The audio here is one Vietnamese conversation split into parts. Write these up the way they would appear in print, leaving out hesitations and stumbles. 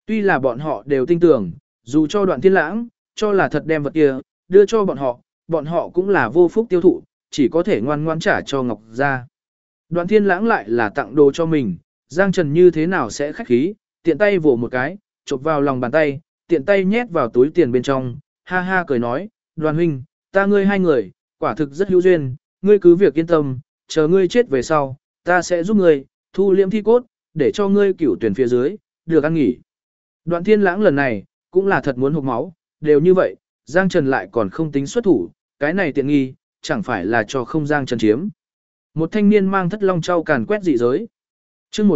Tuy là bọn họ đều tin tưởng, dù cho Đoạn Thiên Lãng, cho là thật đem vật kia, đưa cho bọn họ cũng là vô phúc tiêu thụ, chỉ có thể ngoan ngoãn trả cho Ngọc gia. Đoạn Thiên Lãng lại là tặng đồ cho mình, Giang Trần như thế nào sẽ khách khí, tiện tay vỗ một cái, chộp vào lòng bàn tay, tiện tay nhét vào túi tiền bên trong, ha ha cười nói, Đoàn huynh, ta ngươi hai người, quả thực rất hữu duyên, ngươi cứ việc yên tâm, chờ ngươi chết về sau, ta sẽ giúp ngươi, thu liễm thi cốt, để cho ngươi cửu tuyển phía dưới, được ăn nghỉ. Đoạn Thiên Lãng lần này, cũng là thật muốn hụt máu, đều như vậy, Giang Trần lại còn không tính xuất thủ, cái này tiện nghi, chẳng phải là cho không Giang Trần chiếm. Một thanh niên mang thất long châu càn quét dị giới. Chương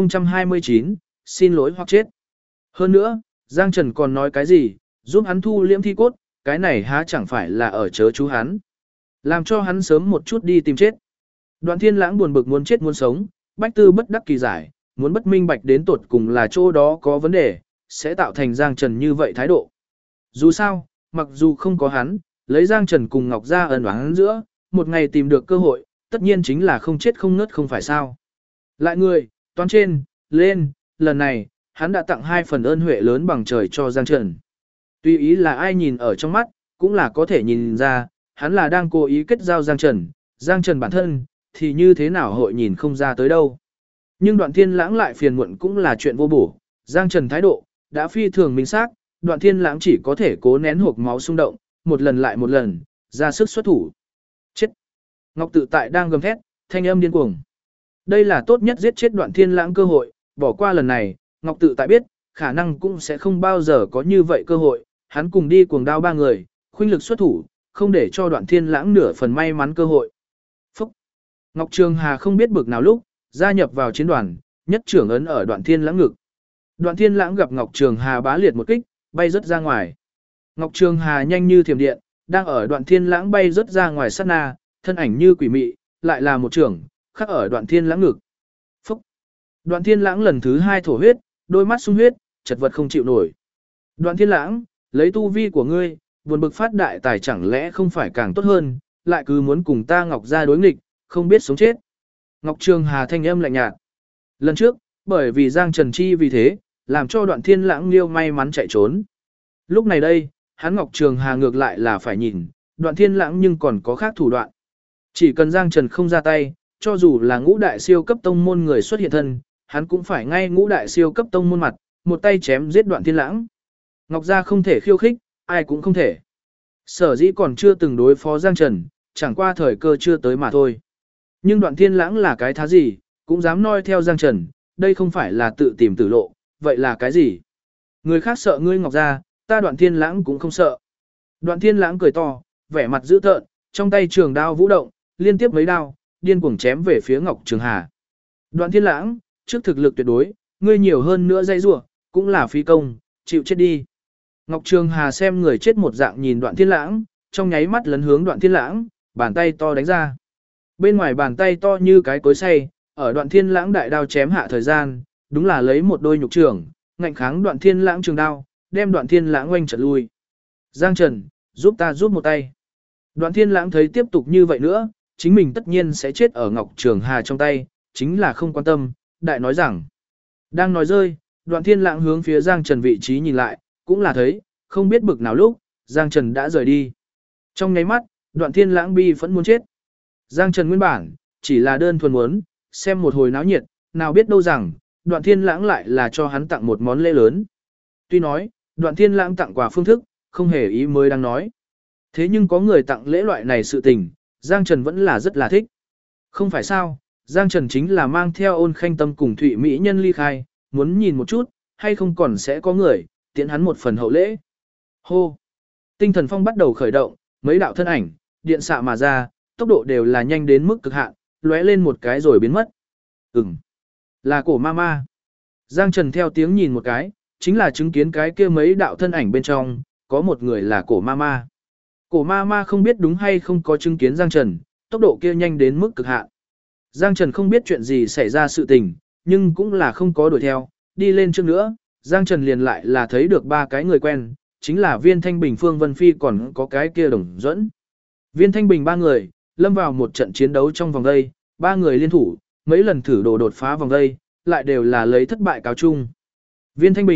1029, xin lỗi hoặc chết. Hơn nữa, Giang Trần còn nói cái gì, giúp hắn thu liễm thi cốt, cái này há chẳng phải là ở chớ chú hắn. Làm cho hắn sớm một chút đi tìm chết. Đoạn Thiên Lãng buồn bực muốn chết muốn sống, bách tư bất đắc kỳ giải, muốn bất minh bạch đến tột cùng là chỗ đó có vấn đề, sẽ tạo thành Giang Trần như vậy thái độ. Dù sao, mặc dù không có hắn, lấy Giang Trần cùng Ngọc Gia ẩn oán giữa, một ngày tìm được cơ hội, tất nhiên chính là không chết không ngất không phải sao. Lại người, toán trên, lên, lần này, hắn đã tặng 2 phần ơn huệ lớn bằng trời cho Giang Trần. Tuy ý là ai nhìn ở trong mắt, cũng là có thể nhìn ra, hắn là đang cố ý kết giao Giang Trần bản thân, thì như thế nào hội nhìn không ra tới đâu. Nhưng Đoạn Thiên Lãng lại phiền muộn cũng là chuyện vô bổ, Giang Trần thái độ, đã phi thường minh xác, Đoạn Thiên Lãng chỉ có thể cố nén hộc máu xung động, một lần lại một lần, ra sức xuất thủ. Chết! Ngọc Tự Tại đang gầm thét, thanh âm điên cuồng. Đây là tốt nhất giết chết Đoạn Thiên Lãng cơ hội, bỏ qua lần này, Ngọc Tự Tại biết, khả năng cũng sẽ không bao giờ có như vậy cơ hội, hắn cùng đi cuồng đao 3 người, khuynh lực xuất thủ, không để cho Đoạn Thiên Lãng nửa phần may mắn cơ hội. Phúc! Ngọc Trường Hà không biết bực nào lúc, gia nhập vào chiến đoàn, nhất trưởng ấn ở Đoạn Thiên Lãng ngực. Đoạn Thiên Lãng gặp Ngọc Trường Hà bá liệt một kích, bay rất ra ngoài. Ngọc Trường Hà nhanh như thiểm điện, đang ở Đoạn Thiên Lãng bay rất ra ngoài sát na, thân ảnh như quỷ mị, lại là một trưởng, khắc ở Đoạn Thiên Lãng ngực. Phúc! Đoạn Thiên Lãng lần thứ 2 thổ huyết, đôi mắt sung huyết, chật vật không chịu nổi. Đoạn Thiên Lãng, lấy tu vi của ngươi, buồn bực phát đại tài chẳng lẽ không phải càng tốt hơn, lại cứ muốn cùng ta Ngọc gia đối nghịch, không biết sống chết. Ngọc Trường Hà thanh âm lạnh nhạt. Lần trước, bởi vì Giang Trần Chi vì thế, làm cho Đoạn Thiên Lãng liêu may mắn chạy trốn. Lúc này đây, hắn Ngọc Trường Hà ngược lại là phải nhìn, Đoạn Thiên Lãng nhưng còn có khác thủ đoạn. Chỉ cần Giang Trần không ra tay, cho dù là ngũ đại siêu cấp tông môn người xuất hiện thân, hắn cũng phải ngay ngũ đại siêu cấp tông môn mặt, một tay chém giết Đoạn Thiên Lãng. Ngọc gia không thể khiêu khích, ai cũng không thể. Sở dĩ còn chưa từng đối phó Giang Trần, chẳng qua thời cơ chưa tới mà thôi. Nhưng Đoạn Thiên Lãng là cái thá gì, cũng dám noi theo Giang Trần, đây không phải là tự tìm tử lộ, vậy là cái gì? Người khác sợ ngươi Ngọc gia, ta Đoạn Thiên Lãng cũng không sợ. Đoạn Thiên Lãng cười to, vẻ mặt dữ tợn, trong tay trường đao vũ động, liên tiếp mấy đao, điên cuồng chém về phía Ngọc Trường Hà. Đoạn Thiên Lãng, trước thực lực tuyệt đối, ngươi nhiều hơn nữa dây rủa, cũng là phí công, chịu chết đi. Ngọc Trường Hà xem người chết một dạng nhìn Đoạn Thiên Lãng, trong nháy mắt lấn hướng Đoạn Thiên Lãng, bàn tay to đánh ra. Bên ngoài bàn tay to như cái cối xay, ở Đoạn Thiên Lãng đại đao chém hạ thời gian, đúng là lấy một đôi nhục trưởng, ngạnh kháng Đoạn Thiên Lãng trường đao, đem Đoạn Thiên Lãng oanh trật lui. Giang Trần, giúp ta giúp một tay. Đoạn Thiên Lãng thấy tiếp tục như vậy nữa, chính mình tất nhiên sẽ chết ở Ngọc Trường Hà trong tay, chính là không quan tâm, đại nói rằng. Đang nói rơi, Đoạn Thiên Lãng hướng phía Giang Trần vị trí nhìn lại, cũng là thấy, không biết bực nào lúc, Giang Trần đã rời đi. Trong nháy mắt, Đoạn Thiên Lãng bi vẫn muốn chết. Giang Trần nguyên bản, chỉ là đơn thuần muốn, xem một hồi náo nhiệt, nào biết đâu rằng, Đoạn Thiên Lãng lại là cho hắn tặng một món lễ lớn. Tuy nói, Đoạn Thiên Lãng tặng quà phương thức, không hề ý mới đang nói. Thế nhưng có người tặng lễ loại này sự tình, Giang Trần vẫn là rất là thích. Không phải sao, Giang Trần chính là mang theo Ôn Khanh Tâm cùng Thụy Mỹ Nhân ly khai, muốn nhìn một chút, hay không còn sẽ có người, tiễn hắn một phần hậu lễ. Hô! Tinh thần phong bắt đầu khởi động, mấy đạo thân ảnh, điện xạ mà ra, tốc độ đều là nhanh đến mức cực hạn, lóe lên một cái rồi biến mất. Là cổ ma ma. Giang Trần theo tiếng nhìn một cái, chính là chứng kiến cái kia mấy đạo thân ảnh bên trong, có một người là cổ ma ma. Cổ ma ma không biết đúng hay không có chứng kiến Giang Trần, tốc độ kia nhanh đến mức cực hạn. Giang Trần không biết chuyện gì xảy ra sự tình, nhưng cũng là không có đuổi theo, đi lên trước nữa, Giang Trần liền lại là thấy được 3 cái người quen, chính là Viên Thanh Bình, Phương Vân Phi còn có cái kia Đồng Duẫn. Viên Thanh Bình 3 người, lâm vào một trận chiến đấu trong vòng đây, 3 người liên thủ, mấy lần thử đồ đột phá vòng đây, lại đều là lấy thất bại cáo chung. Viên Thanh Bình,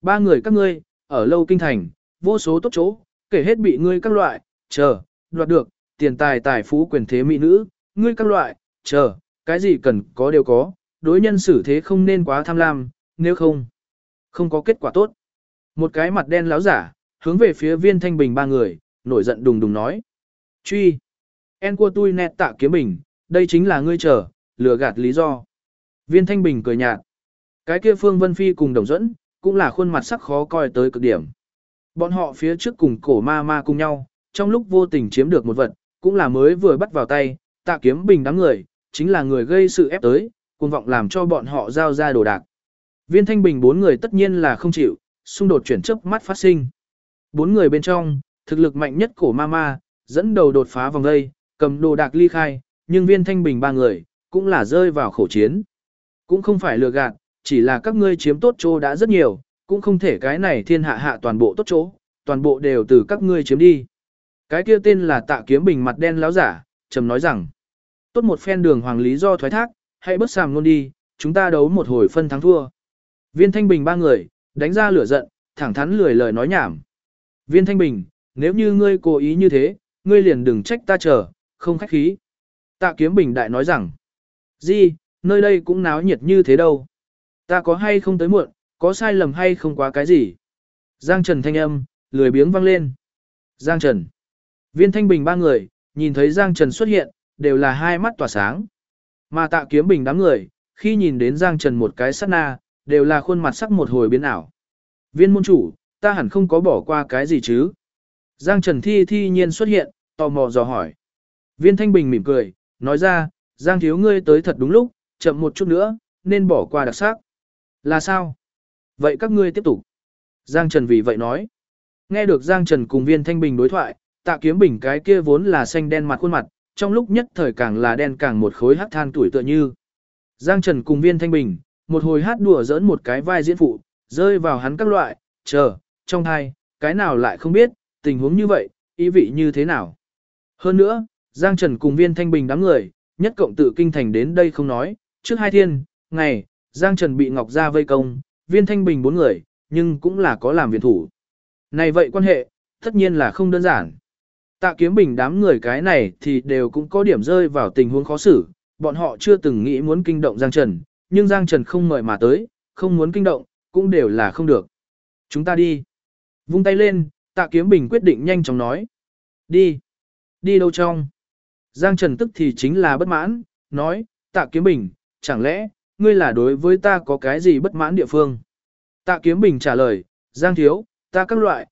ba người các ngươi, ở lâu kinh thành, vô số tốt chỗ, kể hết bị ngươi các loại, đoạt được, tiền tài tài phú quyền thế mỹ nữ, ngươi các loại, cái gì cần có đều có, đối nhân xử thế không nên quá tham lam, nếu không có kết quả tốt. Một cái mặt đen láo giả, hướng về phía Viên Thanh Bình ba người, nổi giận đùng đùng nói. Truy! En của tôi nẹt Tạ Kiếm Bình, đây chính là ngươi lừa gạt lý do. Viên Thanh Bình cười nhạt. Cái kia Phương Vân Phi cùng Đồng Duẫn, cũng là khuôn mặt sắc khó coi tới cực điểm. Bọn họ phía trước cùng cổ ma ma cùng nhau, trong lúc vô tình chiếm được một vật, cũng là mới vừa bắt vào tay, Tạ Kiếm Bình đám người, chính là người gây sự ép tới, cuồng vọng làm cho bọn họ giao ra đồ đạc. Viên Thanh Bình bốn người tất nhiên là không chịu, xung đột chuyển chớp mắt phát sinh. Bốn người bên trong, thực lực mạnh nhất cổ ma ma, dẫn đầu đột phá vòng dây, cầm đồ đạc ly khai, nhưng Viên Thanh Bình ba người, cũng là rơi vào khổ chiến. Cũng không phải lừa gạt, chỉ là các ngươi chiếm tốt chỗ đã rất nhiều, cũng không thể cái này thiên hạ hạ toàn bộ tốt chỗ, toàn bộ đều từ các ngươi chiếm đi. Cái kia tên là Tạ Kiếm Bình mặt đen láo giả, trầm nói rằng, tốt một phen đường hoàng lý do thoái thác, hãy bớt sàm luôn đi, chúng ta đấu một hồi phân thắng thua. Viên Thanh Bình ba người, đánh ra lửa giận, thẳng thắn lười lời nói nhảm. Viên Thanh Bình, nếu như ngươi cố ý như thế, ngươi liền đừng trách ta không khách khí. Tạ Kiếm Bình đại nói rằng, gì, nơi đây cũng náo nhiệt như thế đâu. Ta có hay không tới muộn, có sai lầm hay không quá cái gì. Giang Trần thanh âm, lười biếng vang lên. Giang Trần. Viên Thanh Bình ba người, nhìn thấy Giang Trần xuất hiện, đều là hai mắt tỏa sáng. Mà Tạ Kiếm Bình đám người, khi nhìn đến Giang Trần một cái sát na, đều là khuôn mặt sắc một hồi biến ảo. Viên môn chủ, ta hẳn không có bỏ qua cái gì chứ. Giang Trần thi nhiên xuất hiện, tò mò dò hỏi. Viên Thanh Bình mỉm cười, nói ra, Giang thiếu ngươi tới thật đúng lúc, chậm một chút nữa, nên bỏ qua đặc sắc. Là sao? Vậy các ngươi tiếp tục. Giang Trần vì vậy nói. Nghe được Giang Trần cùng Viên Thanh Bình đối thoại, Tạ Kiếm Bình cái kia vốn là xanh đen mặt khuôn mặt, trong lúc nhất thời càng là đen càng một khối hắc than tuổi tựa như. Giang Trần cùng Viên Thanh Bình, một hồi hát đùa giỡn một cái vai diễn phụ, rơi vào hắn các loại, trong hai, cái nào lại không biết, tình huống như vậy, ý vị như thế nào. Hơn nữa, Giang Trần cùng Viên Thanh Bình đám người, nhất cộng tự kinh thành đến đây không nói, trước hai thiên, ngày, Giang Trần bị Ngọc Gia vây công, Viên Thanh Bình bốn người, nhưng cũng là có làm viện thủ. Này vậy quan hệ, tất nhiên là không đơn giản. Tạ Kiếm Bình đám người cái này thì đều cũng có điểm rơi vào tình huống khó xử, bọn họ chưa từng nghĩ muốn kinh động Giang Trần, nhưng Giang Trần không mời mà tới, không muốn kinh động, cũng đều là không được. Chúng ta đi. Vung tay lên, Tạ Kiếm Bình quyết định nhanh chóng nói. Đi. Đi đâu trong? Giang Trần tức thì chính là bất mãn, nói, Tạ Kiếm Bình, chẳng lẽ, ngươi là đối với ta có cái gì bất mãn địa phương? Tạ Kiếm Bình trả lời, Giang thiếu, ta các loại,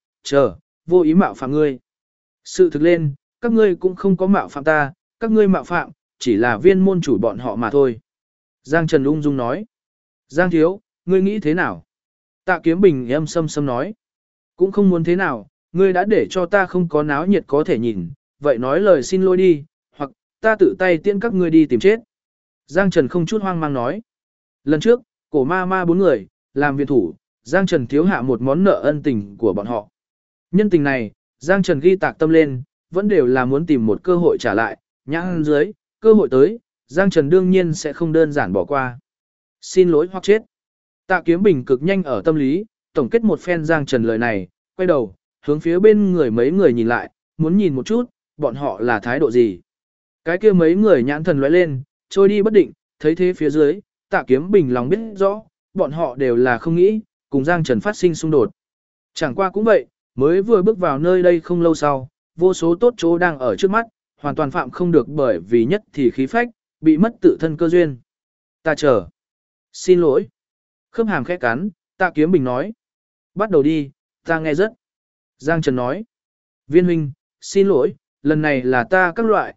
vô ý mạo phạm ngươi. Sự thực lên, các ngươi cũng không có mạo phạm ta, các ngươi mạo phạm, chỉ là viên môn chủ bọn họ mà thôi. Giang Trần ung dung nói, Giang thiếu, ngươi nghĩ thế nào? Tạ Kiếm Bình em sâm nói, cũng không muốn thế nào, ngươi đã để cho ta không có náo nhiệt có thể nhìn, vậy nói lời xin lỗi đi, hoặc ta tự tay tiễn các ngươi đi tìm chết. Giang Trần không chút hoang mang nói, lần trước, cổ ma ma bốn người, làm viện thủ, Giang Trần thiếu hạ một món nợ ân tình của bọn họ. Nhân tình này, Giang Trần ghi tạc tâm lên, vẫn đều là muốn tìm một cơ hội trả lại, nhãn dưới, cơ hội tới, Giang Trần đương nhiên sẽ không đơn giản bỏ qua. Xin lỗi hoặc chết. Tạ Kiếm Bình cực nhanh ở tâm lý, tổng kết một phen Giang Trần lời này, quay đầu, hướng phía bên người mấy người nhìn lại, muốn nhìn một chút, bọn họ là thái độ gì. Cái kia mấy người nhãn thần lóe lên, trôi đi bất định, thấy thế phía dưới, Tạ Kiếm Bình lòng biết rõ, bọn họ đều là không nghĩ, cùng Giang Trần phát sinh xung đột. Chẳng qua cũng vậy, mới vừa bước vào nơi đây không lâu sau, vô số tốt chỗ đang ở trước mắt, hoàn toàn phạm không được bởi vì nhất thì khí phách, bị mất tự thân cơ duyên. Ta chờ. Xin lỗi. Khớp hàm khẽ cắn, Tạ Kiếm Bình nói. Bắt đầu đi, ta nghe rất. Giang Trần nói. Viên huynh, xin lỗi, lần này là ta các loại,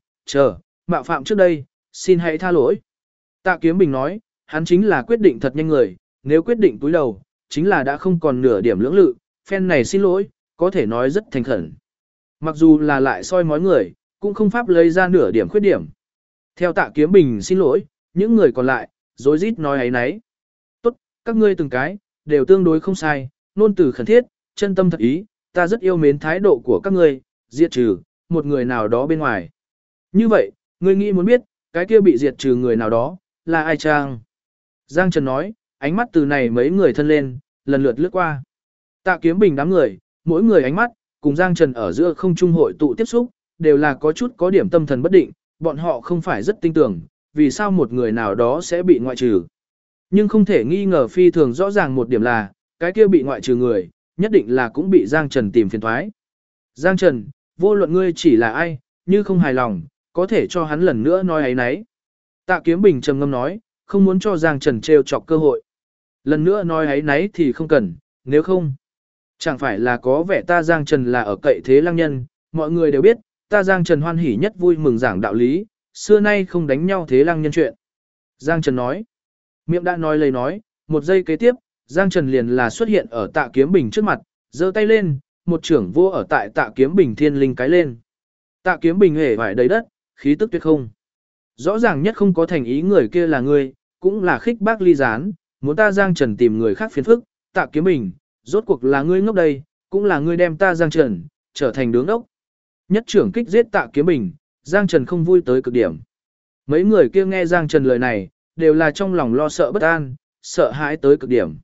mạo phạm trước đây, xin hãy tha lỗi. Tạ Kiếm Bình nói, hắn chính là quyết định thật nhanh người, nếu quyết định túi đầu, chính là đã không còn nửa điểm lưỡng lự, phen này xin lỗi, có thể nói rất thành khẩn. Mặc dù là lại soi mói người, cũng không pháp lấy ra nửa điểm khuyết điểm. Theo Tạ Kiếm Bình xin lỗi, những người còn lại, rối rít nói ấy nấy. Tốt, các ngươi từng cái, đều tương đối không sai, nôn từ khẩn thiết, chân tâm thật ý, ta rất yêu mến thái độ của các ngươi, diệt trừ, một người nào đó bên ngoài. Như vậy, ngươi nghĩ muốn biết, cái kia bị diệt trừ người nào đó, là ai chăng? Giang Trần nói, ánh mắt từ này mấy người thân lên, lần lượt lướt qua. Tạ Kiếm Bình đám người, mỗi người ánh mắt, cùng Giang Trần ở giữa không trung hội tụ tiếp xúc, đều là có chút có điểm tâm thần bất định, bọn họ không phải rất tin tưởng, vì sao một người nào đó sẽ bị ngoại trừ. Nhưng không thể nghi ngờ phi thường rõ ràng một điểm là, cái kia bị ngoại trừ người, nhất định là cũng bị Giang Trần tìm phiền thoái. Giang Trần, vô luận ngươi chỉ là ai, như không hài lòng, có thể cho hắn lần nữa nói ấy nấy. Tạ Kiếm Bình trầm ngâm nói, không muốn cho Giang Trần trêu chọc cơ hội. Lần nữa nói ấy nấy thì không cần, nếu không, chẳng phải là có vẻ ta Giang Trần là ở cậy thế lăng nhân, mọi người đều biết, ta Giang Trần hoan hỉ nhất vui mừng giảng đạo lý, xưa nay không đánh nhau thế lăng nhân chuyện. Giang Trần nói, miệng đã nói lời nói, một giây kế tiếp, Giang Trần liền là xuất hiện ở Tạ Kiếm Bình trước mặt, giơ tay lên, một trưởng vô ở tại Tạ Kiếm Bình thiên linh cái lên. Tạ Kiếm Bình hề vải đầy đất, khí tức tuyệt không. Rõ ràng nhất không có thành ý người kia là ngươi, cũng là khích bác ly gián, muốn ta Giang Trần tìm người khác phiền phức, Tạ Kiếm Bình, rốt cuộc là ngươi ngốc đây, cũng là ngươi đem ta Giang Trần trở thành đứng ốc. Nhất trưởng kích giết Tạ Kiếm Bình, Giang Trần không vui tới cực điểm. Mấy người kia nghe Giang Trần lời này, đều là trong lòng lo sợ bất an, sợ hãi tới cực điểm.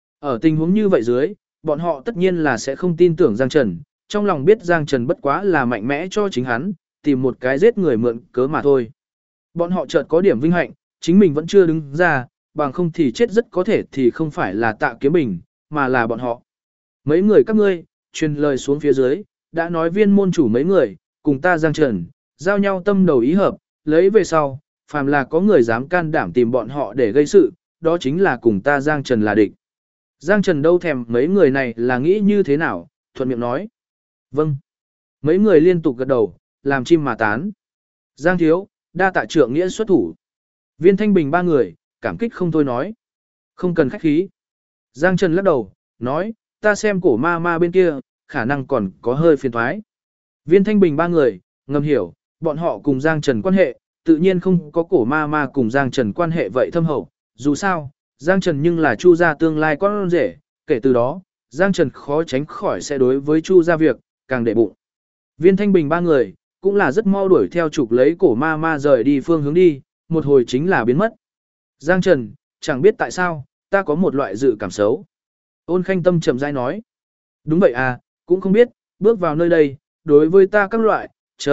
Ở tình huống như vậy dưới, bọn họ tất nhiên là sẽ không tin tưởng Giang Trần, trong lòng biết Giang Trần bất quá là mạnh mẽ cho chính hắn, tìm một cái giết người mượn cớ mà thôi. Bọn họ chợt có điểm vinh hạnh, chính mình vẫn chưa đứng ra, bằng không thì chết rất có thể thì không phải là Tạ Kiếm Bình, mà là bọn họ. Mấy người các ngươi, truyền lời xuống phía dưới, đã nói viên môn chủ mấy người, cùng ta Giang Trần, giao nhau tâm đầu ý hợp, lấy về sau, phàm là có người dám can đảm tìm bọn họ để gây sự, đó chính là cùng ta Giang Trần là địch. Giang Trần đâu thèm mấy người này là nghĩ như thế nào, thuận miệng nói. Vâng. Mấy người liên tục gật đầu, làm chim mà tán. Giang thiếu, đa tạ trượng nghĩa xuất thủ. Viên Thanh Bình ba người, cảm kích không thôi nói. Không cần khách khí. Giang Trần lắc đầu, nói, ta xem cổ ma ma bên kia, khả năng còn có hơi phiền thoái. Viên Thanh Bình ba người, ngầm hiểu, bọn họ cùng Giang Trần quan hệ, tự nhiên không có cổ ma ma cùng Giang Trần quan hệ vậy thâm hậu. Dù sao, Giang Trần nhưng là Chu gia tương lai con rể, kể từ đó, Giang Trần khó tránh khỏi sẽ đối với Chu gia việc, càng để bụng. Viên Thanh Bình ba người, cũng là rất mau đuổi theo trục lấy cổ ma ma rời đi phương hướng đi, một hồi chính là biến mất. Giang Trần, chẳng biết tại sao, ta có một loại dự cảm xấu. Ôn Khanh Tâm chậm rãi nói. Đúng vậy à, cũng không biết, bước vào nơi đây, đối với ta các loại,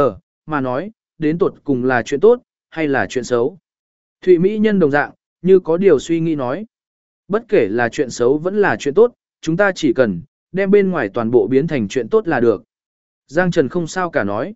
mà nói, đến tuột cùng là chuyện tốt, hay là chuyện xấu. Thụy Mỹ Nhân đồng dạng, như có điều suy nghĩ nói. Bất kể là chuyện xấu vẫn là chuyện tốt, chúng ta chỉ cần, đem bên ngoài toàn bộ biến thành chuyện tốt là được. Giang Trần không sao cả nói.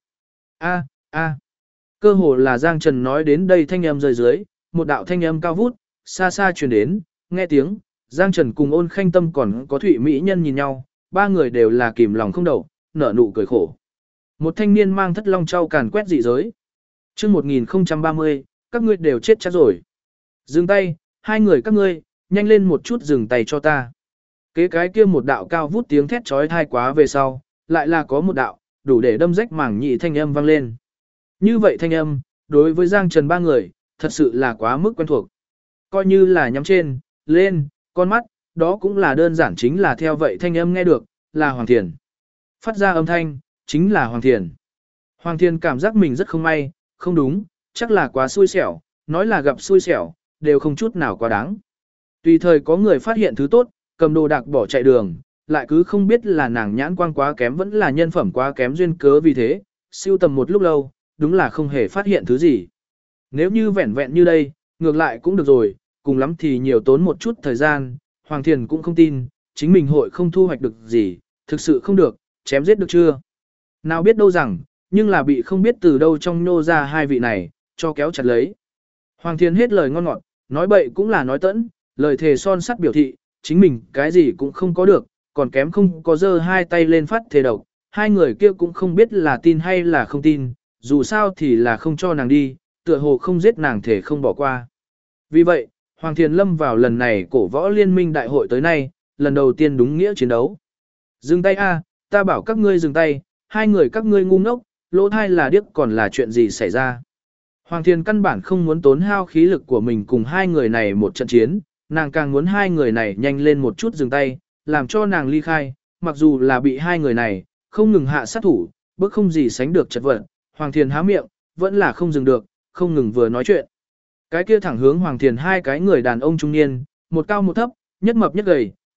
Cơ hồ là Giang Trần nói đến đây thanh âm rơi dưới, một đạo thanh âm cao vút, xa xa truyền đến, nghe tiếng, Giang Trần cùng Ôn Khanh Tâm còn có Thụy Mỹ Nhân nhìn nhau, ba người đều là kìm lòng không đậu, nở nụ cười khổ. Một thanh niên mang thất long trao càn quét dị giới. Chương 1030, các ngươi đều chết chắc rồi. Dừng tay, hai người các ngươi, nhanh lên một chút dừng tay cho ta. Kế cái kia một đạo cao vút tiếng thét chói tai quá về sau, lại là có một đạo, đủ để đâm rách mảng nhị thanh âm vang lên. Như vậy thanh âm, đối với Giang Trần ba người, thật sự là quá mức quen thuộc. Coi như là nhắm trên, lên, con mắt, đó cũng là đơn giản chính là theo vậy thanh âm nghe được, là Hoàng Thiền. Phát ra âm thanh, chính là Hoàng Thiền. Hoàng Thiền cảm giác mình rất không may, không đúng, chắc là quá xui xẻo, nói là gặp xui xẻo, đều không chút nào quá đáng. Tùy thời có người phát hiện thứ tốt, cầm đồ đạc bỏ chạy đường, lại cứ không biết là nàng nhãn quang quá kém vẫn là nhân phẩm quá kém duyên cớ vì thế, siêu tầm một lúc lâu, đúng là không hề phát hiện thứ gì. Nếu như vẹn vẹn như đây, ngược lại cũng được rồi, cùng lắm thì nhiều tốn một chút thời gian, Hoàng Thiền cũng không tin, chính mình hội không thu hoạch được gì, thực sự không được, chém giết được chưa. Nào biết đâu rằng, nhưng là bị không biết từ đâu trong nhô ra hai vị này, cho kéo chặt lấy. Hoàng Thiền hết lời ngon ngọt, nói bậy cũng là nói tẫn, lời thề son sắt biểu thị, chính mình cái gì cũng không có được, còn kém không có giơ hai tay lên phát thề độc, hai người kia cũng không biết là tin hay là không tin, dù sao thì là không cho nàng đi, tựa hồ không giết nàng thể không bỏ qua. Vì vậy, Hoàng Thiền lâm vào lần này cổ võ liên minh đại hội tới nay, lần đầu tiên đúng nghĩa chiến đấu. Dừng tay a, ta bảo các ngươi dừng tay, hai người các ngươi ngu ngốc, lỗ thai là điếc còn là chuyện gì xảy ra. Hoàng Thiền căn bản không muốn tốn hao khí lực của mình cùng hai người này một trận chiến, nàng càng muốn hai người này nhanh lên một chút dừng tay, làm cho nàng ly khai, mặc dù là bị hai người này, không ngừng hạ sát thủ, bước không gì sánh được chật vật. Hoàng Thiền há miệng, vẫn là không dừng được, không ngừng vừa nói chuyện. Cái kia thẳng hướng Hoàng Thiền hai cái người đàn ông trung niên, một cao một thấp, nhất mập nhất gầy,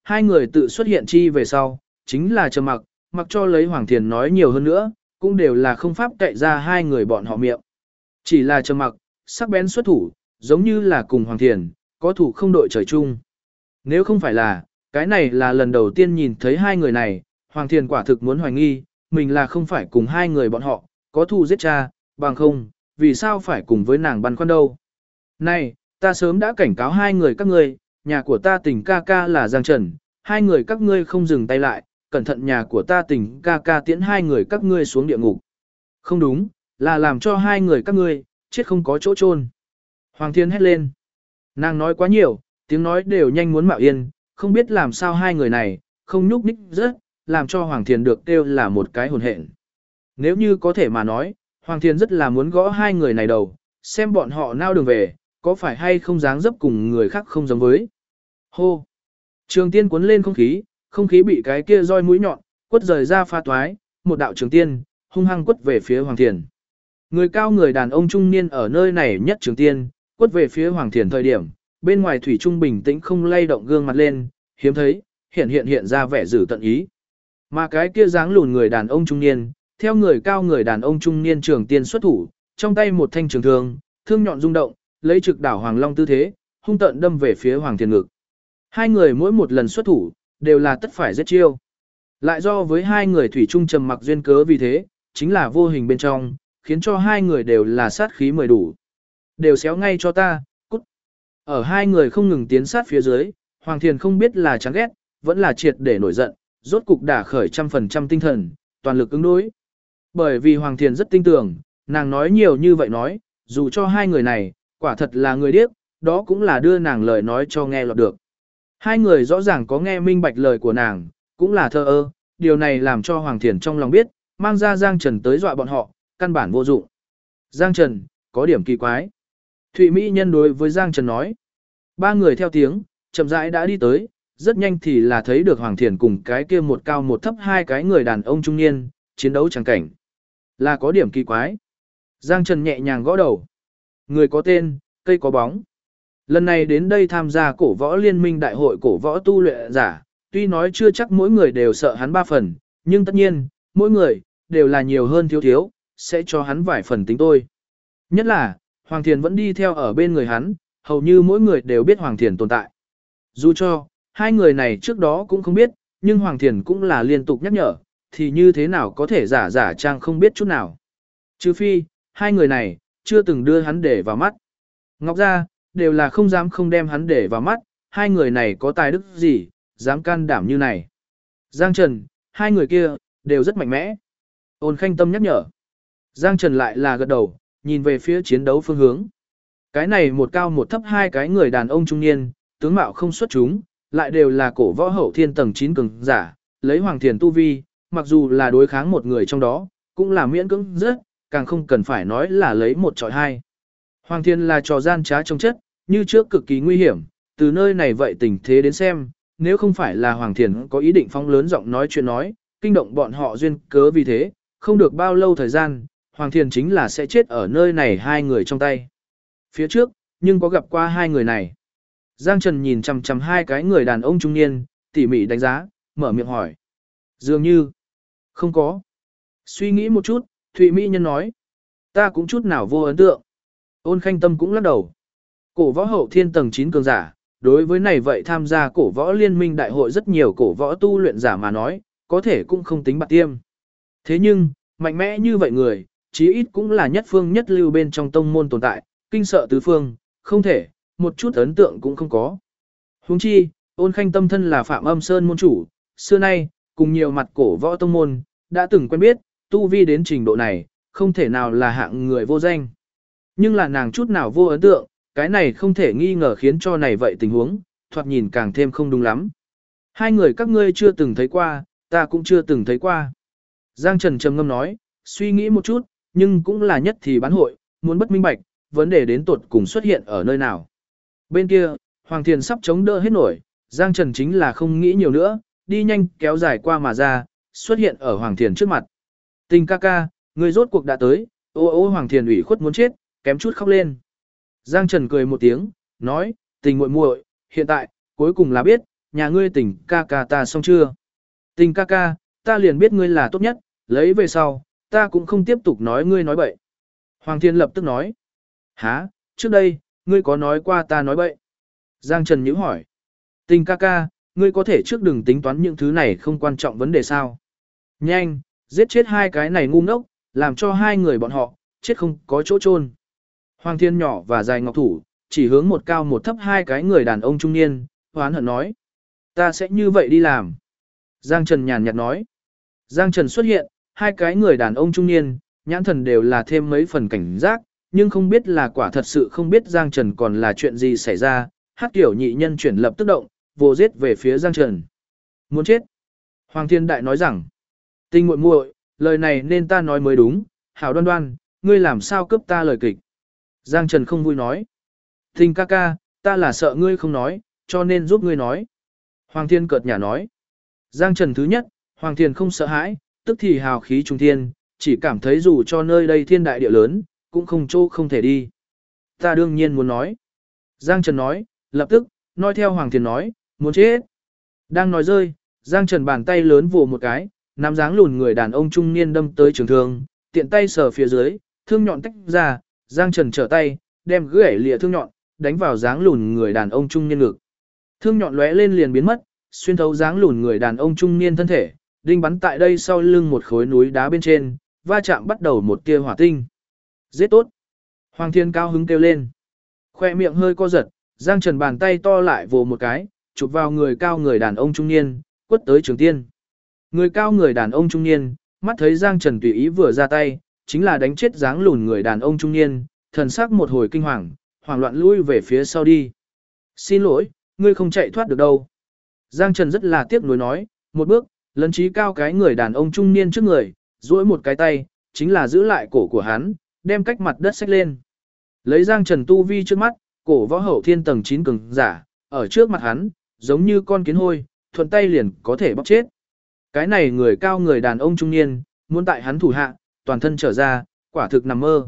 hai người tự xuất hiện chi về sau, chính là trầm mặc, mặc cho lấy Hoàng Thiền nói nhiều hơn nữa, cũng đều là không pháp cậy ra hai người bọn họ miệng. Chỉ là trầm mặc, sắc bén xuất thủ, giống như là cùng Hoàng Thiền, có thủ không đội trời chung. Nếu không phải là, cái này là lần đầu tiên nhìn thấy hai người này, Hoàng Thiền quả thực muốn hoài nghi, mình là không phải cùng hai người bọn họ, có thù giết cha, bằng không, vì sao phải cùng với nàng băn khoăn đâu. Này, ta sớm đã cảnh cáo hai người các ngươi, nhà của ta tình ca ca là Giang Trần, hai người các ngươi không dừng tay lại, cẩn thận nhà của ta tình ca ca tiễn hai người các ngươi xuống địa ngục. Không đúng, là làm cho hai người các ngươi, chết không có chỗ chôn. Hoàng Thiên hét lên. Nàng nói quá nhiều, tiếng nói đều nhanh muốn mạo yên, không biết làm sao hai người này, không nhúc nhích rất, làm cho Hoàng Thiên được kêu là một cái hồn hện. Nếu như có thể mà nói, Hoàng Thiên rất là muốn gõ hai người này đầu, xem bọn họ nao đường về, có phải hay không dáng dấp cùng người khác không giống với. Hô! Trường tiên cuốn lên không khí bị cái kia roi mũi nhọn, quất rời ra pha toái, một đạo trường tiên, hung hăng quất về phía Hoàng Thiền. Người cao người đàn ông trung niên ở nơi này nhất trường tiên, quất về phía Hoàng Thiền thời điểm, bên ngoài thủy trung bình tĩnh không lay động gương mặt lên, hiếm thấy, hiện ra vẻ dữ tận ý. Mà cái kia dáng lùn người đàn ông trung niên, theo người cao người đàn ông trung niên trường tiên xuất thủ, trong tay một thanh trường thương, thương nhọn rung động, lấy trực đảo Hoàng Long tư thế, hung tợn đâm về phía Hoàng Thiền ngực. Hai người mỗi một lần xuất thủ, đều là tất phải giết chiêu. Lại do với hai người thủy chung trầm mặc duyên cớ vì thế, chính là vô hình bên trong, khiến cho hai người đều là sát khí mười đủ. Đều xéo ngay cho ta, cút. Ở hai người không ngừng tiến sát phía dưới, Hoàng Thiền không biết là chán ghét, vẫn là triệt để nổi giận, rốt cục đả khởi 100% tinh thần, toàn lực ứng đối. Bởi vì Hoàng Thiền rất tin tưởng, nàng nói nhiều như vậy nói, dù cho hai người này, quả thật là người điếc, đó cũng là đưa nàng lời nói cho nghe lọt được. Hai người rõ ràng có nghe minh bạch lời của nàng, cũng là thơ ơ, điều này làm cho Hoàng Thiền trong lòng biết, mang ra Giang Trần tới dọa bọn họ, căn bản vô dụng. Giang Trần, có điểm kỳ quái. Thụy Mỹ nhân đối với Giang Trần nói. Ba người theo tiếng, chậm rãi đã đi tới, rất nhanh thì là thấy được Hoàng Thiền cùng cái kia một cao một thấp hai cái người đàn ông trung niên, chiến đấu chẳng cảnh. Là có điểm kỳ quái. Giang Trần nhẹ nhàng gõ đầu. Người có tên, cây có bóng. Lần này đến đây tham gia cổ võ liên minh đại hội cổ võ tu luyện giả, tuy nói chưa chắc mỗi người đều sợ hắn ba phần, nhưng tất nhiên, mỗi người, đều là nhiều hơn thiếu, sẽ cho hắn vài phần tính tôi. Nhất là, Hoàng Thiền vẫn đi theo ở bên người hắn, hầu như mỗi người đều biết Hoàng Thiền tồn tại. Dù cho, hai người này trước đó cũng không biết, nhưng Hoàng Thiền cũng là liên tục nhắc nhở, thì như thế nào có thể giả trang không biết chút nào. Trừ phi, hai người này, chưa từng đưa hắn để vào mắt. Ngọc ra, đều là không dám không đem hắn để vào mắt, hai người này có tài đức gì, dám can đảm như này. Giang Trần, hai người kia, đều rất mạnh mẽ. Ôn Khanh Tâm nhắc nhở. Giang Trần lại là gật đầu, nhìn về phía chiến đấu phương hướng. Cái này một cao một thấp hai cái người đàn ông trung niên, tướng mạo không xuất chúng, lại đều là cổ võ hậu thiên tầng 9 cường giả, lấy Hoàng Thiền tu vi, mặc dù là đối kháng một người trong đó, cũng là miễn cưỡng rất, càng không cần phải nói là lấy một trọi hai. Hoàng Thiên là trò gian trá trong chất, như trước cực kỳ nguy hiểm, từ nơi này vậy tình thế đến xem, nếu không phải là Hoàng Thiên có ý định phóng lớn giọng nói chuyện nói, kinh động bọn họ duyên cớ vì thế, không được bao lâu thời gian, Hoàng Thiên chính là sẽ chết ở nơi này hai người trong tay. Phía trước, nhưng có gặp qua hai người này. Giang Trần nhìn chằm chằm hai cái người đàn ông trung niên, tỉ mỉ đánh giá, mở miệng hỏi. Dường như, không có. Suy nghĩ một chút, Thụy Mỹ Nhân nói. Ta cũng chút nào vô ấn tượng. Ôn Khanh Tâm cũng lắc đầu. Cổ võ hậu thiên tầng 9 cường giả, đối với này vậy tham gia cổ võ liên minh đại hội rất nhiều cổ võ tu luyện giả mà nói, có thể cũng không tính bạc tiêm. Thế nhưng, mạnh mẽ như vậy người, chí ít cũng là nhất phương nhất lưu bên trong tông môn tồn tại, kinh sợ tứ phương, không thể, một chút ấn tượng cũng không có. Huống chi, Ôn Khanh Tâm thân là Phạm Âm Sơn môn chủ, xưa nay, cùng nhiều mặt cổ võ tông môn, đã từng quen biết, tu vi đến trình độ này, không thể nào là hạng người vô danh. Nhưng là nàng chút nào vô ấn tượng, cái này không thể nghi ngờ khiến cho này vậy tình huống, thoạt nhìn càng thêm không đúng lắm. Hai người các ngươi chưa từng thấy qua, ta cũng chưa từng thấy qua. Giang Trần trầm ngâm nói, suy nghĩ một chút, nhưng cũng là nhất thì bán hội, muốn bất minh bạch, vấn đề đến tột cùng xuất hiện ở nơi nào. Bên kia, Hoàng Thiền sắp chống đỡ hết nổi, Giang Trần chính là không nghĩ nhiều nữa, đi nhanh kéo dài qua mà ra, xuất hiện ở Hoàng Thiền trước mặt. Tình ca ca, người rốt cuộc đã tới, ô Hoàng Thiền ủy khuất muốn chết, kém chút khóc lên. Giang Trần cười một tiếng, nói, tình muội muội, hiện tại, cuối cùng là biết, nhà ngươi tình ca ca ta xong chưa? Tình ca ca, ta liền biết ngươi là tốt nhất, lấy về sau, ta cũng không tiếp tục nói ngươi nói bậy. Hoàng Thiên lập tức nói. Hả, trước đây, ngươi có nói qua ta nói bậy. Giang Trần nhíu hỏi. Tình ca ca, ngươi có thể trước đừng tính toán những thứ này không quan trọng vấn đề sao. Nhanh, giết chết hai cái này ngu ngốc, làm cho hai người bọn họ, chết không có chỗ chôn. Hoàng Thiên nhỏ và dài ngọc thủ, chỉ hướng một cao một thấp hai cái người đàn ông trung niên, hoán hận nói. Ta sẽ như vậy đi làm. Giang Trần nhàn nhạt nói. Giang Trần xuất hiện, hai cái người đàn ông trung niên, nhãn thần đều là thêm mấy phần cảnh giác, nhưng không biết là quả thật sự không biết Giang Trần còn là chuyện gì xảy ra. Hát kiểu nhị nhân chuyển lập tức động, vô giết về phía Giang Trần. Muốn chết. Hoàng Thiên Đại nói rằng. Tinh muội muội, lời này nên ta nói mới đúng, hảo Đoan Đoan, ngươi làm sao cướp ta lời kịch. Giang Trần không vui nói. Tình ca ca, ta là sợ ngươi không nói, cho nên giúp ngươi nói. Hoàng Thiên cợt nhả nói. Giang Trần thứ nhất, Hoàng Thiên không sợ hãi, tức thì hào khí trung thiên, chỉ cảm thấy dù cho nơi đây thiên đại địa lớn, cũng không chỗ không thể đi. Ta đương nhiên muốn nói. Giang Trần nói, lập tức, nói theo Hoàng Thiên nói, muốn chết. Đang nói rơi, Giang Trần bàn tay lớn vồ một cái, nắm dáng lùn người đàn ông trung niên đâm tới trường thương, tiện tay sờ phía dưới, thương nhọn tách ra, Giang Trần trở tay, đem gãy lìa thương nhọn, đánh vào dáng lùn người đàn ông trung niên ngực. Thương nhọn lóe lên liền biến mất, xuyên thấu dáng lùn người đàn ông trung niên thân thể, đinh bắn tại đây sau lưng một khối núi đá bên trên, va chạm bắt đầu một tia hỏa tinh. Giết tốt. Hoàng Thiên cao hứng kêu lên. Khoe miệng hơi co giật, Giang Trần bàn tay to lại vồ một cái, chụp vào người cao người đàn ông trung niên, quất tới Trường Tiên. Người cao người đàn ông trung niên, mắt thấy Giang Trần tùy ý vừa ra tay, chính là đánh chết dáng lùn người đàn ông trung niên, thần sắc một hồi kinh hoàng, hoảng loạn lui về phía sau đi. Xin lỗi, ngươi không chạy thoát được đâu. Giang Trần rất là tiếc nuối nói, một bước, lấn trí cao cái người đàn ông trung niên trước người, duỗi một cái tay, chính là giữ lại cổ của hắn, đem cách mặt đất xách lên. Lấy Giang Trần tu vi trước mắt, cổ võ hậu thiên tầng 9 cường giả, ở trước mặt hắn, giống như con kiến hôi, thuận tay liền có thể bóc chết. Cái này người cao người đàn ông trung niên, muốn tại hắn thủ hạ, toàn thân trở ra, quả thực nằm mơ.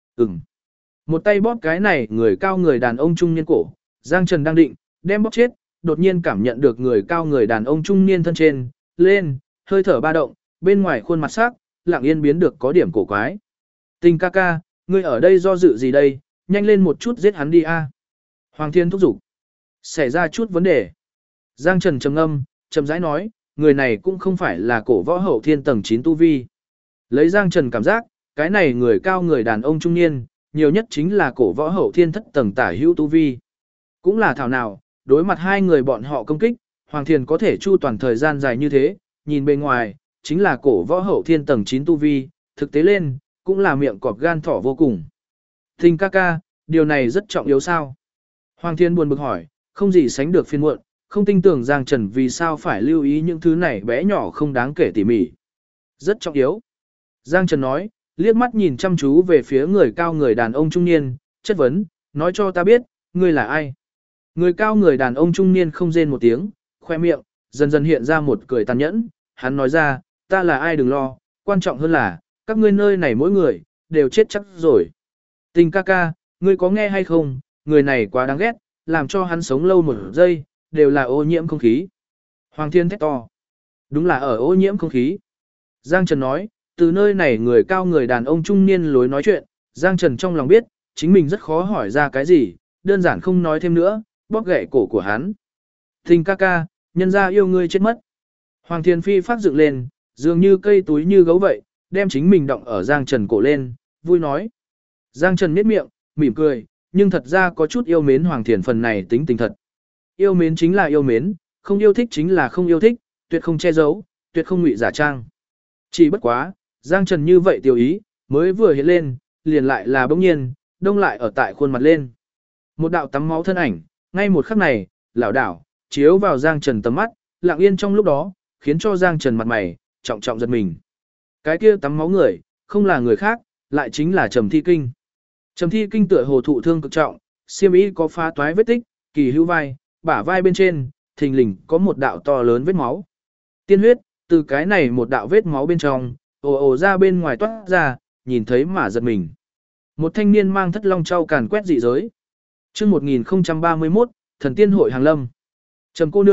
Một tay bóp cái này người cao người đàn ông trung niên cổ, Giang Trần đang định, đem bóp chết, đột nhiên cảm nhận được người cao người đàn ông trung niên thân trên, lên, hơi thở ba động, bên ngoài khuôn mặt sắc, lặng yên biến được có điểm cổ quái. Tình ca ca, ngươi ở đây do dự gì đây, nhanh lên một chút giết hắn đi a. Hoàng Thiên thúc giục. Xảy ra chút vấn đề. Giang Trần trầm ngâm, chậm rãi nói, người này cũng không phải là cổ võ hậu thiên tầng 9 tu vi. Lấy Giang Trần cảm giác, cái này người cao người đàn ông trung niên, nhiều nhất chính là cổ võ hậu thiên thất tầng tả hữu tu vi. Cũng là thảo nào, đối mặt hai người bọn họ công kích, Hoàng Thiên có thể chu toàn thời gian dài như thế, nhìn bên ngoài, chính là cổ võ hậu thiên tầng 9 tu vi, thực tế lên, cũng là miệng cọp gan thỏ vô cùng. Tình ca ca, điều này rất trọng yếu sao? Hoàng Thiên buồn bực hỏi, không gì sánh được phiền muộn, không tin tưởng Giang Trần vì sao phải lưu ý những thứ này bé nhỏ không đáng kể tỉ mỉ. Rất trọng yếu. Giang Trần nói, liếc mắt nhìn chăm chú về phía người cao người đàn ông trung niên, chất vấn, nói cho ta biết, ngươi là ai? Người cao người đàn ông trung niên không rên một tiếng, khoe miệng, dần dần hiện ra một cười tàn nhẫn, hắn nói ra, ta là ai đừng lo, quan trọng hơn là, các ngươi nơi này mỗi người, đều chết chắc rồi. Tình ca ca, ngươi có nghe hay không, người này quá đáng ghét, làm cho hắn sống lâu một giây, đều là ô nhiễm không khí. Hoàng Thiên thét to. Đúng là ở ô nhiễm không khí. Giang Trần nói, từ nơi này người cao người đàn ông trung niên lối nói chuyện, Giang Trần trong lòng biết, chính mình rất khó hỏi ra cái gì, đơn giản không nói thêm nữa, bóp gãy cổ của hắn. Tình ca ca, nhân ra yêu ngươi chết mất. Hoàng Thiên Phi phát dựng lên, dường như cây túi như gấu vậy, đem chính mình động ở Giang Trần cổ lên, vui nói. Giang Trần miết miệng, mỉm cười, nhưng thật ra có chút yêu mến Hoàng Thiên phần này tính tình thật. Yêu mến chính là yêu mến, không yêu thích chính là không yêu thích, tuyệt không che giấu, tuyệt không ngụy giả trang. Chỉ bất quá, Giang Trần như vậy tiểu ý, mới vừa hiện lên, liền lại là bỗng nhiên, đông lại ở tại khuôn mặt lên. Một đạo tắm máu thân ảnh, ngay một khắc này, lảo đảo, chiếu vào Giang Trần tầm mắt, lặng yên trong lúc đó, khiến cho Giang Trần mặt mày, trọng trọng giật mình. Cái kia tắm máu người, không là người khác, lại chính là Trầm Thi Kinh. Trầm Thi Kinh tựa hồ thụ thương cực trọng, xiêm y có phá toái vết tích, kỳ hữu vai, bả vai bên trên, thình lình có một đạo to lớn vết máu. Tiên huyết, từ cái này một đạo vết máu bên trong, ồ ồ ra bên ngoài toát ra, nhìn thấy mà giật mình. Một thanh niên mang thất long trao càn quét dị giới. Chương 1031, Thần Tiên hội hàng lâm. Trầm cô nương,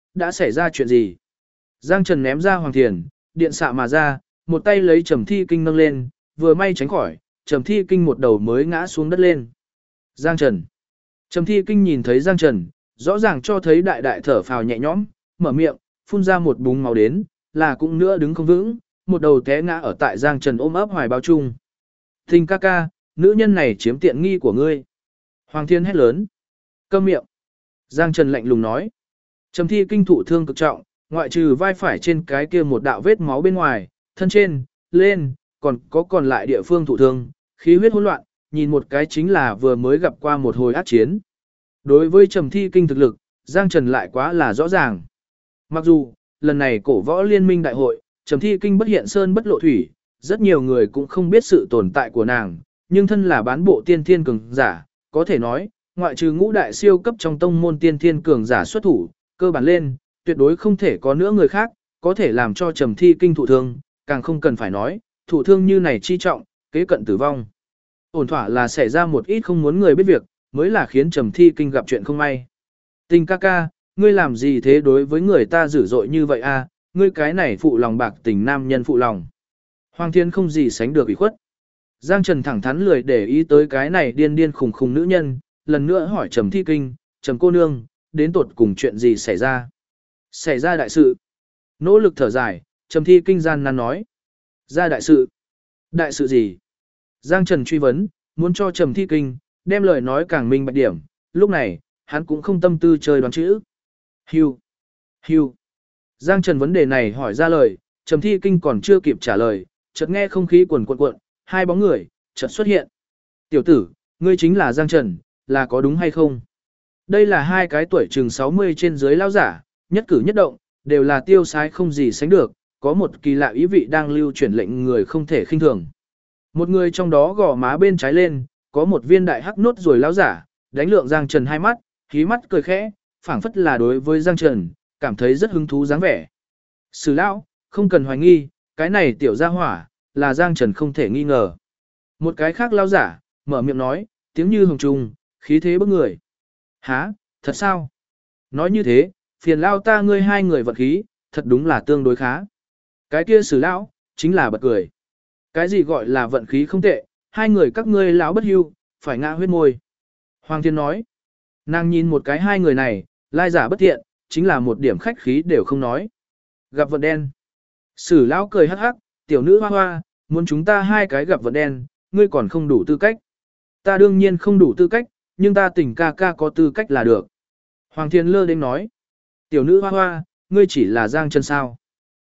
đã xảy ra chuyện gì? Giang Trần ném ra Hoàng Thiền, điện xạ mà ra, một tay lấy Trầm Thi Kinh nâng lên, vừa may tránh khỏi, Trầm Thi Kinh một đầu mới ngã xuống đất lên. Giang Trần. Trầm Thi Kinh nhìn thấy Giang Trần, rõ ràng cho thấy đại đại thở phào nhẹ nhõm, mở miệng, phun ra một búng máu đến, là cũng nữa đứng không vững, một đầu té ngã ở tại Giang Trần ôm ấp hoài bao chung. Thình ca ca, nữ nhân này chiếm tiện nghi của ngươi. Hoàng Thiên hét lớn. Câm miệng. Giang Trần lạnh lùng nói. Trầm Thi Kinh thụ thương cực trọng, ngoại trừ vai phải trên cái kia một đạo vết máu bên ngoài, thân trên, lên, còn lại địa phương thụ thương, khí huyết hỗn loạn, nhìn một cái chính là vừa mới gặp qua một hồi ác chiến. Đối với Trầm Thi Kinh thực lực, Giang Trần lại quá là rõ ràng. Mặc dù, lần này cổ võ liên minh đại hội, Trầm Thi Kinh bất hiện sơn bất lộ thủy, rất nhiều người cũng không biết sự tồn tại của nàng, nhưng thân là bán bộ tiên thiên cường giả, có thể nói, ngoại trừ ngũ đại siêu cấp trong tông môn tiên thiên cường giả xuất thủ, cơ bản lên, tuyệt đối không thể có nữa người khác, có thể làm cho Trầm Thi Kinh thụ thương, càng không cần phải nói, thụ thương như này chi trọng, kế cận tử vong. Ổn thỏa là xảy ra một ít không muốn người biết việc, mới là khiến Trầm Thi Kinh gặp chuyện không may. Tình ca ca, ngươi làm gì thế đối với người ta dữ dội như vậy a? Ngươi cái này phụ lòng bạc tình nam nhân phụ lòng. Hoàng Thiên không gì sánh được ủy khuất. Giang Trần thẳng thắn lười để ý tới cái này điên điên khùng khùng nữ nhân, lần nữa hỏi Trầm Thi Kinh, Trầm cô nương, đến tột cùng chuyện gì xảy ra? Xảy ra đại sự. Nỗ lực thở dài, Trầm Thi Kinh gian nan nói. Ra đại sự. Đại sự gì? Giang Trần truy vấn, muốn cho Trầm Thi Kinh, đem lời nói càng minh bạch điểm, lúc này, hắn cũng không tâm tư chơi đoán chữ. Hưu. Hưu. Giang Trần vấn đề này hỏi ra lời, Trầm Thi Kinh còn chưa kịp trả lời, chợt nghe không khí cuồn cuộn, hai bóng người, chợt xuất hiện. Tiểu tử, ngươi chính là Giang Trần, là có đúng hay không? Đây là hai cái tuổi chừng 60 trên dưới lao giả, nhất cử nhất động, đều là tiêu sái không gì sánh được, có một kỳ lạ ý vị đang lưu chuyển lệnh người không thể khinh thường. Một người trong đó gò má bên trái lên, có một viên đại hắc nốt rồi lao giả, đánh lượng Giang Trần hai mắt, khí mắt cười khẽ, phảng phất là đối với Giang Trần, cảm thấy rất hứng thú dáng vẻ. Sử lão, không cần hoài nghi, cái này tiểu gia hỏa, là Giang Trần không thể nghi ngờ. Một cái khác lao giả, mở miệng nói, tiếng như hồng trùng, khí thế bức người. Hả, thật sao? Nói như thế, phiền lao ta ngươi hai người vật khí, thật đúng là tương đối khá. Cái kia Sử lão, chính là bật cười. Cái gì gọi là vận khí không tệ, hai người các ngươi lão bất hưu, phải ngã huyết môi. Hoàng Thiên nói, nàng nhìn một cái hai người này, lai giả bất thiện, chính là một điểm khách khí đều không nói. Gặp vận đen. Sử lão cười hắc hắc, tiểu nữ hoa hoa, muốn chúng ta hai cái gặp vận đen, ngươi còn không đủ tư cách. Ta đương nhiên không đủ tư cách, nhưng ta tình ca ca có tư cách là được. Hoàng Thiên lơ đến nói, tiểu nữ hoa hoa, ngươi chỉ là Giang Trần sao.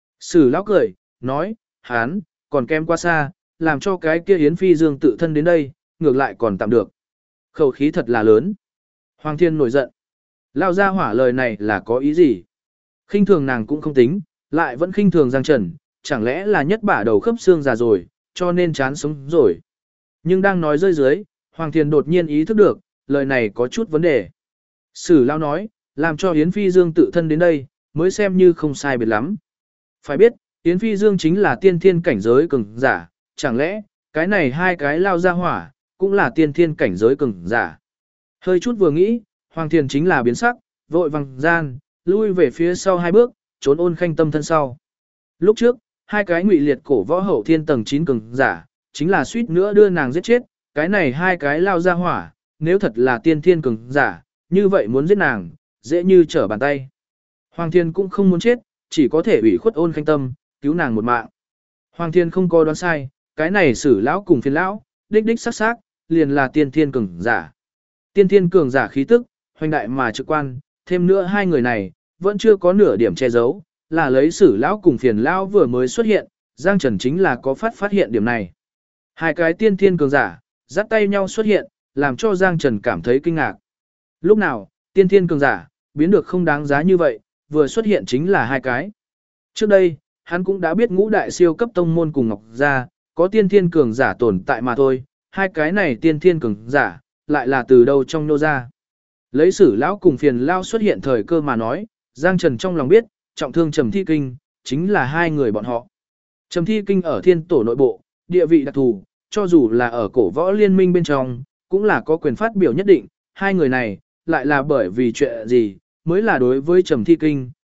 Sử lão cười, nói, hán, còn kém quá xa, làm cho cái kia Yến Phi Dương tự thân đến đây, ngược lại còn tạm được. Khẩu khí thật là lớn. Hoàng Thiên nổi giận. Lao ra hỏa lời này là có ý gì? Khinh thường nàng cũng không tính, lại vẫn khinh thường Giang Trần, chẳng lẽ là nhất bả đầu khớp xương già rồi, cho nên chán sống rồi. Nhưng đang nói rơi dưới, Hoàng Thiên đột nhiên ý thức được, lời này có chút vấn đề. Sử Lao nói, làm cho Yến Phi Dương tự thân đến đây, mới xem như không sai biệt lắm. Phải biết, Yến Phi Dương chính là tiên thiên cảnh giới cường giả, chẳng lẽ, cái này hai cái lao ra hỏa, cũng là tiên thiên cảnh giới cường giả. Hơi chút vừa nghĩ, Hoàng Thiền chính là biến sắc, vội vàng gian, lui về phía sau hai bước, trốn Ôn Khanh Tâm thân sau. Lúc trước, hai cái ngụy liệt cổ võ hậu thiên tầng 9 cường giả, chính là suýt nữa đưa nàng giết chết, cái này hai cái lao ra hỏa, nếu thật là tiên thiên cường giả, như vậy muốn giết nàng, dễ như trở bàn tay. Hoàng Thiên cũng không muốn chết, chỉ có thể ủy khuất Ôn Khanh Tâm, cứu nàng một mạng. Hoàng Thiên không có đoán sai, cái này Sử lão cùng Phiền lão, đích đích sắc sắc, liền là tiên thiên cường giả. Tiên thiên cường giả khí tức, hoành đại mà trực quan, thêm nữa hai người này, vẫn chưa có nửa điểm che giấu, là lấy Sử lão cùng Phiền lão vừa mới xuất hiện, Giang Trần chính là có phát hiện điểm này. Hai cái tiên thiên cường giả, dắt tay nhau xuất hiện, làm cho Giang Trần cảm thấy kinh ngạc. Lúc nào, tiên thiên cường giả, biến được không đáng giá như vậy, vừa xuất hiện chính là hai cái. Trước đây, hắn cũng đã biết ngũ đại siêu cấp tông môn cùng Ngọc Gia, có tiên thiên cường giả tồn tại mà thôi, hai cái này tiên thiên cường giả, lại là từ đâu trong nô ra. Lấy Sử lão cùng Phiền lão xuất hiện thời cơ mà nói, Giang Trần trong lòng biết, trọng thương Trầm Thi Kinh, chính là hai người bọn họ. Trầm Thi Kinh ở thiên tổ nội bộ, địa vị đặc thù, cho dù là ở cổ võ liên minh bên trong, cũng là có quyền phát biểu nhất định, hai người này, lại là bởi vì chuyện gì, mới là đối với Trầm Thi Kinh,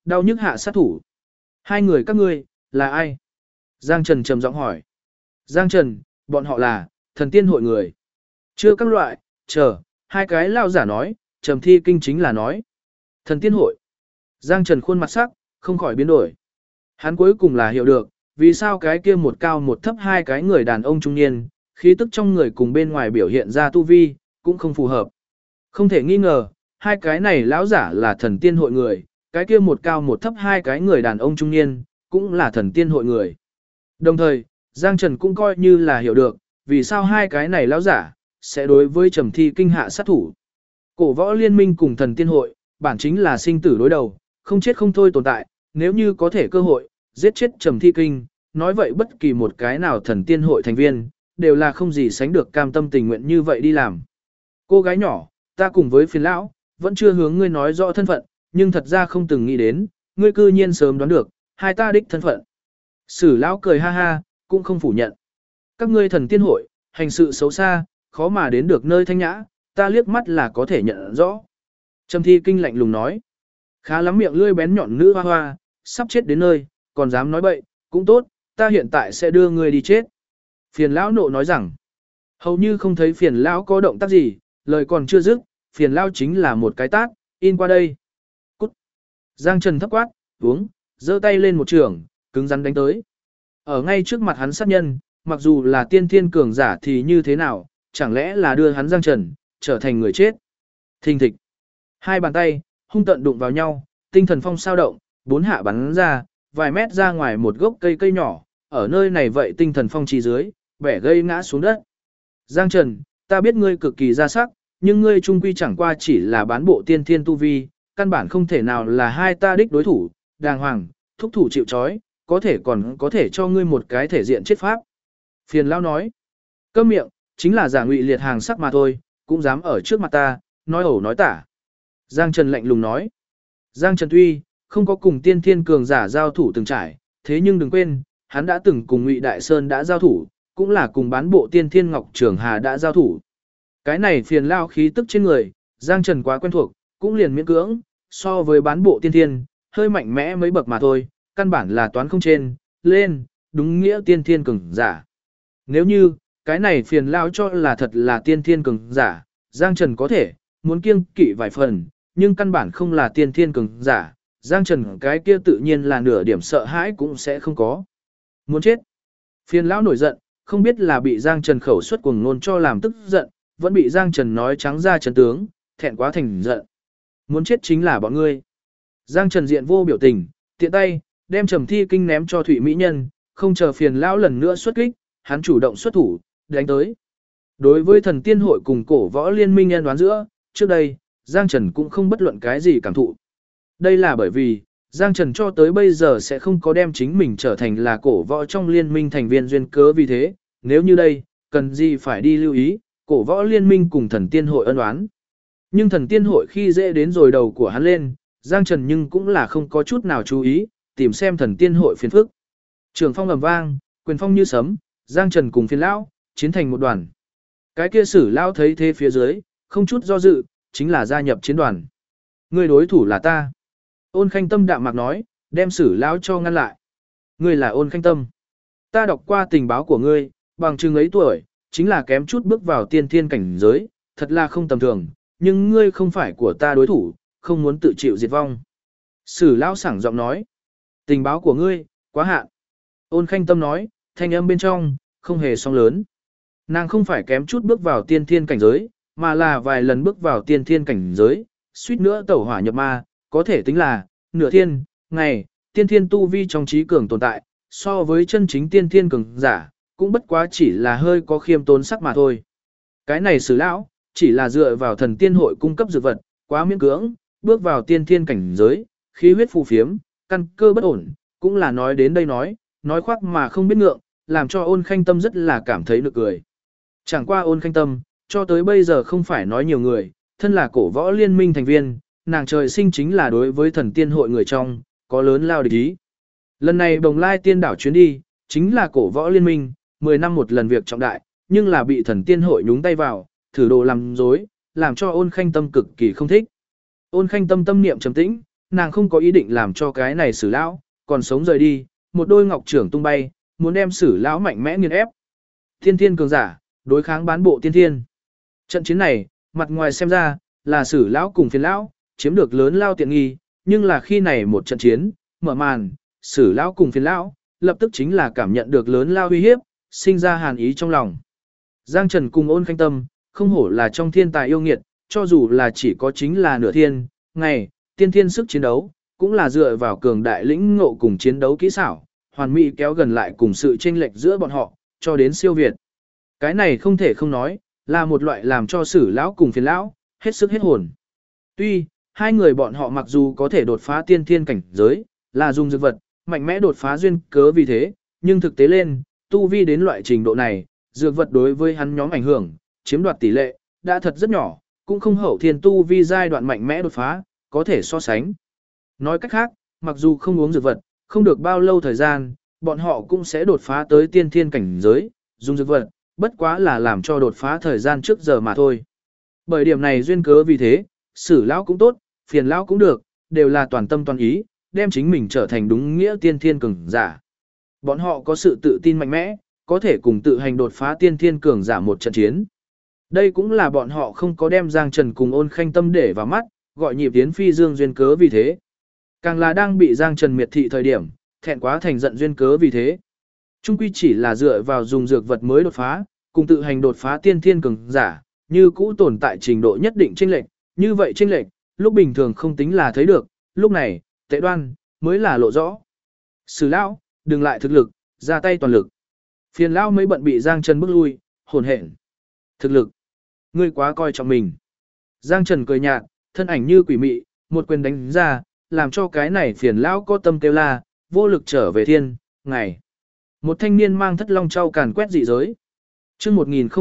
đau nhức hạ sát thủ. Hai người các ngươi, là ai? Giang Trần trầm giọng hỏi. Giang Trần, bọn họ là, thần tiên hội người. Chưa các loại, chờ, hai cái lao giả nói, Trầm Thi Kinh chính là nói. Thần tiên hội. Giang Trần khuôn mặt sắc, không khỏi biến đổi. Hắn cuối cùng là hiểu được, vì sao cái kia một cao một thấp hai cái người đàn ông trung niên, khí tức trong người cùng bên ngoài biểu hiện ra tu vi, cũng không phù hợp. Không thể nghi ngờ, hai cái này lão giả là thần tiên hội người, cái kia một cao một thấp hai cái người đàn ông trung niên, cũng là thần tiên hội người. Đồng thời, Giang Trần cũng coi như là hiểu được, vì sao hai cái này lão giả, sẽ đối với Trầm Thi Kinh hạ sát thủ. Cổ võ liên minh cùng thần tiên hội, bản chính là sinh tử đối đầu, không chết không thôi tồn tại, nếu như có thể cơ hội, giết chết Trầm Thi Kinh, nói vậy bất kỳ một cái nào thần tiên hội thành viên, đều là không gì sánh được cam tâm tình nguyện như vậy đi làm. Cô gái nhỏ, ta cùng với phiền lão, vẫn chưa hướng ngươi nói rõ thân phận, nhưng thật ra không từng nghĩ đến, ngươi cư nhiên sớm đoán được, hai ta đích thân phận. Sử lão cười ha ha, cũng không phủ nhận. Các ngươi thần tiên hội, hành sự xấu xa, khó mà đến được nơi thanh nhã, ta liếc mắt là có thể nhận rõ. Trầm Thi Kinh lạnh lùng nói. Khá lắm miệng lươi bén nhọn nữ hoa hoa, sắp chết đến nơi, còn dám nói bậy, cũng tốt, ta hiện tại sẽ đưa ngươi đi chết. Phiền lão nộ nói rằng, hầu như không thấy phiền lão có động tác gì, lời còn chưa dứt, phiền lão chính là một cái tát, in qua đây. Cút. Giang Trần thấp quát, uống, giơ tay lên một trường, cứng rắn đánh tới. Ở ngay trước mặt hắn sát nhân, mặc dù là tiên thiên cường giả thì như thế nào, chẳng lẽ là đưa hắn Giang Trần, trở thành người chết. Thình thịch. Hai bàn tay, hung tận đụng vào nhau, tinh thần phong sao động, bốn hạ bắn ra, vài mét ra ngoài một gốc cây nhỏ, ở nơi này vậy tinh thần phong trì dưới, bẻ gây ngã xuống đất. Giang Trần, ta biết ngươi cực kỳ ra sắc, nhưng ngươi trung quy chẳng qua chỉ là bán bộ tiên thiên tu vi, căn bản không thể nào là hai ta đích đối thủ, đàng hoàng, thúc thủ chịu trói, có thể còn có thể cho ngươi một cái thể diện chết pháp. Phiền lão nói, câm miệng, chính là giả ngụy liệt hàng sắc mà thôi, cũng dám ở trước mặt ta, nói ẩu nói tả. Giang Trần lạnh lùng nói, Giang Trần tuy không có cùng tiên thiên cường giả giao thủ từng trải, thế nhưng đừng quên, hắn đã từng cùng Ngụy Đại Sơn đã giao thủ, cũng là cùng bán bộ tiên thiên Ngọc Trường Hà đã giao thủ. Cái này phiền lao khí tức trên người, Giang Trần quá quen thuộc, cũng liền miễn cưỡng, so với bán bộ tiên thiên, hơi mạnh mẽ mấy bậc mà thôi, căn bản là toán không trên, lên, đúng nghĩa tiên thiên cường giả. Nếu như, cái này phiền lao cho là thật là tiên thiên cường giả, Giang Trần có thể, muốn kiêng kỵ vài phần, nhưng căn bản không là tiên thiên cường giả, Giang Trần cái kia tự nhiên là nửa điểm sợ hãi cũng sẽ không có. Muốn chết. Phiền lão nổi giận, không biết là bị Giang Trần khẩu suất cuồng ngôn cho làm tức giận, vẫn bị Giang Trần nói trắng ra trấn tướng, thẹn quá thành giận. Muốn chết chính là bọn ngươi. Giang Trần diện vô biểu tình, tiện tay, đem Trầm Thi Kinh ném cho Thụy Mỹ Nhân, không chờ phiền lão lần nữa xuất kích, hắn chủ động xuất thủ, đánh tới. Đối với thần tiên hội cùng cổ võ liên minh nhân đoán giữa, trước đây, Giang Trần cũng không bất luận cái gì cảm thụ. Đây là bởi vì, Giang Trần cho tới bây giờ sẽ không có đem chính mình trở thành là cổ võ trong liên minh thành viên duyên cớ vì thế, nếu như đây, cần gì phải đi lưu ý, cổ võ liên minh cùng thần tiên hội ân oán. Nhưng thần tiên hội khi dễ đến rồi đầu của hắn lên, Giang Trần nhưng cũng là không có chút nào chú ý, tìm xem thần tiên hội phiền phức. Trường phong ầm vang, quyền phong như sấm, Giang Trần cùng phiền lão, chiến thành một đoàn. Cái kia Sử lão thấy thế phía dưới, không chút do dự, chính là gia nhập chiến đoàn. Người đối thủ là ta. Ôn Khanh Tâm đạm mạc nói, đem Sử lão cho ngăn lại. Ngươi là Ôn Khanh Tâm. Ta đọc qua tình báo của ngươi, bằng chừng ấy tuổi, chính là kém chút bước vào tiên thiên cảnh giới, thật là không tầm thường, nhưng ngươi không phải của ta đối thủ, không muốn tự chịu diệt vong. Sử lão sảng giọng nói, tình báo của ngươi, quá hạn. Ôn Khanh Tâm nói, thanh âm bên trong, không hề song lớn. Nàng không phải kém chút bước vào tiên thiên cảnh giới, mà là vài lần bước vào tiên thiên cảnh giới, suýt nữa tẩu hỏa nhập ma, có thể tính là, nửa thiên, ngày, tiên thiên tu vi trong trí cường tồn tại, so với chân chính tiên thiên cường giả, cũng bất quá chỉ là hơi có khiêm tốn sắc mà thôi. Cái này Sử lão, chỉ là dựa vào thần tiên hội cung cấp dược vật, quá miễn cưỡng, bước vào tiên thiên cảnh giới, khí huyết phù phiếm, căn cơ bất ổn, cũng là nói đến đây nói khoác mà không biết ngượng, làm cho Ôn Khanh Tâm rất là cảm thấy nực cười. Chẳng qua Ôn Khanh Tâm, cho tới bây giờ không phải nói nhiều người, thân là cổ võ liên minh thành viên, nàng trời sinh chính là đối với thần tiên hội người trong, có lớn lao địch ý. Lần này Bồng Lai tiên đảo chuyến đi, chính là cổ võ liên minh, 10 năm một lần việc trọng đại, nhưng là bị thần tiên hội nhúng tay vào, thử đồ làm dối, làm cho Ôn Khanh Tâm cực kỳ không thích. Ôn Khanh Tâm tâm niệm trầm tĩnh, nàng không có ý định làm cho cái này Sử lão còn sống rời đi, một đôi ngọc trưởng tung bay, muốn đem Sử lão mạnh mẽ nghiền ép. Tiên thiên cường giả, đối kháng bán bộ tiên thiên. Trận chiến này, mặt ngoài xem ra là Sử lão cùng Phiền lão chiếm được lớn lao tiện nghi, nhưng là khi này một trận chiến, mở màn, Sử lão cùng Phiền lão lập tức chính là cảm nhận được lớn lao uy hiếp, sinh ra hàn ý trong lòng. Giang Trần cùng Ôn Khanh Tâm, không hổ là trong thiên tài yêu nghiệt, cho dù là chỉ có chính là nửa thiên, ngày, tiên thiên sức chiến đấu, cũng là dựa vào cường đại lĩnh ngộ cùng chiến đấu kỹ xảo, hoàn mỹ kéo gần lại cùng sự chênh lệch giữa bọn họ, cho đến siêu việt. Cái này không thể không nói, là một loại làm cho Sử lão cùng Phiền lão hết sức hết hồn. Tuy, hai người bọn họ mặc dù có thể đột phá tiên thiên cảnh giới, là dùng dược vật, mạnh mẽ đột phá duyên cớ vì thế, nhưng thực tế lên, tu vi đến loại trình độ này, dược vật đối với hắn nhóm ảnh hưởng, chiếm đoạt tỷ lệ, đã thật rất nhỏ, cũng không hậu thiên tu vi giai đoạn mạnh mẽ đột phá, có thể so sánh. Nói cách khác, mặc dù không uống dược vật, không được bao lâu thời gian, bọn họ cũng sẽ đột phá tới tiên thiên cảnh giới, dùng dược vật, bất quá là làm cho đột phá thời gian trước giờ mà thôi. Bởi điểm này duyên cớ vì thế, Sử lão cũng tốt, Phiền lão cũng được, đều là toàn tâm toàn ý, đem chính mình trở thành đúng nghĩa tiên thiên cường giả. Bọn họ có sự tự tin mạnh mẽ, có thể cùng tự hành đột phá tiên thiên cường giả một trận chiến. Đây cũng là bọn họ không có đem Giang Trần cùng Ôn Khanh Tâm để vào mắt, gọi nhịp tiến phi dương duyên cớ vì thế. Càng là đang bị Giang Trần miệt thị thời điểm, thẹn quá thành giận duyên cớ vì thế. Trung quy chỉ là dựa vào dùng dược vật mới đột phá, cùng tự hành đột phá tiên thiên cường giả, như cũ tồn tại trình độ nhất định chênh lệch, như vậy chênh lệch, lúc bình thường không tính là thấy được, lúc này, Tệ Đoan mới là lộ rõ. Sử lão, đừng lại thực lực, ra tay toàn lực. Phiền lão mới bận bị Giang Trần bước lui, hồn hển. Thực lực, ngươi quá coi trọng mình. Giang Trần cười nhạt, thân ảnh như quỷ mị, một quyền đánh ra, làm cho cái này Phiền lão có tâm kêu la, vô lực trở về thiên, ngày. Một thanh niên mang thất long trao càn quét dị giới. Chương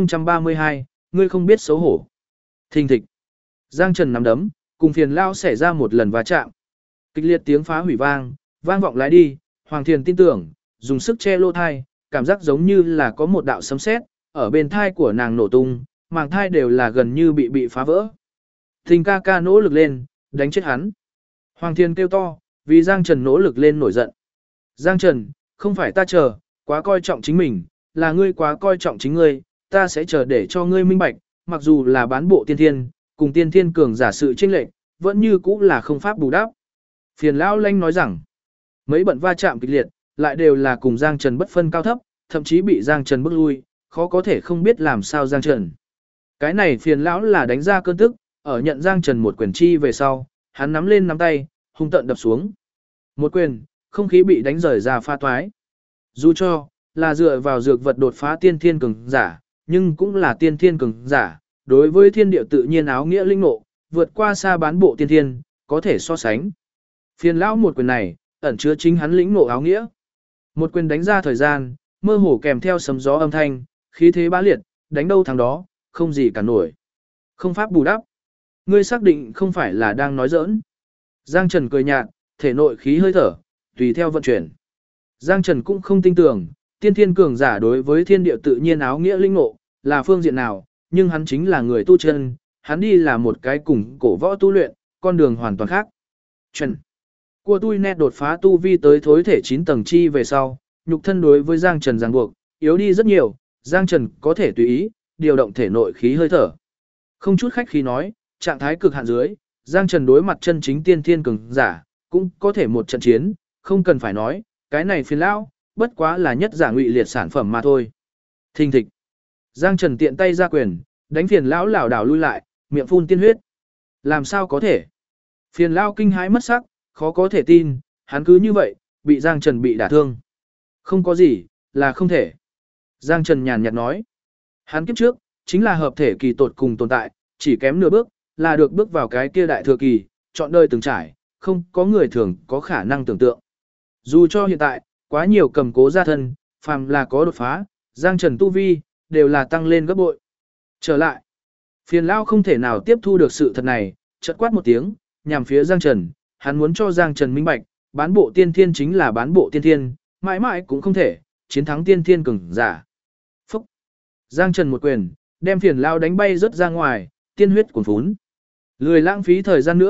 1032, ngươi không biết xấu hổ. Thình thịch. Giang Trần nắm đấm, cùng Phiền lão xảy ra một lần va chạm. Kịch liệt tiếng phá hủy vang, vang vọng lái đi, Hoàng Thiền tin tưởng, dùng sức che lỗ thai, cảm giác giống như là có một đạo sấm sét ở bên thai của nàng nổ tung, màng thai đều là gần như bị phá vỡ. Thình ca ca nỗ lực lên, đánh chết hắn. Hoàng Thiên kêu to, vì Giang Trần nỗ lực lên nổi giận. Giang Trần, không phải ta chờ, quá coi trọng chính mình, là ngươi quá coi trọng chính ngươi, ta sẽ chờ để cho ngươi minh bạch, mặc dù là bán bộ tiên thiên, cùng tiên thiên cường giả sự chênh lệch, vẫn như cũ là không pháp bù đắp. Phiền lão lanh nói rằng, mấy bận va chạm kịch liệt, lại đều là cùng Giang Trần bất phân cao thấp, thậm chí bị Giang Trần bước lui, khó có thể không biết làm sao Giang Trần. Cái này Phiền lão là đánh ra cơn tức, ở nhận Giang Trần một quyền chi về sau, hắn nắm lên nắm tay, hung tợn đập xuống. Một quyền, không khí bị đánh rời ra pha toái. Dù cho là dựa vào dược vật đột phá tiên thiên cường giả, nhưng cũng là tiên thiên cường giả, đối với thiên địa tự nhiên áo nghĩa linh ngộ, vượt qua xa bán bộ tiên thiên, có thể so sánh. Phiền lão một quyền này, ẩn chứa chính hắn lĩnh ngộ áo nghĩa. Một quyền đánh ra thời gian, mơ hồ kèm theo sấm gió âm thanh, khí thế bá liệt, đánh đâu thắng đó, không gì cả nổi. Không pháp bù đắp. Ngươi xác định không phải là đang nói giỡn. Giang Trần cười nhạt, thể nội khí hơi thở, tùy theo vận chuyển. Giang Trần cũng không tin tưởng, tiên thiên cường giả đối với thiên địa tự nhiên áo nghĩa linh ngộ, là phương diện nào, nhưng hắn chính là người tu chân, hắn đi là một cái cùng cổ võ tu luyện, con đường hoàn toàn khác. Trần. Của tôi nét đột phá tu vi tới thối thể 9 tầng chi về sau, nhục thân đối với Giang Trần ràng buộc, yếu đi rất nhiều, Giang Trần có thể tùy ý, điều động thể nội khí hơi thở. Không chút khách khí nói, trạng thái cực hạn dưới, Giang Trần đối mặt chân chính tiên thiên cường giả, cũng có thể một trận chiến, không cần phải nói, cái này Phiền lão, bất quá là nhất giả ngụy liệt sản phẩm mà thôi. Thình thịch. Giang Trần tiện tay ra quyền, đánh Phiền lão lảo đảo lui lại, miệng phun tiên huyết. Làm sao có thể? Phiền lão kinh hãi mất sắc, khó có thể tin, hắn cứ như vậy, bị Giang Trần bị đả thương. Không có gì, là không thể. Giang Trần nhàn nhạt nói. Hắn kiếp trước, chính là hợp thể kỳ tột cùng tồn tại, chỉ kém nửa bước, là được bước vào cái kia đại thừa kỳ, chọn đời từng trải, không có người thường có khả năng tưởng tượng. Dù cho hiện tại, quá nhiều cầm cố gia thân, phàm là có đột phá, Giang Trần tu vi, đều là tăng lên gấp bội. Trở lại, Phiền lão không thể nào tiếp thu được sự thật này, chợt quát một tiếng, nhằm phía Giang Trần, hắn muốn cho Giang Trần minh bạch, bán bộ tiên thiên chính là bán bộ tiên thiên, mãi mãi cũng không thể chiến thắng tiên thiên cường giả. Phúc! Giang Trần một quyền, đem Phiền lão đánh bay rất ra ngoài, tiên huyết cuồn phún. Lười lãng phí thời gian nữa,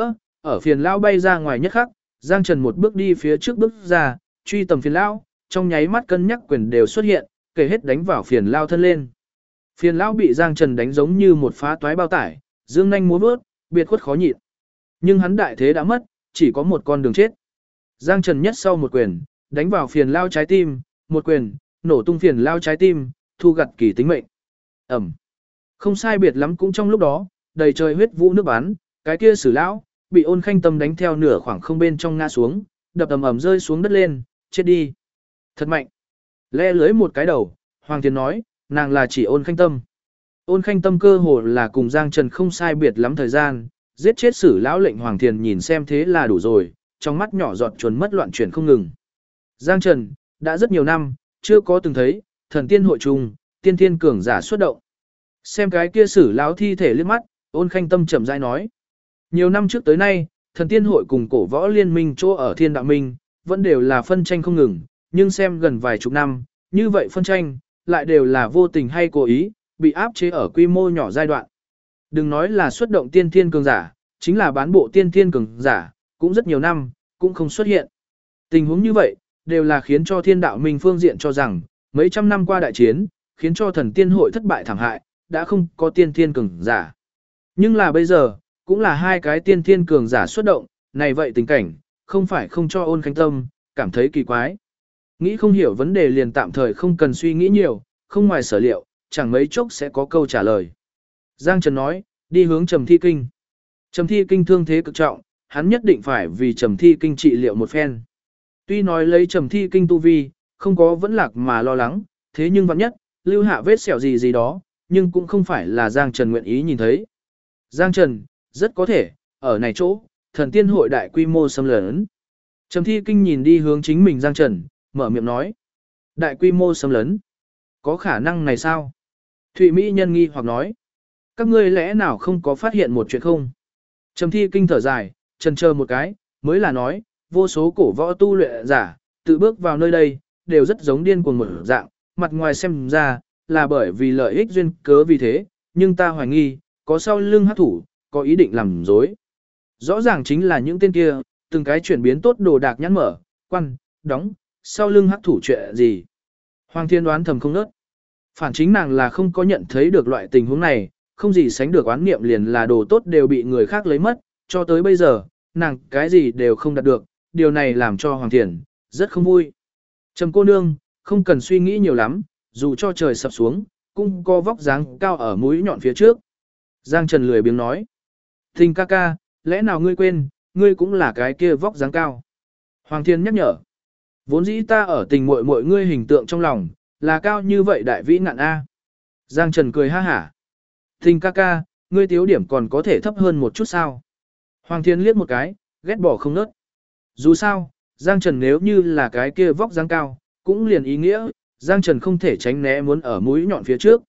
ở phiền lão bay ra ngoài nhất khắc, Giang Trần một bước đi phía trước bước ra, truy tầm phiền lão, trong nháy mắt cân nhắc quyền đều xuất hiện, kể hết đánh vào phiền lão thân lên. Phiền lão bị Giang Trần đánh giống như một phá toái bao tải, dương nhanh múa vớt, biệt khuất khó nhịn. Nhưng hắn đại thế đã mất, chỉ có một con đường chết. Giang Trần nhất sau một quyền, đánh vào phiền lão trái tim, một quyền, nổ tung phiền lão trái tim, thu gặt kỳ tính mệnh. Ẩm. Không sai biệt lắm cũng trong lúc đó, đầy trời huyết vũ nước bắn, cái kia Sử lão bị Ôn Khanh Tâm đánh theo nửa khoảng không bên trong ngã xuống, đập ầm ầm rơi xuống đất lên, chết đi. Thật mạnh. Le lưới một cái đầu, Hoàng Thiên nói, nàng là chỉ Ôn Khanh Tâm. Ôn Khanh Tâm cơ hồ là cùng Giang Trần không sai biệt lắm thời gian, giết chết Sử lão lệnh Hoàng Thiên nhìn xem thế là đủ rồi, trong mắt nhỏ giọt chuồn mất loạn chuyển không ngừng. Giang Trần, đã rất nhiều năm, chưa có từng thấy, thần tiên hội trùng, tiên thiên cường giả xuất động. Xem cái kia Sử lão thi thể liếc mắt, Ôn Khanh Tâm chậm rãi nói. Nhiều năm trước tới nay, thần tiên hội cùng cổ võ liên minh chỗ ở Thiên Đạo Minh, vẫn đều là phân tranh không ngừng, nhưng xem gần vài chục năm, như vậy phân tranh, lại đều là vô tình hay cố ý, bị áp chế ở quy mô nhỏ giai đoạn. Đừng nói là xuất động tiên thiên cường giả, chính là bán bộ tiên thiên cường giả, cũng rất nhiều năm, cũng không xuất hiện. Tình huống như vậy, đều là khiến cho Thiên Đạo Minh phương diện cho rằng, mấy trăm năm qua đại chiến, khiến cho thần tiên hội thất bại thảm hại, đã không có tiên thiên cường giả. Nhưng là bây giờ, cũng là hai cái tiên thiên cường giả xuất động, này vậy tình cảnh, không phải không cho Ôn Khanh Tâm, cảm thấy kỳ quái. Nghĩ không hiểu vấn đề liền tạm thời không cần suy nghĩ nhiều, không ngoài sở liệu, chẳng mấy chốc sẽ có câu trả lời. Giang Trần nói, đi hướng Trầm Thi Kinh. Trầm Thi Kinh thương thế cực trọng, hắn nhất định phải vì Trầm Thi Kinh trị liệu một phen. Tuy nói lấy Trầm Thi Kinh tu vi, không có vẫn lạc mà lo lắng, thế nhưng vạn nhất, lưu hạ vết sẹo gì gì đó, nhưng cũng không phải là Giang Trần nguyện ý nhìn thấy. Giang Trần, rất có thể, ở này chỗ, thần tiên hội đại quy mô xâm lấn. Trầm Thi Kinh nhìn đi hướng chính mình Giang Trần, mở miệng nói. Đại quy mô xâm lấn. Có khả năng này sao? Thụy Mỹ nhân nghi hoặc nói. Các ngươi lẽ nào không có phát hiện một chuyện không? Trầm Thi Kinh thở dài, chần chờ một cái, mới là nói, vô số cổ võ tu luyện giả, tự bước vào nơi đây, đều rất giống điên cuồng một dạng, mặt ngoài xem ra, là bởi vì lợi ích duyên cớ vì thế, nhưng ta hoài nghi, có sau lưng hắc thủ, có ý định làm dối. Rõ ràng chính là những tên kia, từng cái chuyển biến tốt đồ đạc nhãn mở, quan, đóng, sau lưng hắc thủ chuyện gì. Hoàng Thiên đoán thầm không nớt. Phản chính nàng là không có nhận thấy được loại tình huống này, không gì sánh được oán niệm liền là đồ tốt đều bị người khác lấy mất, cho tới bây giờ, nàng cái gì đều không đạt được, điều này làm cho Hoàng Thiên rất không vui. Trầm cô nương, không cần suy nghĩ nhiều lắm, dù cho trời sập xuống, cũng có vóc dáng cao ở mũi nhọn phía trước. Giang Trần lười biếng nói. Tình ca ca, lẽ nào ngươi quên, ngươi cũng là cái kia vóc dáng cao. Hoàng Thiên nhắc nhở. Vốn dĩ ta ở tình muội muội ngươi hình tượng trong lòng, là cao như vậy đại vĩ ngạn A. Giang Trần cười ha hả. Tình ca ca, ngươi thiếu điểm còn có thể thấp hơn một chút sao. Hoàng Thiên liếc một cái, ghét bỏ không nớt. Dù sao, Giang Trần nếu như là cái kia vóc dáng cao, cũng liền ý nghĩa, Giang Trần không thể tránh né muốn ở mũi nhọn phía trước.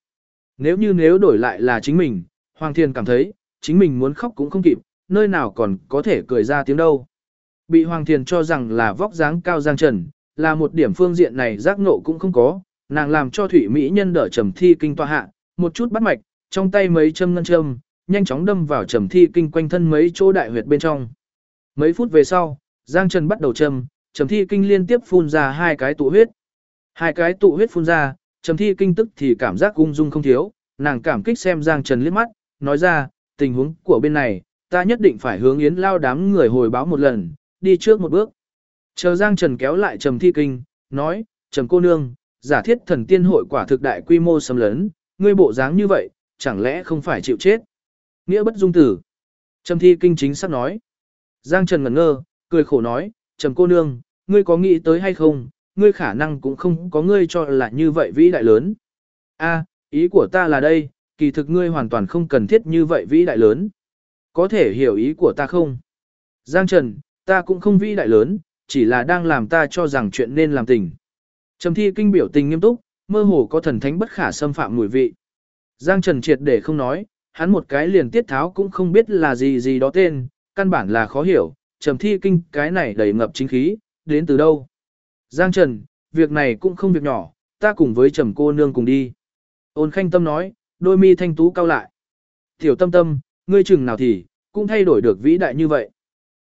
Nếu đổi lại là chính mình, Hoàng Thiên cảm thấy, chính mình muốn khóc cũng không kịp, nơi nào còn có thể cười ra tiếng đâu. Bị Hoàng Thiên cho rằng là vóc dáng cao Giang Trần, là một điểm phương diện này giác ngộ cũng không có, nàng làm cho Thủy Mỹ nhân đỡ Trầm Thi Kinh tọa hạ, một chút bắt mạch, trong tay mấy châm ngân châm, nhanh chóng đâm vào Trầm Thi Kinh quanh thân mấy chỗ đại huyệt bên trong. Mấy phút về sau, Giang Trần bắt đầu châm, Trầm Thi Kinh liên tiếp phun ra hai cái tụ huyết. Hai cái tụ huyết phun ra, Trầm Thi Kinh tức thì cảm giác ung dung không thiếu, nàng cảm kích xem Giang Trần liếc mắt, nói ra, tình huống của bên này, ta nhất định phải hướng Yến Lao đám người hồi báo một lần, đi trước một bước. Chờ Giang Trần kéo lại Trầm Thi Kinh, nói, Trầm cô nương, giả thiết thần tiên hội quả thực đại quy mô xâm lấn, ngươi bộ dáng như vậy, chẳng lẽ không phải chịu chết? Nghĩa bất dung tử. Trầm Thi Kinh chính xác nói. Giang Trần ngẩn ngơ, cười khổ nói, Trầm cô nương, ngươi có nghĩ tới hay không, ngươi khả năng cũng không có ngươi cho là như vậy vĩ đại lớn. A, ý của ta là đây, kỳ thực ngươi hoàn toàn không cần thiết như vậy vĩ đại lớn. Có thể hiểu ý của ta không? Giang Trần, ta cũng không vĩ đại lớn, chỉ là đang làm ta cho rằng chuyện nên làm tình. Trầm Thi Kinh biểu tình nghiêm túc, mơ hồ có thần thánh bất khả xâm phạm mùi vị. Giang Trần triệt để không nói, hắn một cái liền tiết tháo cũng không biết là gì gì đó tên, căn bản là khó hiểu, Trầm Thi Kinh cái này đầy ngập chính khí, đến từ đâu? Giang Trần, việc này cũng không việc nhỏ, ta cùng với Trầm cô nương cùng đi. Ôn Khanh Tâm nói, đôi mi thanh tú cao lại. Tiểu Tâm Tâm, ngươi chừng nào thì, cũng thay đổi được vĩ đại như vậy.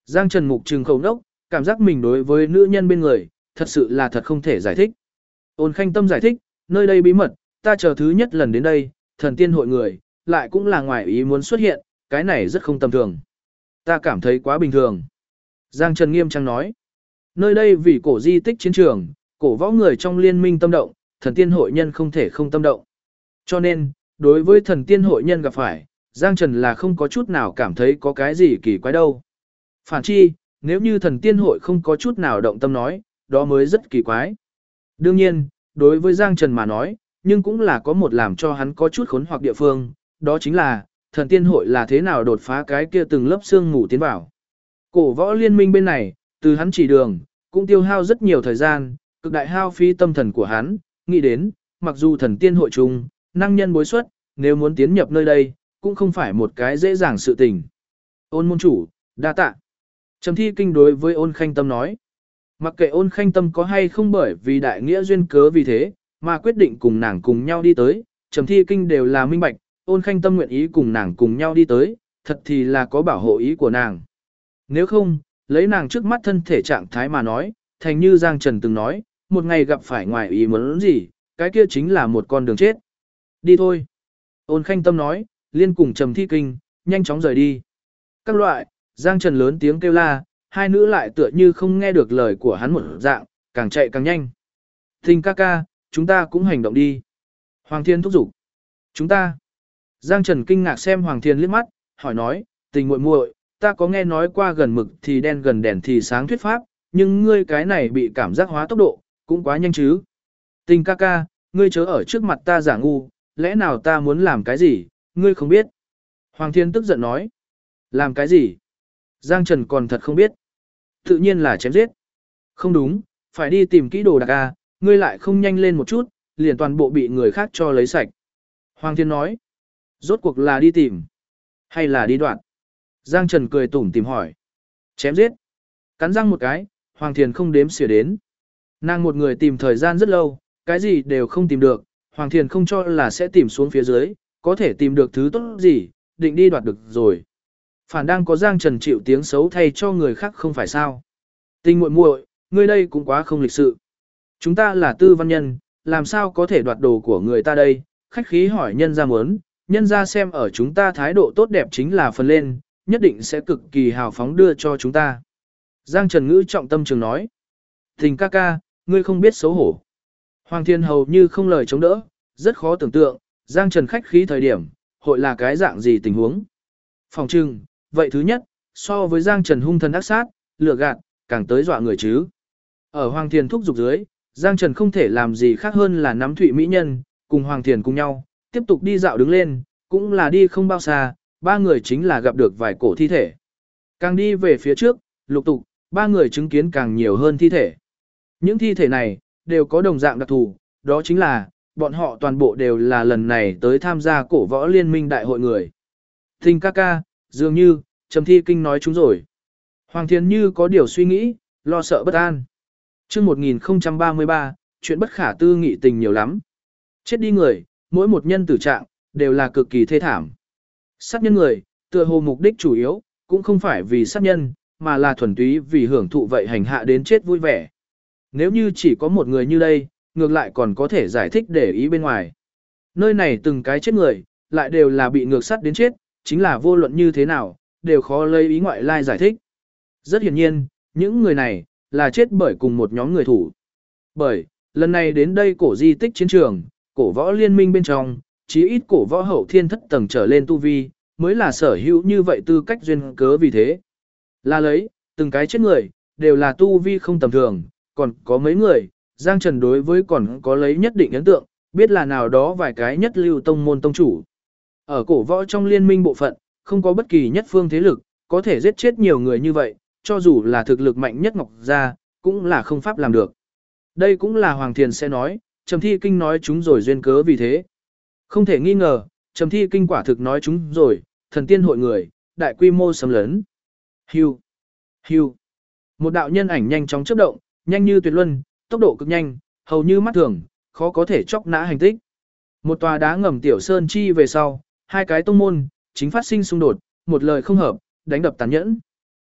Giang Trần mục trừng khẩu đốc, cảm giác mình đối với nữ nhân bên người, thật sự là thật không thể giải thích. Ôn Khanh Tâm giải thích, nơi đây bí mật, ta chờ thứ nhất lần đến đây, thần tiên hội người, lại cũng là ngoài ý muốn xuất hiện, cái này rất không tầm thường. Ta cảm thấy quá bình thường. Giang Trần nghiêm trang nói, nơi đây vì cổ di tích chiến trường, cổ võ người trong liên minh tâm động, thần tiên hội nhân không thể không tâm động. Cho nên, đối với thần tiên hội nhân gặp phải, Giang Trần là không có chút nào cảm thấy có cái gì kỳ quái đâu. Phản chi, nếu như thần tiên hội không có chút nào động tâm nói, đó mới rất kỳ quái. Đương nhiên, đối với Giang Trần mà nói, nhưng cũng là có một làm cho hắn có chút khốn hoặc địa phương, đó chính là, thần tiên hội là thế nào đột phá cái kia từng lớp xương ngủ tiến vào. Cổ võ liên minh bên này, từ hắn chỉ đường, cũng tiêu hao rất nhiều thời gian, cực đại hao phí tâm thần của hắn, nghĩ đến, mặc dù thần tiên hội chung, năng nhân bối xuất, nếu muốn tiến nhập nơi đây, cũng không phải một cái dễ dàng sự tình. Ôn môn chủ, đa tạ. Trầm Thi Kinh đối với Ôn Khanh Tâm nói. Mặc kệ Ôn Khanh Tâm có hay không bởi vì đại nghĩa duyên cớ vì thế, mà quyết định cùng nàng cùng nhau đi tới, Trầm Thi Kinh đều là minh bạch, Ôn Khanh Tâm nguyện ý cùng nàng cùng nhau đi tới, thật thì là có bảo hộ ý của nàng. Nếu không, lấy nàng trước mắt thân thể trạng thái mà nói, thành như Giang Trần từng nói, một ngày gặp phải ngoài ý muốn gì, cái kia chính là một con đường chết. Đi thôi. Ôn Khanh Tâm nói, liên cùng Trầm Thi Kinh, nhanh chóng rời đi. Các loại, Giang Trần lớn tiếng kêu la, hai nữ lại tựa như không nghe được lời của hắn một dạng, càng chạy càng nhanh. Tình ca ca, chúng ta cũng hành động đi. Hoàng Thiên thúc giục. Chúng ta. Giang Trần kinh ngạc xem Hoàng Thiên liếc mắt, hỏi nói, tình muội muội, ta có nghe nói qua gần mực thì đen gần đèn thì sáng thuyết pháp, nhưng ngươi cái này bị cảm giác hóa tốc độ, cũng quá nhanh chứ. Tình ca ca, ngươi chớ ở trước mặt ta giả ngu, lẽ nào ta muốn làm cái gì, ngươi không biết. Hoàng Thiên tức giận nói. Làm cái gì? Giang Trần còn thật không biết. Tự nhiên là chém giết. Không đúng, phải đi tìm kỹ đồ đạc à, ngươi lại không nhanh lên một chút, liền toàn bộ bị người khác cho lấy sạch. Hoàng Thiên nói. Rốt cuộc là đi tìm, hay là đi đoạn? Giang Trần cười tủm tìm hỏi. Chém giết. Cắn răng một cái, Hoàng Thiên không đếm xỉa đến. Nàng một người tìm thời gian rất lâu, cái gì đều không tìm được, Hoàng Thiên không cho là sẽ tìm xuống phía dưới, có thể tìm được thứ tốt gì, định đi đoạt được rồi. Phản đang có Giang Trần chịu tiếng xấu thay cho người khác không phải sao. Tình muội muội, ngươi đây cũng quá không lịch sự. Chúng ta là tư văn nhân, làm sao có thể đoạt đồ của người ta đây, khách khí hỏi nhân ra muốn, nhân ra xem ở chúng ta thái độ tốt đẹp chính là phần lên, nhất định sẽ cực kỳ hào phóng đưa cho chúng ta. Giang Trần ngữ trọng tâm trường nói. Tình ca ca, ngươi không biết xấu hổ. Hoàng Thiên hầu như không lời chống đỡ, rất khó tưởng tượng, Giang Trần khách khí thời điểm, hội là cái dạng gì tình huống. Phòng trưng, vậy thứ nhất, so với Giang Trần hung thần ác sát, lừa gạt, càng tới dọa người chứ. Ở Hoàng Thiên thúc giục dưới, Giang Trần không thể làm gì khác hơn là nắm Thụy Mỹ Nhân, cùng Hoàng Thiên cùng nhau, tiếp tục đi dạo đứng lên, cũng là đi không bao xa, ba người chính là gặp được vài cổ thi thể. Càng đi về phía trước, lục tục, ba người chứng kiến càng nhiều hơn thi thể. Những thi thể này, đều có đồng dạng đặc thù, đó chính là, bọn họ toàn bộ đều là lần này tới tham gia cổ võ liên minh đại hội người. Tình ca ca, dường như, Trầm Thi Kinh nói chúng rồi. Hoàng Thiên như có điều suy nghĩ, lo sợ bất an. Chương 1033, chuyện bất khả tư nghị tình nhiều lắm. Chết đi người, mỗi một nhân tử trạng, đều là cực kỳ thê thảm. Sát nhân người, tựa hồ mục đích chủ yếu, cũng không phải vì sát nhân, mà là thuần túy vì hưởng thụ vậy hành hạ đến chết vui vẻ. Nếu như chỉ có một người như đây, ngược lại còn có thể giải thích để ý bên ngoài. Nơi này từng cái chết người, lại đều là bị ngược sát đến chết, chính là vô luận như thế nào, đều khó lấy ý ngoại lai giải thích. Rất hiển nhiên, những người này, là chết bởi cùng một nhóm người thủ. Bởi, lần này đến đây cổ di tích chiến trường, cổ võ liên minh bên trong, chí ít cổ võ hậu thiên thất tầng trở lên tu vi, mới là sở hữu như vậy tư cách duyên cớ vì thế. Là lấy, từng cái chết người, đều là tu vi không tầm thường, còn có mấy người, Giang Trần đối với còn có lấy nhất định ấn tượng, biết là nào đó vài cái nhất lưu tông môn tông chủ. Ở cổ võ trong liên minh bộ phận, không có bất kỳ nhất phương thế lực, có thể giết chết nhiều người như vậy, cho dù là thực lực mạnh nhất Ngọc Gia, cũng là không pháp làm được. Đây cũng là Hoàng Thiền sẽ nói, Trầm Thi Kinh nói chúng rồi duyên cớ vì thế. Không thể nghi ngờ, Trầm Thi Kinh quả thực nói chúng rồi, thần tiên hội người, đại quy mô xâm lấn. Hưu, hưu. Một đạo nhân ảnh nhanh chóng chớp động, nhanh như tuyệt luân, tốc độ cực nhanh, hầu như mắt thường, khó có thể chọc nã hành tích. Một tòa đá ngầm tiểu sơn chi về sau, hai cái tông môn, chính phát sinh xung đột, một lời không hợp, đánh đập tàn nhẫn.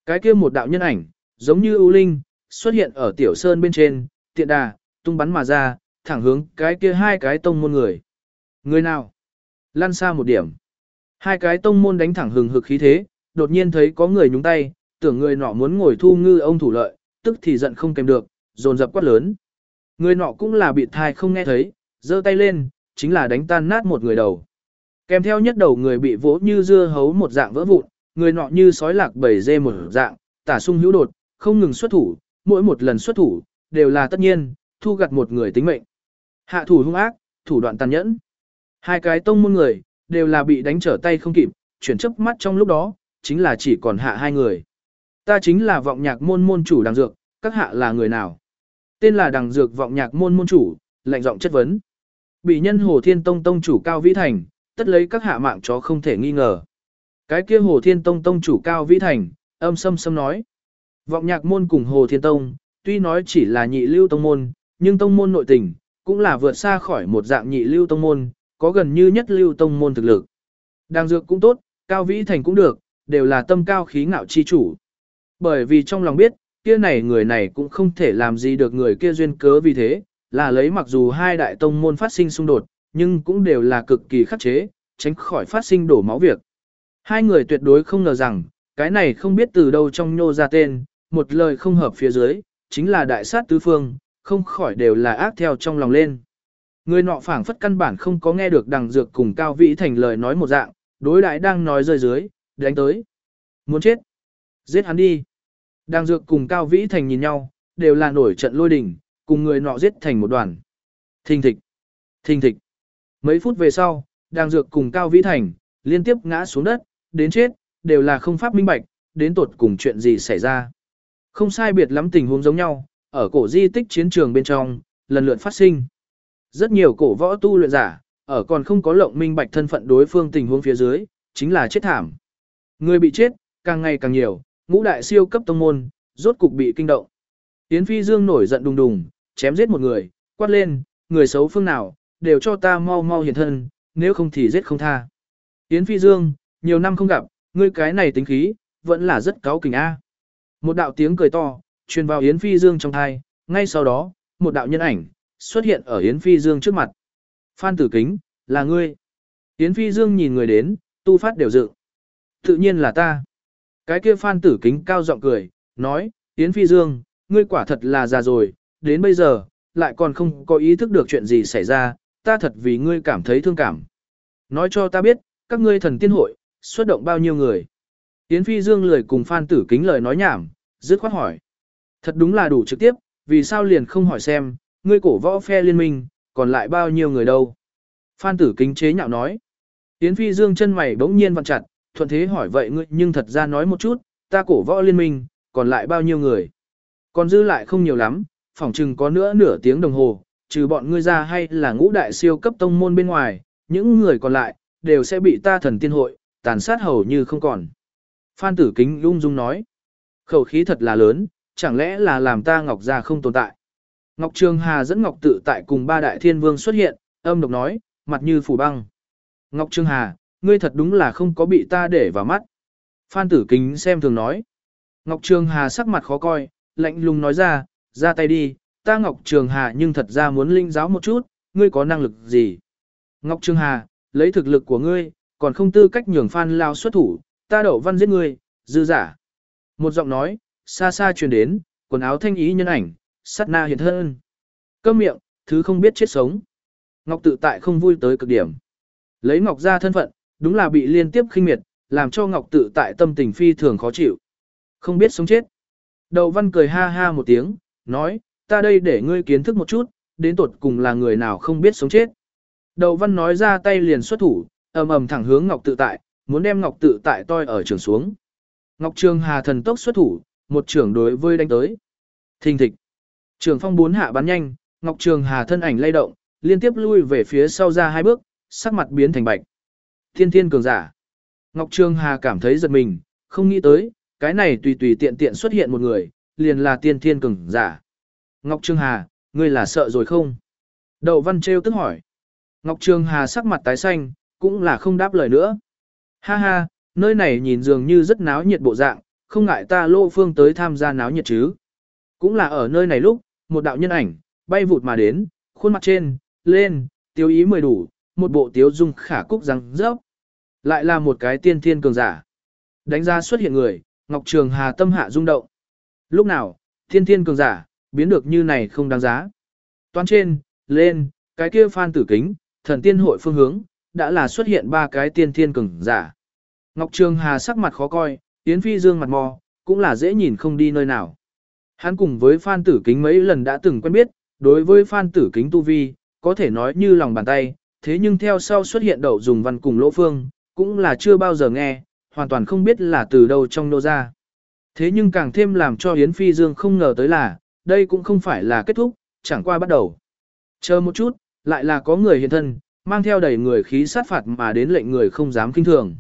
Cái kia một đạo nhân ảnh, giống như ưu linh, xuất hiện ở tiểu sơn bên trên, tiện đà, tung bắn mà ra, thẳng hướng cái kia hai cái tông môn người. Người nào? Lăn xa một điểm. Hai cái tông môn đánh thẳng hừng hực khí thế, đột nhiên thấy có người nhúng tay, tưởng người nọ muốn ngồi thu ngư ông thủ lợi, tức thì giận không kèm được, dồn dập quát lớn. Người nọ cũng là bị thai không nghe thấy, giơ tay lên, chính là đánh tan nát một người đầu. Kèm theo nhất đầu người bị vỗ như dưa hấu một dạng vỡ vụn, người nọ như sói lạc bầy dê một dạng, tả sung hữu đột, không ngừng xuất thủ, mỗi một lần xuất thủ, đều là tất nhiên, thu gặt một người tính mệnh. Hạ thủ hung ác, thủ đoạn tàn nhẫn. Hai cái tông môn người, đều là bị đánh trở tay không kịp, chuyển chớp mắt trong lúc đó, chính là chỉ còn hạ hai người. Ta chính là vọng nhạc môn môn chủ Đằng Dược, các hạ là người nào? Tên là Đằng Dược vọng nhạc môn môn chủ, lạnh giọng chất vấn. Bị nhân Hồ Thiên Tông tông chủ Cao Vĩ Thành, tất lấy các hạ mạng chó không thể nghi ngờ. Cái kia Hồ Thiên Tông tông chủ Cao Vĩ Thành, âm sâm sâm nói. Vọng nhạc môn cùng Hồ Thiên Tông, tuy nói chỉ là nhị lưu tông môn, nhưng tông môn nội tình, cũng là vượt xa khỏi một dạng nhị lưu tông môn, có gần như nhất lưu tông môn thực lực. Đằng Dược cũng tốt, Cao Vĩ Thành cũng được, đều là tâm cao khí ngạo chi chủ. Bởi vì trong lòng biết, kia này người này cũng không thể làm gì được người kia duyên cớ vì thế, là lấy mặc dù hai đại tông môn phát sinh xung đột, nhưng cũng đều là cực kỳ khắc chế, tránh khỏi phát sinh đổ máu việc. Hai người tuyệt đối không ngờ rằng, cái này không biết từ đâu trong nhô ra tên, một lời không hợp phía dưới, chính là đại sát tứ phương, không khỏi đều là ác theo trong lòng lên. Người nọ phảng phất căn bản không có nghe được Đằng Dược cùng Cao Vĩ Thành lời nói một dạng, đối đãi đang nói rơi dưới, đánh tới. Muốn chết. Giết hắn đi. Đằng Dược cùng Cao Vĩ Thành nhìn nhau, đều là nổi trận lôi đình, cùng người nọ giết thành một đoàn. Thình thịch. Thình thịch. Mấy phút về sau, Đằng Dược cùng Cao Vĩ Thành, liên tiếp ngã xuống đất, đến chết, đều là không pháp minh bạch, đến tột cùng chuyện gì xảy ra. Không sai biệt lắm tình huống giống nhau, ở cổ di tích chiến trường bên trong, lần lượt phát sinh. Rất nhiều cổ võ tu luyện giả, ở còn không có lộng minh bạch thân phận đối phương tình huống phía dưới, chính là chết thảm. Người bị chết, càng ngày càng nhiều, ngũ đại siêu cấp tông môn, rốt cục bị kinh động. Yến Phi Dương nổi giận đùng đùng, chém giết một người, quát lên, người xấu phương nào, đều cho ta mau mau hiện thân, nếu không thì giết không tha. Yến Phi Dương, nhiều năm không gặp, ngươi cái này tính khí, vẫn là rất cáu kỉnh a. Một đạo tiếng cười to, truyền vào Yến Phi Dương trong thai, ngay sau đó, một đạo nhân ảnh, xuất hiện ở Yến Phi Dương trước mặt. Phan Tử Kính, là ngươi. Yến Phi Dương nhìn người đến, tu phát đều dự. Tự nhiên là ta. Cái kia Phan Tử Kính cao giọng cười, nói, Yến Phi Dương, ngươi quả thật là già rồi, đến bây giờ, lại còn không có ý thức được chuyện gì xảy ra, ta thật vì ngươi cảm thấy thương cảm. Nói cho ta biết, các ngươi thần tiên hội, xuất động bao nhiêu người. Yến Phi Dương lười cùng Phan Tử Kính lời nói nhảm, dứt khoát hỏi. Thật đúng là đủ trực tiếp, vì sao liền không hỏi xem, ngươi cổ võ phe liên minh, còn lại bao nhiêu người đâu. Phan Tử Kính chế nhạo nói. Yến Phi Dương chân mày bỗng nhiên vặn chặt, thuận thế hỏi vậy ngươi nhưng thật ra nói một chút, ta cổ võ liên minh, còn lại bao nhiêu người. Còn dư lại không nhiều lắm, phỏng chừng có nữa nửa tiếng đồng hồ, trừ bọn ngươi ra hay là ngũ đại siêu cấp tông môn bên ngoài, những người còn lại, đều sẽ bị ta thần tiên hội, tàn sát hầu như không còn. Phan Tử Kính ung dung nói. Khẩu khí thật là lớn, chẳng lẽ là làm ta Ngọc gia không tồn tại. Ngọc Trường Hà dẫn Ngọc Tự Tại cùng ba đại thiên vương xuất hiện, âm độc nói, mặt như phủ băng. Ngọc Trường Hà, ngươi thật đúng là không có bị ta để vào mắt. Phan Tử Kính xem thường nói. Ngọc Trường Hà sắc mặt khó coi, lạnh lùng nói ra tay đi, ta Ngọc Trường Hà nhưng thật ra muốn linh giáo một chút, ngươi có năng lực gì? Ngọc Trường Hà, lấy thực lực của ngươi, còn không tư cách nhường Phan Lao xuất thủ, ta Đậu Văn giết ngươi, dư giả. Một giọng nói, xa xa truyền đến, quần áo thanh ý nhân ảnh, sát na hiện thân. Câm miệng, thứ không biết chết sống. Ngọc Tự Tại không vui tới cực điểm. Lấy Ngọc ra thân phận, đúng là bị liên tiếp khinh miệt, làm cho Ngọc Tự Tại tâm tình phi thường khó chịu. Không biết sống chết. Đậu Văn cười ha ha một tiếng, nói, ta đây để ngươi kiến thức một chút, đến tột cùng là người nào không biết sống chết. Đậu Văn nói ra tay liền xuất thủ, ầm ầm thẳng hướng Ngọc Tự Tại, muốn đem Ngọc Tự Tại toi ở trường xuống. Ngọc Trường Hà thần tốc xuất thủ, một trưởng đối với đánh tới. Thình thịch. Trường phong bốn hạ bắn nhanh, Ngọc Trường Hà thân ảnh lay động, liên tiếp lui về phía sau ra hai bước, sắc mặt biến thành bạch. Thiên thiên cường giả. Ngọc Trường Hà cảm thấy giật mình, không nghĩ tới, cái này tùy tùy tiện tiện xuất hiện một người, liền là tiên thiên cường giả. Ngọc Trường Hà, ngươi là sợ rồi không? Đậu Văn trêu tức hỏi. Ngọc Trường Hà sắc mặt tái xanh, cũng là không đáp lời nữa. Ha ha, nơi này nhìn dường như rất náo nhiệt bộ dạng, không ngại ta Lô Phương tới tham gia náo nhiệt chứ. Cũng là ở nơi này lúc, một đạo nhân ảnh, bay vụt mà đến, khuôn mặt trên, lên, tiêu ý mười đủ, một bộ tiếu dung khả cúc răng rớp. Lại là một cái tiên thiên cường giả. Đánh ra xuất hiện người, Ngọc Trường Hà tâm hạ rung động. Lúc nào, tiên thiên cường giả, biến được như này không đáng giá. Toán trên, lên, cái kia Phan Tử Kính, thần tiên hội phương hướng, đã là xuất hiện ba cái tiên thiên cường giả. Ngọc Trường Hà sắc mặt khó coi, Yến Phi Dương mặt mò, cũng là dễ nhìn không đi nơi nào. Hắn cùng với Phan Tử Kính mấy lần đã từng quen biết, đối với Phan Tử Kính tu vi, có thể nói như lòng bàn tay, thế nhưng theo sau xuất hiện Đậu Dùng Văn cùng Lỗ Phương, cũng là chưa bao giờ nghe, hoàn toàn không biết là từ đâu trong nô ra. Thế nhưng càng thêm làm cho Yến Phi Dương không ngờ tới là, đây cũng không phải là kết thúc, chẳng qua bắt đầu. Chờ một chút, lại là có người hiện thân, mang theo đầy người khí sát phạt mà đến lệnh người không dám kinh thường.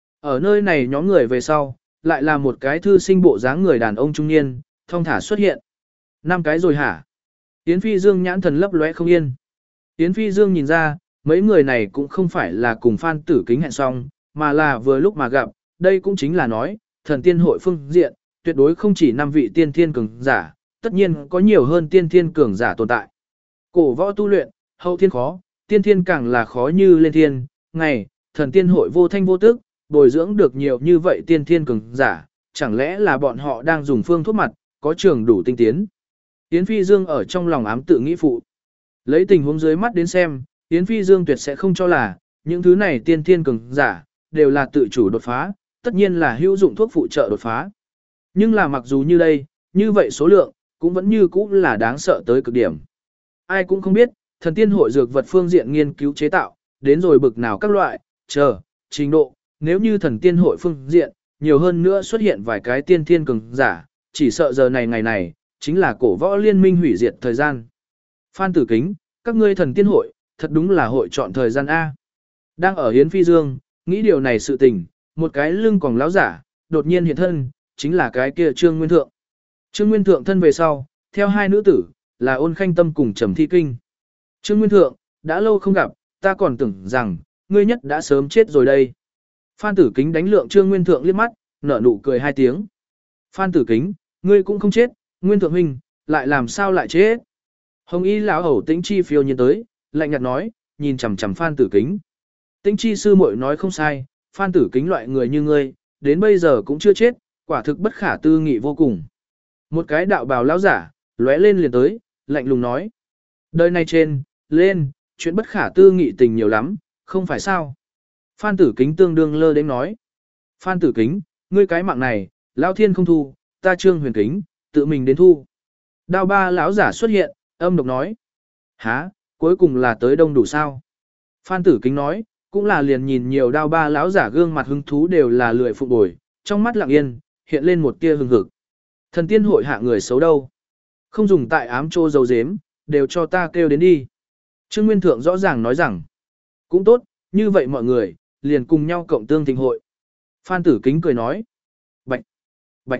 Ở nơi này nhóm người về sau, lại là một cái thư sinh bộ dáng người đàn ông trung niên, thong thả xuất hiện. 5 cái rồi hả? Yến Phi Dương nhãn thần lấp lóe không yên. Yến Phi Dương nhìn ra, mấy người này cũng không phải là cùng Phan Tử Kính hẹn xong, mà là vừa lúc mà gặp, đây cũng chính là nói, thần tiên hội phương diện, tuyệt đối không chỉ 5 vị tiên thiên cường giả, tất nhiên có nhiều hơn tiên thiên cường giả tồn tại. Cổ võ tu luyện, hậu thiên khó, tiên thiên càng là khó như lên thiên, ngày, thần tiên hội vô thanh vô tức, bồi dưỡng được nhiều như vậy tiên thiên cường giả, chẳng lẽ là bọn họ đang dùng phương thuốc mặt, có trường đủ tinh tiến. Yến Phi Dương ở trong lòng ám tự nghĩ phụ. Lấy tình huống dưới mắt đến xem, Yến Phi Dương tuyệt sẽ không cho là, những thứ này tiên thiên cường giả, đều là tự chủ đột phá, tất nhiên là hữu dụng thuốc phụ trợ đột phá. Nhưng là mặc dù như đây, như vậy số lượng, cũng vẫn như cũ là đáng sợ tới cực điểm. Ai cũng không biết, thần tiên hội dược vật phương diện nghiên cứu chế tạo, đến rồi bực nào các loại, trình độ, nếu như thần tiên hội phương diện, nhiều hơn nữa xuất hiện vài cái tiên thiên cường giả, chỉ sợ giờ này ngày này, chính là cổ võ liên minh hủy diệt thời gian. Phan Tử Kính, các ngươi thần tiên hội, thật đúng là hội chọn thời gian A. Đang ở Yến Phi Dương, nghĩ điều này sự tình, một cái lưng còn láo giả, đột nhiên hiện thân, chính là cái kia Trương Nguyên Thượng. Trương Nguyên Thượng thân về sau, theo hai nữ tử, là Ôn Khanh Tâm cùng Trầm Thi Kinh. Trương Nguyên Thượng, đã lâu không gặp, ta còn tưởng rằng, ngươi nhất đã sớm chết rồi đây. Phan Tử Kính đánh lượng Trương Nguyên Thượng liếc mắt, nở nụ cười 2 tiếng. Phan Tử Kính, ngươi cũng không chết, Nguyên Thượng huynh, lại làm sao lại chết? Hồng Y lão hầu Tĩnh Chi phiêu nhiên tới, lạnh nhạt nói, nhìn chằm chằm Phan Tử Kính. Tĩnh Chi sư muội nói không sai, Phan Tử Kính loại người như ngươi, đến bây giờ cũng chưa chết, quả thực bất khả tư nghị vô cùng. Một cái đạo bào lão giả, lóe lên liền tới, lạnh lùng nói. Đời này trên, lên, chuyện bất khả tư nghị tình nhiều lắm, không phải sao? Phan Tử Kính tương đương lơ đến nói. Phan Tử Kính, ngươi cái mạng này, lão thiên không thu, ta Trương Huyền Kính, tự mình đến thu. Đao ba lão giả xuất hiện, âm độc nói. Hả, cuối cùng là tới đông đủ sao? Phan Tử Kính nói, cũng là liền nhìn nhiều đao ba lão giả gương mặt hứng thú đều là lười phục bồi, trong mắt lặng yên, hiện lên một tia hừng hực. Thần tiên hội hạ người xấu đâu? Không dùng tại ám trô dấu dếm, đều cho ta kêu đến đi. Trương Nguyên Thượng rõ ràng nói rằng, cũng tốt, như vậy mọi người, liền cùng nhau cộng tương thịnh hội. Phan Tử Kính cười nói, bạch, bạch.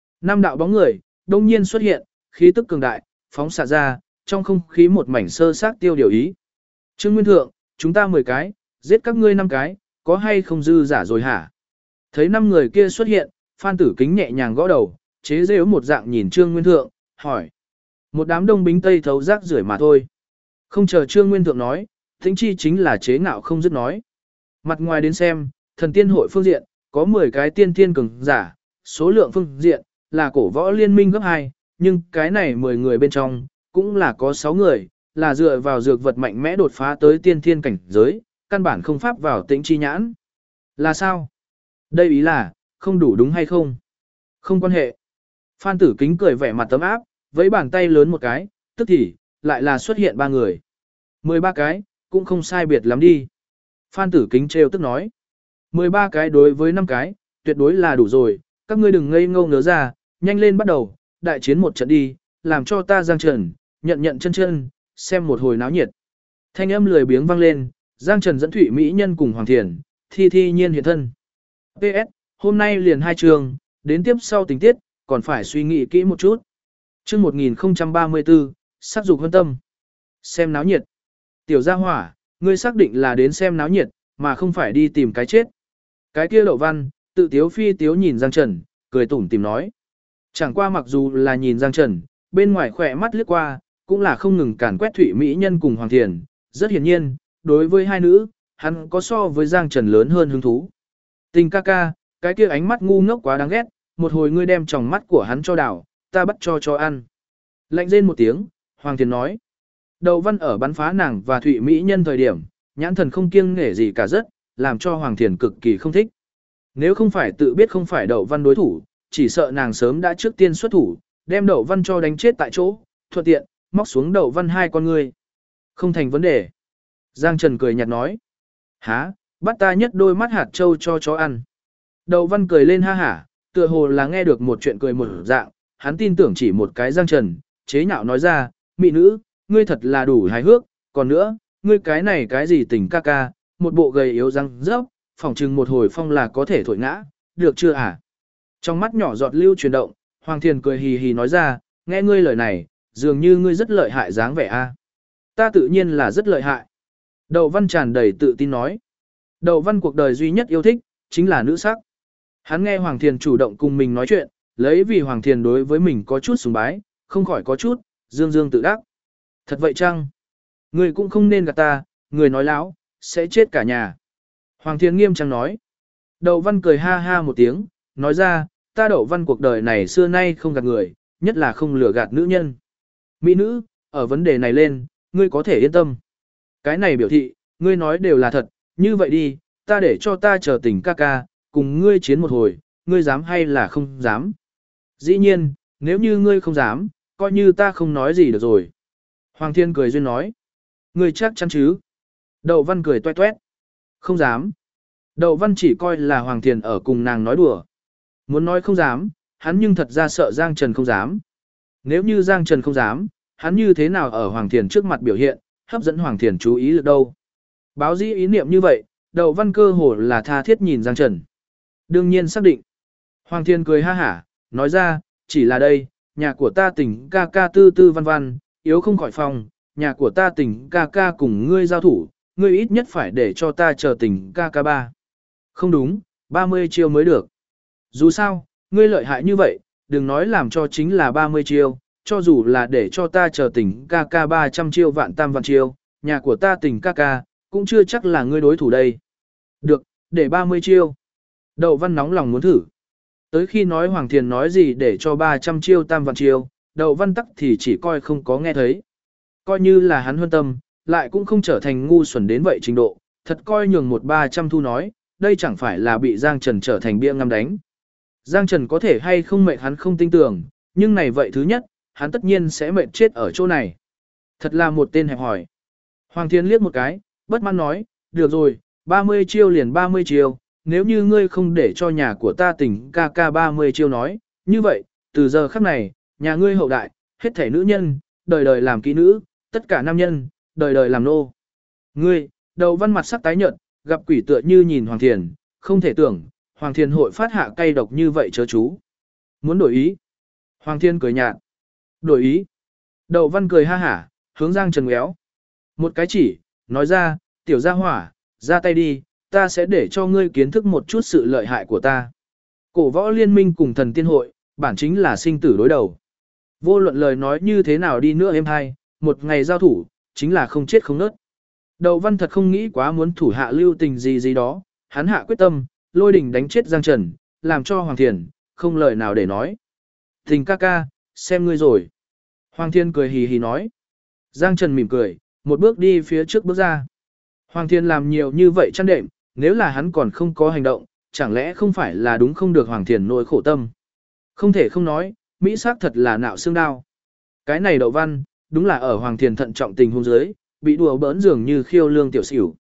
5 đạo bóng người, đông nhiên xuất hiện, khí tức cường đại, phóng xạ ra, trong không khí một mảnh sơ sát tiêu điều ý. Trương Nguyên Thượng, chúng ta 10 cái, giết các ngươi 5 cái, có hay không dư giả rồi hả? Thấy 5 người kia xuất hiện, Phan Tử Kính nhẹ nhàng gõ đầu, chế giễu một dạng nhìn Trương Nguyên Thượng, hỏi. Một đám đông bính tây thấu rác rưởi mà thôi. Không chờ Trương Nguyên Thượng nói, Tĩnh Chi chính là chế ngạo không dứt nói. Mặt ngoài đến xem, thần tiên hội phương diện, có 10 cái tiên thiên cường giả, số lượng phương diện, là cổ võ liên minh gấp 2, nhưng cái này 10 người bên trong, cũng là có 6 người, là dựa vào dược vật mạnh mẽ đột phá tới tiên thiên cảnh giới, căn bản không pháp vào Tĩnh Chi nhãn. Là sao? Đây ý là, không đủ đúng hay không? Không quan hệ. Phan Tử Kính cười vẻ mặt tấm áp, với bàn tay lớn một cái, tức thì, lại là xuất hiện 3 người. 13 cái, cũng không sai biệt lắm đi. Phan Tử Kính trêu tức nói. 13 cái đối với 5 cái, tuyệt đối là đủ rồi, các ngươi đừng ngây ngô ngớ ra, nhanh lên bắt đầu, đại chiến một trận đi, làm cho ta Giang Trần, nhận chân, xem một hồi náo nhiệt. Thanh âm lười biếng vang lên, Giang Trần dẫn Thủy Mỹ Nhân cùng Hoàng Thiền, thi nhiên hiện thân. PS, hôm nay liền 2 trường, đến tiếp sau tình tiết, còn phải suy nghĩ kỹ một chút. Chương 1034, sắc dục hơn tâm. Xem náo nhiệt. Tiểu gia hỏa, ngươi xác định là đến xem náo nhiệt, mà không phải đi tìm cái chết. Cái kia Đậu Văn, tự tiếu phi tiếu nhìn Giang Trần, cười tủm tìm nói. Chẳng qua mặc dù là nhìn Giang Trần, bên ngoài khỏe mắt lướt qua, cũng là không ngừng càn quét Thụy Mỹ Nhân cùng Hoàng Thiền. Rất hiển nhiên, đối với hai nữ, hắn có so với Giang Trần lớn hơn hứng thú. Tình ca ca, cái kia ánh mắt ngu ngốc quá đáng ghét, một hồi ngươi đem tròng mắt của hắn cho đảo, ta bắt cho ăn. Lạnh rên một tiếng, Hoàng Thiền nói. Đậu Văn ở bắn phá nàng và Thụy Mỹ Nhân thời điểm, nhãn thần không kiêng nể gì cả rất, làm cho Hoàng Thiền cực kỳ không thích. Nếu không phải tự biết không phải Đậu Văn đối thủ, chỉ sợ nàng sớm đã trước tiên xuất thủ, đem Đậu Văn cho đánh chết tại chỗ, thuận tiện, móc xuống Đậu Văn hai con ngươi. Không thành vấn đề. Giang Trần cười nhạt nói. Hả, bắt ta nhất đôi mắt hạt trâu cho chó ăn. Đậu Văn cười lên ha hả, tựa hồ là nghe được một chuyện cười một dạng, hắn tin tưởng chỉ một cái Giang Trần, chế nhạo nói ra, mị nữ, ngươi thật là đủ hài hước, còn nữa, ngươi cái này cái gì tình ca ca, một bộ gầy yếu răng rớp, phỏng chừng một hồi phong là có thể thổi ngã, được chưa à? Trong mắt nhỏ giọt lưu chuyển động, Hoàng Thiền cười hì hì nói ra, nghe ngươi lời này, dường như ngươi rất lợi hại dáng vẻ a. Ta tự nhiên là rất lợi hại. Đậu Văn tràn đầy tự tin nói. Đậu Văn cuộc đời duy nhất yêu thích, chính là nữ sắc. Hắn nghe Hoàng Thiền chủ động cùng mình nói chuyện, lấy vì Hoàng Thiền đối với mình có chút sùng bái, không khỏi có chút, dương dương tự đắc. Thật vậy chăng? Người cũng không nên gạt ta, người nói láo, sẽ chết cả nhà. Hoàng Thiền nghiêm trang nói. Đậu Văn cười ha ha một tiếng, nói ra, ta Đậu Văn cuộc đời này xưa nay không gạt người, nhất là không lừa gạt nữ nhân. Mỹ nữ, ở vấn đề này lên, ngươi có thể yên tâm. Cái này biểu thị, ngươi nói đều là thật, như vậy đi, ta để cho ta chờ tình ca ca, cùng ngươi chiến một hồi, ngươi dám hay là không dám. Dĩ nhiên, nếu như ngươi không dám, coi như ta không nói gì được rồi. Hoàng Thiên cười duyên nói. Ngươi chắc chắn chứ? Đậu Văn cười toét toét. Không dám. Đậu Văn chỉ coi là Hoàng Thiên ở cùng nàng nói đùa. Muốn nói không dám, hắn nhưng thật ra sợ Giang Trần không dám. Nếu như Giang Trần không dám, hắn như thế nào ở Hoàng Thiên trước mặt biểu hiện, hấp dẫn Hoàng Thiên chú ý được đâu. Báo dĩ ý niệm như vậy, Đậu Văn cơ hồ là tha thiết nhìn Giang Trần. Đương nhiên xác định. Hoàng Thiên cười ha hả, nói ra, chỉ là đây, nhà của ta tỉnh ca ca tư tư văn văn, yếu không khỏi phòng, nhà của ta tỉnh ca ca cùng ngươi giao thủ, ngươi ít nhất phải để cho ta chờ tỉnh ca ca ba. Không đúng, 30 chiêu mới được. Dù sao, ngươi lợi hại như vậy, đừng nói làm cho chính là 30 chiêu, cho dù là để cho ta chờ tỉnh ca ca 300 chiêu vạn tam vạn chiêu, nhà của ta tỉnh ca ca, cũng chưa chắc là ngươi đối thủ đây. Được, để 30 chiêu. Đậu Văn nóng lòng muốn thử. Tới khi nói Hoàng Thiền nói gì để cho 300 chiêu tam vạn chiêu, Đậu Văn tắc thì chỉ coi không có nghe thấy. Coi như là hắn huân tâm, lại cũng không trở thành ngu xuẩn đến vậy trình độ, thật coi nhường một 300 thu nói, đây chẳng phải là bị Giang Trần trở thành bia ngắm đánh. Giang Trần có thể hay không mệt hắn không tin tưởng, nhưng này vậy thứ nhất, hắn tất nhiên sẽ mệt chết ở chỗ này. Thật là một tên hẹp hỏi. Hoàng Thiên liếc một cái, bất mãn nói, được rồi, 30 chiêu liền 30 chiêu, nếu như ngươi không để cho nhà của ta tỉnh ca ca 30 chiêu nói, như vậy, từ giờ khắc này, nhà ngươi hậu đại, hết thảy nữ nhân, đời đời làm kỹ nữ, tất cả nam nhân, đời đời làm nô. Ngươi, Đậu Văn mặt sắc tái nhợt, gặp quỷ tựa như nhìn Hoàng Thiền, không thể tưởng, Hoàng Thiền hội phát hạ cay độc như vậy chớ chú. Muốn đổi ý? Hoàng Thiên cười nhạt. Đổi ý? Đậu Văn cười ha hả, hướng Giang Trần ngéo. Một cái chỉ, nói ra, tiểu gia hỏa, ra tay đi, ta sẽ để cho ngươi kiến thức một chút sự lợi hại của ta. Cổ võ liên minh cùng thần tiên hội, bản chính là sinh tử đối đầu. Vô luận lời nói như thế nào đi nữa em hai, một ngày giao thủ, chính là không chết không nớt. Đậu Văn thật không nghĩ quá muốn thủ hạ lưu tình gì gì đó, hắn hạ quyết tâm, lôi đỉnh đánh chết Giang Trần, làm cho Hoàng Thiền, không lời nào để nói. Tình ca ca, xem ngươi rồi. Hoàng Thiên cười hì hì nói. Giang Trần mỉm cười, một bước đi phía trước bước ra. Hoàng Thiên làm nhiều như vậy chăn đệm, nếu là hắn còn không có hành động, chẳng lẽ không phải là đúng không được Hoàng Thiên nỗi khổ tâm. Không thể không nói, Mỹ sắc thật là nạo xương đao. Cái này Đậu Văn, đúng là ở Hoàng Thiên thận trọng tình hôn giới, bị đùa bỡn dường như khiêu lương tiểu xỉu.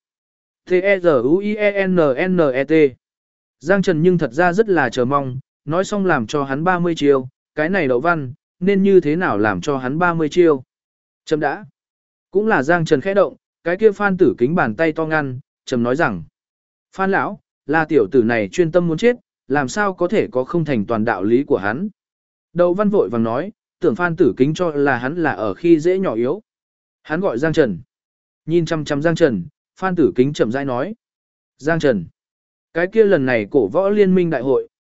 T-E-Z-U-I-E-N-N-E-T Giang Trần nhưng thật ra rất là chờ mong, nói xong làm cho hắn 30 chiêu, cái này Đậu Văn, nên như thế nào làm cho hắn 30 chiêu. Chấm đã. Cũng là Giang Trần khẽ động, cái kia Phan Tử Kính bàn tay to ngăn, trầm nói rằng. Phan lão, là tiểu tử này chuyên tâm muốn chết, làm sao có thể có không thành toàn đạo lý của hắn. Đậu Văn vội vàng nói, tưởng Phan Tử Kính cho là hắn là ở khi dễ nhỏ yếu. Hắn gọi Giang Trần. Nhìn chăm chăm Giang Trần, Phan Tử Kính chậm rãi nói. Giang Trần. Cái kia lần này cổ võ liên minh đại hội,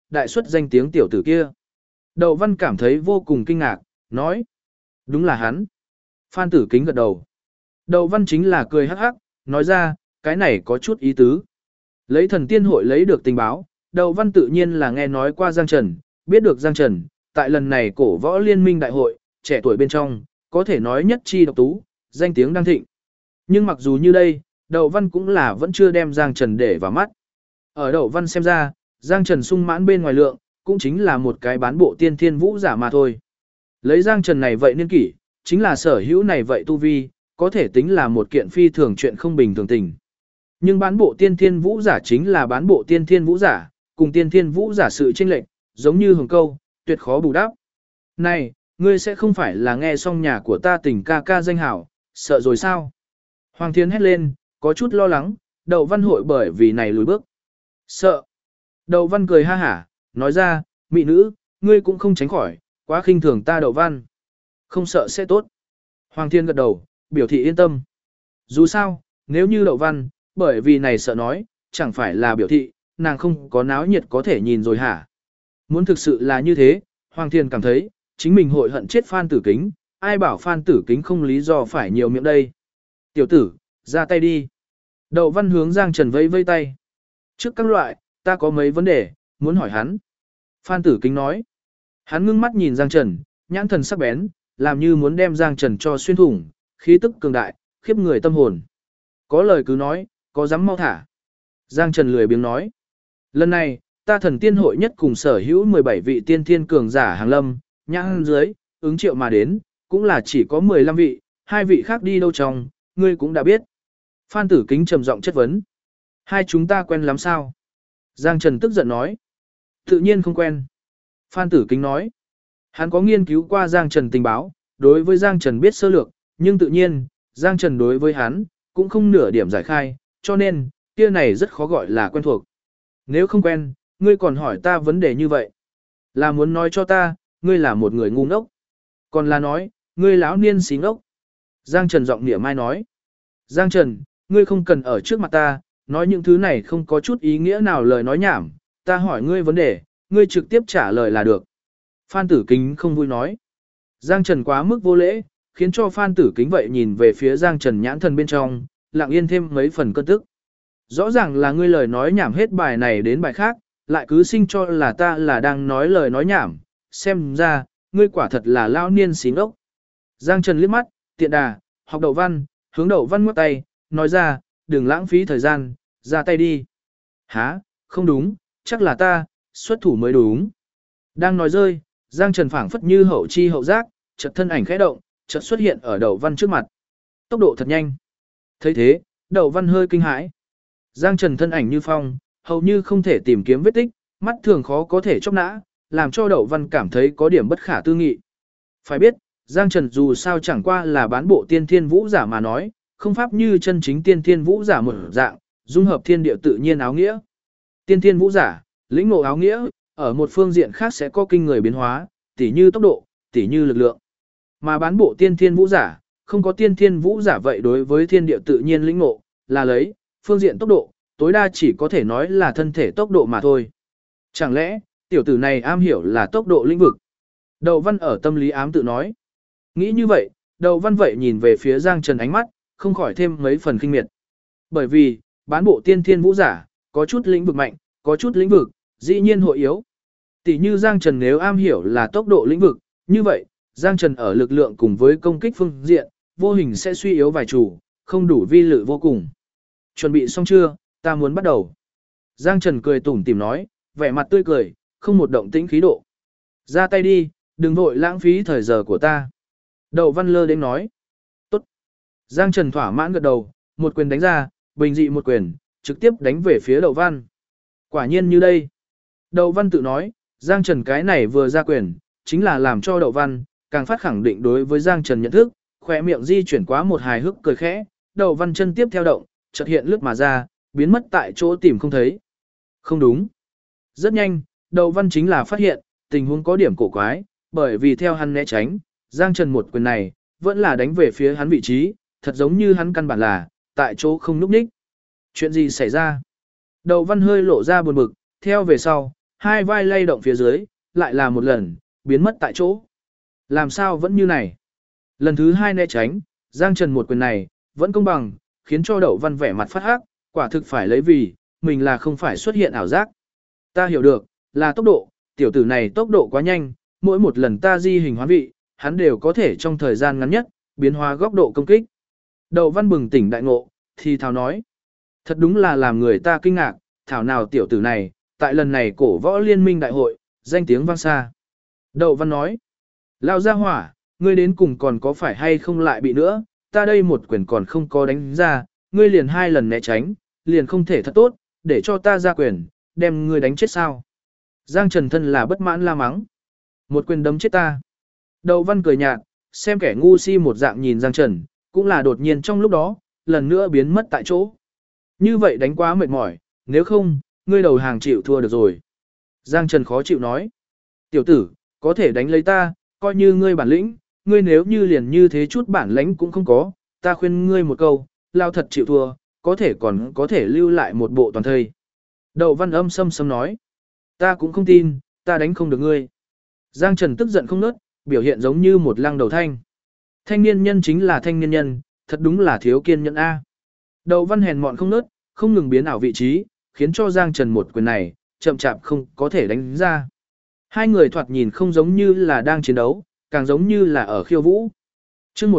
đại xuất danh tiếng tiểu tử kia. Đậu Văn cảm thấy vô cùng kinh ngạc, nói. Đúng là hắn. Phan Tử Kính gật đầu. Đậu Văn chính là cười hắc hắc, nói ra, cái này có chút ý tứ. Lấy thần tiên hội lấy được tình báo, Đậu Văn tự nhiên là nghe nói qua Giang Trần, biết được Giang Trần, tại lần này cổ võ liên minh đại hội, trẻ tuổi bên trong, có thể nói nhất chi độc tú, danh tiếng đang thịnh. Nhưng mặc dù như đây, Đậu Văn cũng là vẫn chưa đem Giang Trần để vào mắt. Ở Đậu Văn xem ra, Giang Trần sung mãn bên ngoài lượng, cũng chính là một cái bán bộ tiên thiên vũ giả mà thôi. Lấy Giang Trần này vậy niên kỷ, chính là sở hữu này vậy tu vi, có thể tính là một kiện phi thường chuyện không bình thường tình. Nhưng bán bộ tiên thiên vũ giả chính là bán bộ tiên thiên vũ giả, cùng tiên thiên vũ giả sự chênh lệch, giống như hồng câu, tuyệt khó bù đắp. Này, ngươi sẽ không phải là nghe xong nhà của ta tình ca ca danh hảo, sợ rồi sao? Hoàng Thiến hét lên, có chút lo lắng, Đậu Văn hội bởi vì này lùi bước. Sợ. Đậu Văn cười ha hả, nói ra, mị nữ, ngươi cũng không tránh khỏi, quá khinh thường ta Đậu Văn. Không sợ sẽ tốt. Hoàng Thiên gật đầu, biểu thị yên tâm. Dù sao, nếu như Đậu Văn, bởi vì này sợ nói, chẳng phải là biểu thị, nàng không có náo nhiệt có thể nhìn rồi hả? Muốn thực sự là như thế, Hoàng Thiên cảm thấy, chính mình hội hận chết Phan Tử Kính, ai bảo Phan Tử Kính không lý do phải nhiều miệng đây. Tiểu tử, ra tay đi. Đậu Văn hướng Giang Trần vẫy vây tay. Trước các loại, ta có mấy vấn đề, muốn hỏi hắn. Phan Tử Kính nói. Hắn ngưng mắt nhìn Giang Trần, nhãn thần sắc bén, làm như muốn đem Giang Trần cho xuyên thủng, khí tức cường đại, khiếp người tâm hồn. Có lời cứ nói, có dám mau thả. Giang Trần lười biếng nói. Lần này, ta thần tiên hội nhất cùng sở hữu 17 vị tiên thiên cường giả hàng lâm, nhãn dưới, ứng triệu mà đến, cũng là chỉ có 15 vị, 2 vị khác đi đâu trong, ngươi cũng đã biết. Phan Tử Kính trầm giọng chất vấn. Hai chúng ta quen lắm sao? Giang Trần tức giận nói. Tự nhiên không quen. Phan Tử Kính nói. Hắn có nghiên cứu qua Giang Trần tình báo, đối với Giang Trần biết sơ lược, nhưng tự nhiên, Giang Trần đối với hắn, cũng không nửa điểm giải khai, cho nên, kia này rất khó gọi là quen thuộc. Nếu không quen, ngươi còn hỏi ta vấn đề như vậy. Là muốn nói cho ta, ngươi là một người ngu ngốc. Còn là nói, ngươi lão niên xí ngốc. Giang Trần giọng nịa mai nói. Giang Trần, ngươi không cần ở trước mặt ta, nói những thứ này không có chút ý nghĩa nào lời nói nhảm, ta hỏi ngươi vấn đề, ngươi trực tiếp trả lời là được. Phan Tử Kính không vui nói. Giang Trần quá mức vô lễ, khiến cho Phan Tử Kính vậy nhìn về phía Giang Trần nhãn thần bên trong, lặng yên thêm mấy phần cơn tức. Rõ ràng là ngươi lời nói nhảm hết bài này đến bài khác, lại cứ sinh cho là ta là đang nói lời nói nhảm, xem ra, ngươi quả thật là lao niên xí ngốc. Giang Trần liếc mắt, tiện đà, học Đậu Văn, hướng Đậu Văn ngoắc tay, nói ra, đừng lãng phí thời gian, ra tay đi. Hả, không đúng, chắc là ta, xuất thủ mới đúng. Đang nói rơi, Giang Trần phảng phất như hậu chi hậu giác, chợt thân ảnh khẽ động, chợt xuất hiện ở Đậu Văn trước mặt. Tốc độ thật nhanh. Thấy thế, Đậu Văn hơi kinh hãi. Giang Trần thân ảnh như phong, hầu như không thể tìm kiếm vết tích, mắt thường khó có thể chốc nã, làm cho Đậu Văn cảm thấy có điểm bất khả tư nghị. Phải biết, Giang Trần dù sao chẳng qua là bán bộ tiên thiên vũ giả mà nói, không pháp như chân chính tiên thiên vũ giả một dạng, dung hợp thiên địa tự nhiên áo nghĩa. Tiên thiên vũ giả, lĩnh ngộ áo nghĩa, ở một phương diện khác sẽ có kinh người biến hóa, tỉ như tốc độ, tỉ như lực lượng. Mà bán bộ tiên thiên vũ giả, không có tiên thiên vũ giả vậy đối với thiên địa tự nhiên lĩnh ngộ, là lấy, phương diện tốc độ, tối đa chỉ có thể nói là thân thể tốc độ mà thôi. Chẳng lẽ, tiểu tử này am hiểu là tốc độ lĩnh vực? Đậu Văn ở tâm lý ám tự nói. Nghĩ như vậy, Đậu Văn vậy nhìn về phía Giang Trần ánh mắt, không khỏi thêm mấy phần kinh miệt. Bởi vì, bán bộ tiên thiên vũ giả, có chút lĩnh vực mạnh, có chút lĩnh vực, dĩ nhiên hội yếu. Tỷ như Giang Trần nếu am hiểu là tốc độ lĩnh vực, như vậy, Giang Trần ở lực lượng cùng với công kích phương diện, vô hình sẽ suy yếu vài chủ, không đủ vi lự vô cùng. Chuẩn bị xong chưa, ta muốn bắt đầu. Giang Trần cười tủm tỉm nói, vẻ mặt tươi cười, không một động tĩnh khí độ. Ra tay đi, đừng vội lãng phí thời giờ của ta. Đậu Văn lơ đến nói. Tốt. Giang Trần thỏa mãn gật đầu, một quyền đánh ra, bình dị một quyền, trực tiếp đánh về phía Đậu Văn. Quả nhiên như đây. Đậu Văn tự nói, Giang Trần cái này vừa ra quyền, chính là làm cho Đậu Văn, càng phát khẳng định đối với Giang Trần nhận thức, khỏe miệng di chuyển quá một hài hước cười khẽ, Đậu Văn chân tiếp theo động, chợt hiện lướt mà ra, biến mất tại chỗ tìm không thấy. Không đúng. Rất nhanh, Đậu Văn chính là phát hiện, tình huống có điểm cổ quái, bởi vì theo hắn né tránh, Giang Trần một quyền này, vẫn là đánh về phía hắn vị trí, thật giống như hắn căn bản là, tại chỗ không núp ních. Chuyện gì xảy ra? Đậu Văn hơi lộ ra buồn bực, theo về sau, hai vai lay động phía dưới, lại là một lần, biến mất tại chỗ. Làm sao vẫn như này? Lần thứ hai né tránh, Giang Trần một quyền này, vẫn công bằng, khiến cho Đậu Văn vẻ mặt phát hắc, quả thực phải lấy vì, mình là không phải xuất hiện ảo giác. Ta hiểu được, là tốc độ, tiểu tử này tốc độ quá nhanh, mỗi một lần ta di hình hoán vị, hắn đều có thể trong thời gian ngắn nhất, biến hóa góc độ công kích. Đậu Văn bừng tỉnh đại ngộ, thì thào nói. Thật đúng là làm người ta kinh ngạc, thảo nào tiểu tử này, tại lần này cổ võ liên minh đại hội, danh tiếng vang xa. Đậu Văn nói. Lao ra hỏa, ngươi đến cùng còn có phải hay không lại bị nữa, ta đây một quyền còn không có đánh ra, ngươi liền hai lần né tránh, liền không thể thật tốt, để cho ta ra quyền, đem ngươi đánh chết sao. Giang Trần thân là bất mãn la mắng. Một quyền đấm chết ta. Đậu Văn cười nhạt, xem kẻ ngu si một dạng nhìn Giang Trần, cũng là đột nhiên trong lúc đó, lần nữa biến mất tại chỗ. Như vậy đánh quá mệt mỏi, nếu không, ngươi đầu hàng chịu thua được rồi. Giang Trần khó chịu nói. Tiểu tử, có thể đánh lấy ta, coi như ngươi bản lĩnh, ngươi nếu như liền như thế chút bản lĩnh cũng không có, ta khuyên ngươi một câu, lao thật chịu thua, có thể còn có thể lưu lại một bộ toàn thây. Đậu Văn âm sâm sâm nói. Ta cũng không tin, ta đánh không được ngươi. Giang Trần tức giận không nớt, biểu hiện giống như một lăng đầu thanh. Thanh niên nhân chính là thanh niên nhân, thật đúng là thiếu kiên nhẫn A. Đậu Văn hèn mọn không nớt, không ngừng biến ảo vị trí, khiến cho Giang Trần một quyền này, chậm chạp không có thể đánh ra. Hai người thoạt nhìn không giống như là đang chiến đấu, càng giống như là ở khiêu vũ. Chương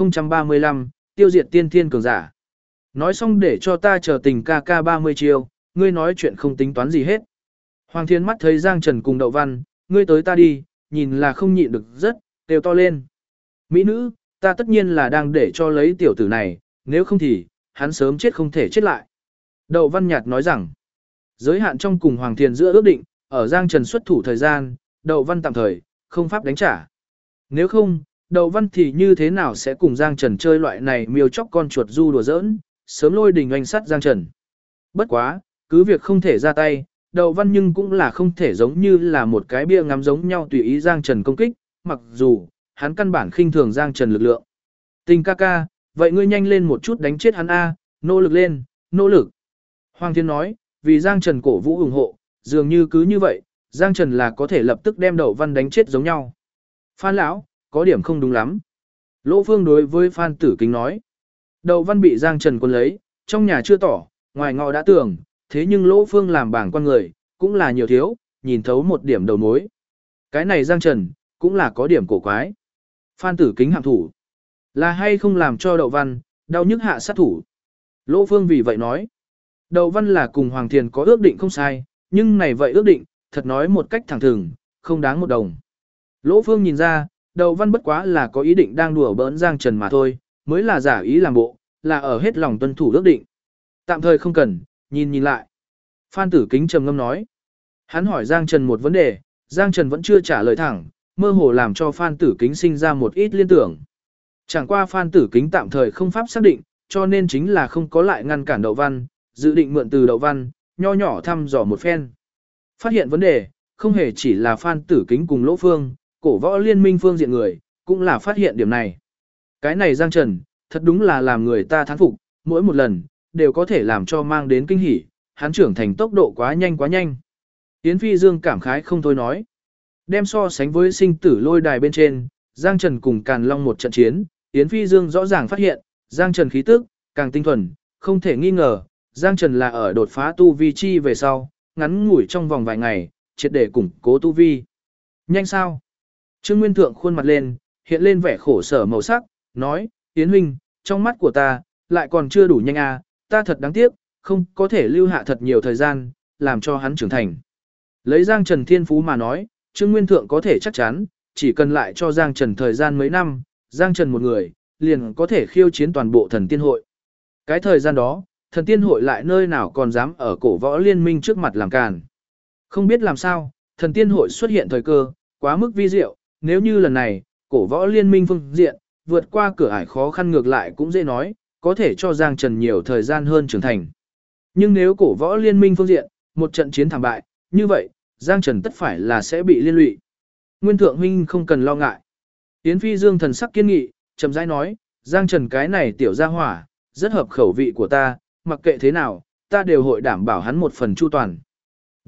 1035, tiêu diệt tiên thiên cường giả. Nói xong để cho ta chờ tình ca ca 30 chiêu, ngươi nói chuyện không tính toán gì hết. Hoàng Thiên mắt thấy Giang Trần cùng Đậu Văn, ngươi tới ta đi, nhìn là không nhịn được rất, đều to lên. Mỹ nữ, ta tất nhiên là đang để cho lấy tiểu tử này, nếu không thì, hắn sớm chết không thể chết lại. Đậu Văn nhạt nói rằng, giới hạn trong cùng Hoàng Thiên giữa ước định, ở Giang Trần xuất thủ thời gian, Đậu Văn tạm thời, không pháp đánh trả. Nếu không, Đậu Văn thì như thế nào sẽ cùng Giang Trần chơi loại này miêu chóc con chuột du đùa giỡn, sớm lôi đình oanh sắt Giang Trần. Bất quá, cứ việc không thể ra tay, Đậu Văn nhưng cũng là không thể giống như là một cái bia ngắm giống nhau tùy ý Giang Trần công kích, mặc dù, hắn căn bản khinh thường Giang Trần lực lượng. Tình ca ca, vậy ngươi nhanh lên một chút đánh chết hắn A, nỗ lực lên, nỗ lực. Hoàng Thiên nói, vì Giang Trần cổ vũ ủng hộ, dường như cứ như vậy, Giang Trần là có thể lập tức đem Đậu Văn đánh chết giống nhau. Phan lão, có điểm không đúng lắm. Lỗ Phương đối với Phan Tử Kính nói. Đậu Văn bị Giang Trần quân lấy, trong nhà chưa tỏ, ngoài ngọ đã tưởng, thế nhưng Lỗ Phương làm bảng quan người, cũng là nhiều thiếu, nhìn thấu một điểm đầu mối. Cái này Giang Trần, cũng là có điểm cổ quái. Phan Tử Kính hạng thủ. Là hay không làm cho Đậu Văn, đau nhức hạ sát thủ. Lỗ Phương vì vậy nói. Đậu Văn là cùng Hoàng Thiền có ước định không sai, nhưng này vậy ước định, thật nói một cách thẳng thừng, không đáng một đồng. Lỗ Phương nhìn ra, Đậu Văn bất quá là có ý định đang đùa bỡn Giang Trần mà thôi, mới là giả ý làm bộ, là ở hết lòng tuân thủ ước định. Tạm thời không cần, nhìn lại. Phan Tử Kính trầm ngâm nói. Hắn hỏi Giang Trần một vấn đề, Giang Trần vẫn chưa trả lời thẳng, mơ hồ làm cho Phan Tử Kính sinh ra một ít liên tưởng. Chẳng qua Phan Tử Kính tạm thời không pháp xác định, cho nên chính là không có lại ngăn cản Đậu Văn, dự định mượn từ Đậu Văn, nho nhỏ thăm dò một phen. Phát hiện vấn đề, không hề chỉ là Phan Tử Kính cùng Lỗ Phương, cổ võ liên minh phương diện người, cũng là phát hiện điểm này. Cái này Giang Trần, thật đúng là làm người ta thán phục, mỗi một lần, đều có thể làm cho mang đến kinh hỉ, hắn trưởng thành tốc độ quá nhanh quá nhanh. Yến Phi Dương cảm khái không thôi nói. Đem so sánh với sinh tử lôi đài bên trên, Giang Trần cùng Càn Long một trận chiến, Yến Phi Dương rõ ràng phát hiện, Giang Trần khí tức, càng tinh thuần, không thể nghi ngờ, Giang Trần là ở đột phá tu vi chi về sau, ngắn ngủi trong vòng vài ngày, triệt để củng cố tu vi. Nhanh sao? Trương Nguyên Thượng khuôn mặt lên, hiện lên vẻ khổ sở màu sắc, nói, Yến huynh, trong mắt của ta, lại còn chưa đủ nhanh à, ta thật đáng tiếc, không có thể lưu hạ thật nhiều thời gian, làm cho hắn trưởng thành. Lấy Giang Trần thiên phú mà nói, Trương Nguyên Thượng có thể chắc chắn, chỉ cần lại cho Giang Trần thời gian mấy năm, Giang Trần một người, liền có thể khiêu chiến toàn bộ thần tiên hội. Cái thời gian đó, thần tiên hội lại nơi nào còn dám ở cổ võ liên minh trước mặt làm càn. Không biết làm sao, thần tiên hội xuất hiện thời cơ, quá mức vi diệu, nếu như lần này, cổ võ liên minh phương diện, vượt qua cửa ải khó khăn ngược lại cũng dễ nói, có thể cho Giang Trần nhiều thời gian hơn trưởng thành. Nhưng nếu cổ võ liên minh phương diện, một trận chiến thảm bại, như vậy, Giang Trần tất phải là sẽ bị liên lụy. Nguyên Thượng huynh không cần lo ngại. Yến Phi Dương thần sắc kiên nghị, chậm rãi nói, Giang Trần cái này tiểu gia hỏa, rất hợp khẩu vị của ta, mặc kệ thế nào, ta đều hội đảm bảo hắn một phần chu toàn. Được,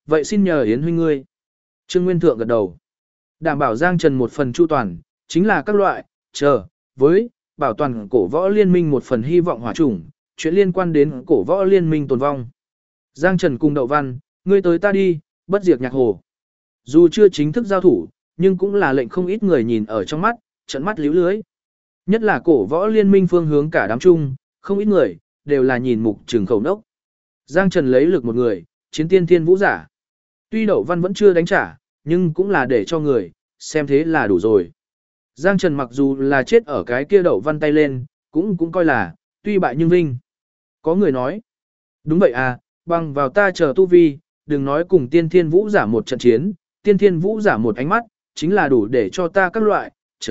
vậy xin nhờ Yến huynh ngươi. Trương Nguyên Thượng gật đầu. Đảm bảo Giang Trần một phần chu toàn, chính là các loại, với, bảo toàn cổ võ liên minh một phần hy vọng hỏa chủng, chuyện liên quan đến cổ võ liên minh tồn vong. Giang Trần cùng Đậu Văn, ngươi tới ta đi, bất diệt nhạc hồ. Dù chưa chính thức giao thủ, nhưng cũng là lệnh không ít người nhìn ở trong mắt, trận mắt líu lưới. Nhất là cổ võ liên minh phương hướng cả đám chung, không ít người, đều là nhìn mục trừng khẩu nốc. Giang Trần lấy lực một người, chiến tiên thiên vũ giả. Tuy Đậu Văn vẫn chưa đánh trả, nhưng cũng là để cho người, xem thế là đủ rồi. Giang Trần mặc dù là chết ở cái kia Đậu Văn tay lên, cũng coi là, tuy bại nhưng vinh. Có người nói, đúng vậy à, bằng vào ta chờ tu vi, đừng nói cùng tiên thiên vũ giả một trận chiến, tiên thiên vũ giả một ánh mắt, chính là đủ để cho ta các loại,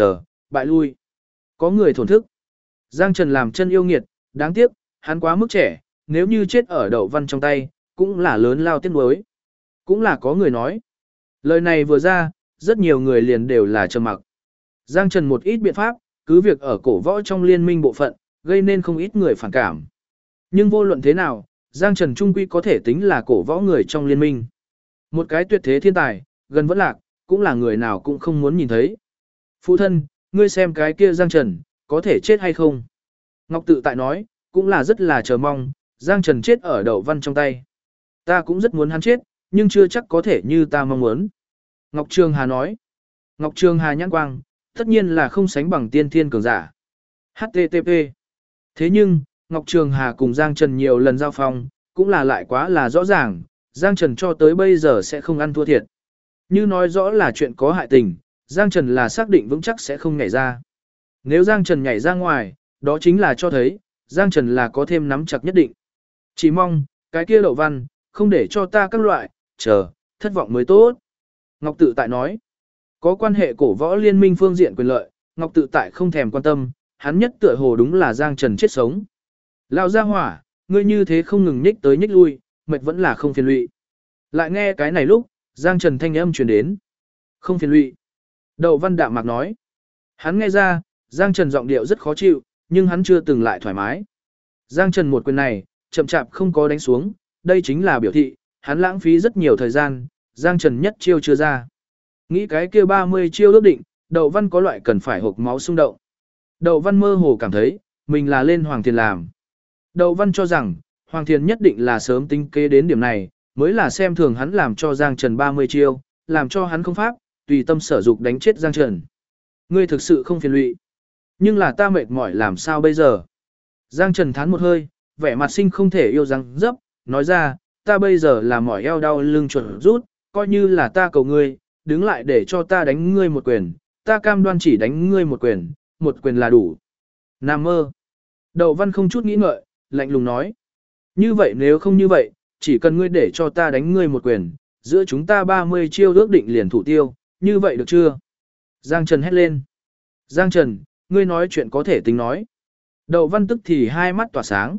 bại lui. Có người thổn thức. Giang Trần làm chân yêu nghiệt, đáng tiếc, hắn quá mức trẻ, nếu như chết ở Đậu Văn trong tay, cũng là lớn lao tiếc nuối. Cũng là có người nói. Lời này vừa ra, rất nhiều người liền đều là trầm mặc. Giang Trần một ít biện pháp, cứ việc ở cổ võ trong liên minh bộ phận, gây nên không ít người phản cảm. Nhưng vô luận thế nào, Giang Trần trung quy có thể tính là cổ võ người trong liên minh. Một cái tuyệt thế thiên tài, gần vẫn lạc, cũng là người nào cũng không muốn nhìn thấy. Phụ thân, ngươi xem cái kia Giang Trần, có thể chết hay không? Ngọc Tự Tại nói, cũng là rất là chờ mong, Giang Trần chết ở Đậu Văn trong tay. Ta cũng rất muốn hắn chết, nhưng chưa chắc có thể như ta mong muốn. Ngọc Trường Hà nói, Ngọc Trường Hà nhãn quang, tất nhiên là không sánh bằng tiên thiên cường giả. HTTP. Thế nhưng, Ngọc Trường Hà cùng Giang Trần nhiều lần giao phong, cũng là lại quá là rõ ràng, Giang Trần cho tới bây giờ sẽ không ăn thua thiệt. Như nói rõ là chuyện có hại tình, Giang Trần là xác định vững chắc sẽ không nhảy ra. Nếu Giang Trần nhảy ra ngoài, đó chính là cho thấy, Giang Trần là có thêm nắm chặt nhất định. Chỉ mong, cái kia Đậu Văn, không để cho ta các loại, thất vọng mới tốt. Ngọc Tự Tại nói, có quan hệ cổ võ liên minh phương diện quyền lợi, Ngọc Tự Tại không thèm quan tâm, hắn nhất tựa hồ đúng là Giang Trần chết sống. Lão gia hỏa, ngươi như thế không ngừng nhích tới nhích lui, mệt vẫn là không phiền lụy. Lại nghe cái này lúc, Giang Trần thanh âm truyền đến. Không phiền lụy. Đậu Văn đạm mạc nói. Hắn nghe ra, Giang Trần giọng điệu rất khó chịu, nhưng hắn chưa từng lại thoải mái. Giang Trần một quyền này, chậm chạp không có đánh xuống, đây chính là biểu thị, hắn lãng phí rất nhiều thời gian, Giang Trần nhất chiêu chưa ra. Nghĩ cái kia 30 chiêu ước định, Đậu Văn có loại cần phải hộc máu xung động. Đậu Văn mơ hồ cảm thấy, mình là lên Hoàng Thiền làm. Đậu Văn cho rằng, Hoàng Thiền nhất định là sớm tính kế đến điểm này, mới là xem thường hắn làm cho Giang Trần 30 chiêu, làm cho hắn không pháp, tùy tâm sở dục đánh chết Giang Trần. Ngươi thực sự không phiền lụy. Nhưng là ta mệt mỏi làm sao bây giờ? Giang Trần thán một hơi, vẻ mặt sinh không thể yêu răng dấp, nói ra, ta bây giờ là mỏi eo đau lưng chuẩn rút, coi như là ta cầu ngươi, đứng lại để cho ta đánh ngươi một quyền, ta cam đoan chỉ đánh ngươi một quyền là đủ. Nam mơ. Đậu Văn không chút nghĩ ngợi, lạnh lùng nói. Như vậy nếu không như vậy, chỉ cần ngươi để cho ta đánh ngươi một quyền, giữa chúng ta 30 chiêu ước định liền thủ tiêu, như vậy được chưa? Giang Trần hét lên. Giang Trần, ngươi nói chuyện có thể tính nói. Đậu Văn tức thì hai mắt tỏa sáng.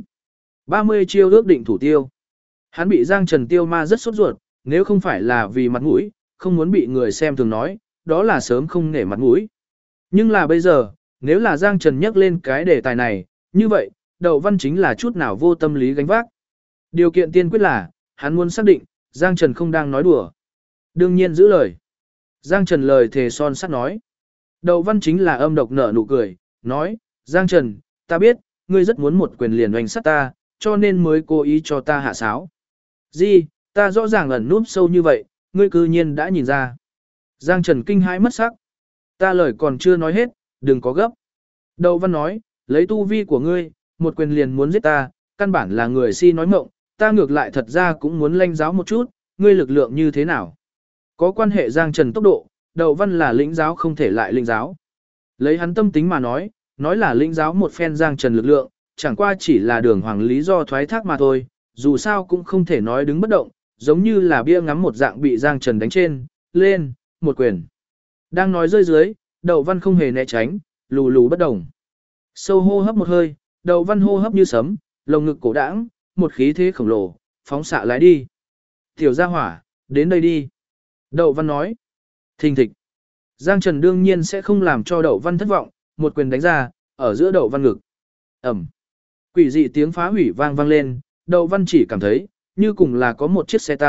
30 chiêu ước định thủ tiêu. Hắn bị Giang Trần tiêu ma rất sốt ruột, nếu không phải là vì mặt mũi, không muốn bị người xem thường nói, đó là sớm không nể mặt mũi. Nhưng là bây giờ, nếu là Giang Trần nhắc lên cái đề tài này, như vậy, Đậu Văn chính là chút nào vô tâm lý gánh vác. Điều kiện tiên quyết là, hắn muốn xác định, Giang Trần không đang nói đùa. Đương nhiên giữ lời. Giang Trần lời thề son sắt nói. Đậu Văn chính là âm độc nở nụ cười, nói, Giang Trần, ta biết, ngươi rất muốn một quyền liền oanh sát ta, cho nên mới cố ý cho ta hạ sáo. Gì, ta rõ ràng ẩn núp sâu như vậy, ngươi cư nhiên đã nhìn ra. Giang Trần kinh hãi mất sắc. Ta lời còn chưa nói hết, đừng có gấp. Đậu Văn nói, lấy tu vi của ngươi, một quyền liền muốn giết ta, căn bản là người si nói mộng, ta ngược lại thật ra cũng muốn lanh giáo một chút, ngươi lực lượng như thế nào. Có quan hệ Giang Trần tốc độ, Đậu Văn là lĩnh giáo không thể lại lĩnh giáo. Lấy hắn tâm tính mà nói là lĩnh giáo một phen Giang Trần lực lượng, chẳng qua chỉ là đường hoàng lý do thoái thác mà thôi, dù sao cũng không thể nói đứng bất động, giống như là bia ngắm một dạng bị Giang Trần đánh trên, lên, một quyền. Đang nói rơi dưới, Đậu Văn không hề né tránh, lù lù bất động. Sâu hô hấp một hơi, Đậu Văn hô hấp như sấm, lồng ngực cổ đãng, một khí thế khổng lồ, phóng xạ lái đi. Tiểu gia hỏa, đến đây đi. Đậu Văn nói. Thình thịch. Giang Trần đương nhiên sẽ không làm cho Đậu Văn thất vọng, một quyền đánh ra, ở giữa Đậu Văn ngực. Ẩm. Quỷ dị tiếng phá hủy vang vang lên, Đậu Văn chỉ cảm thấy, như cùng là có một chiếc xe tăng,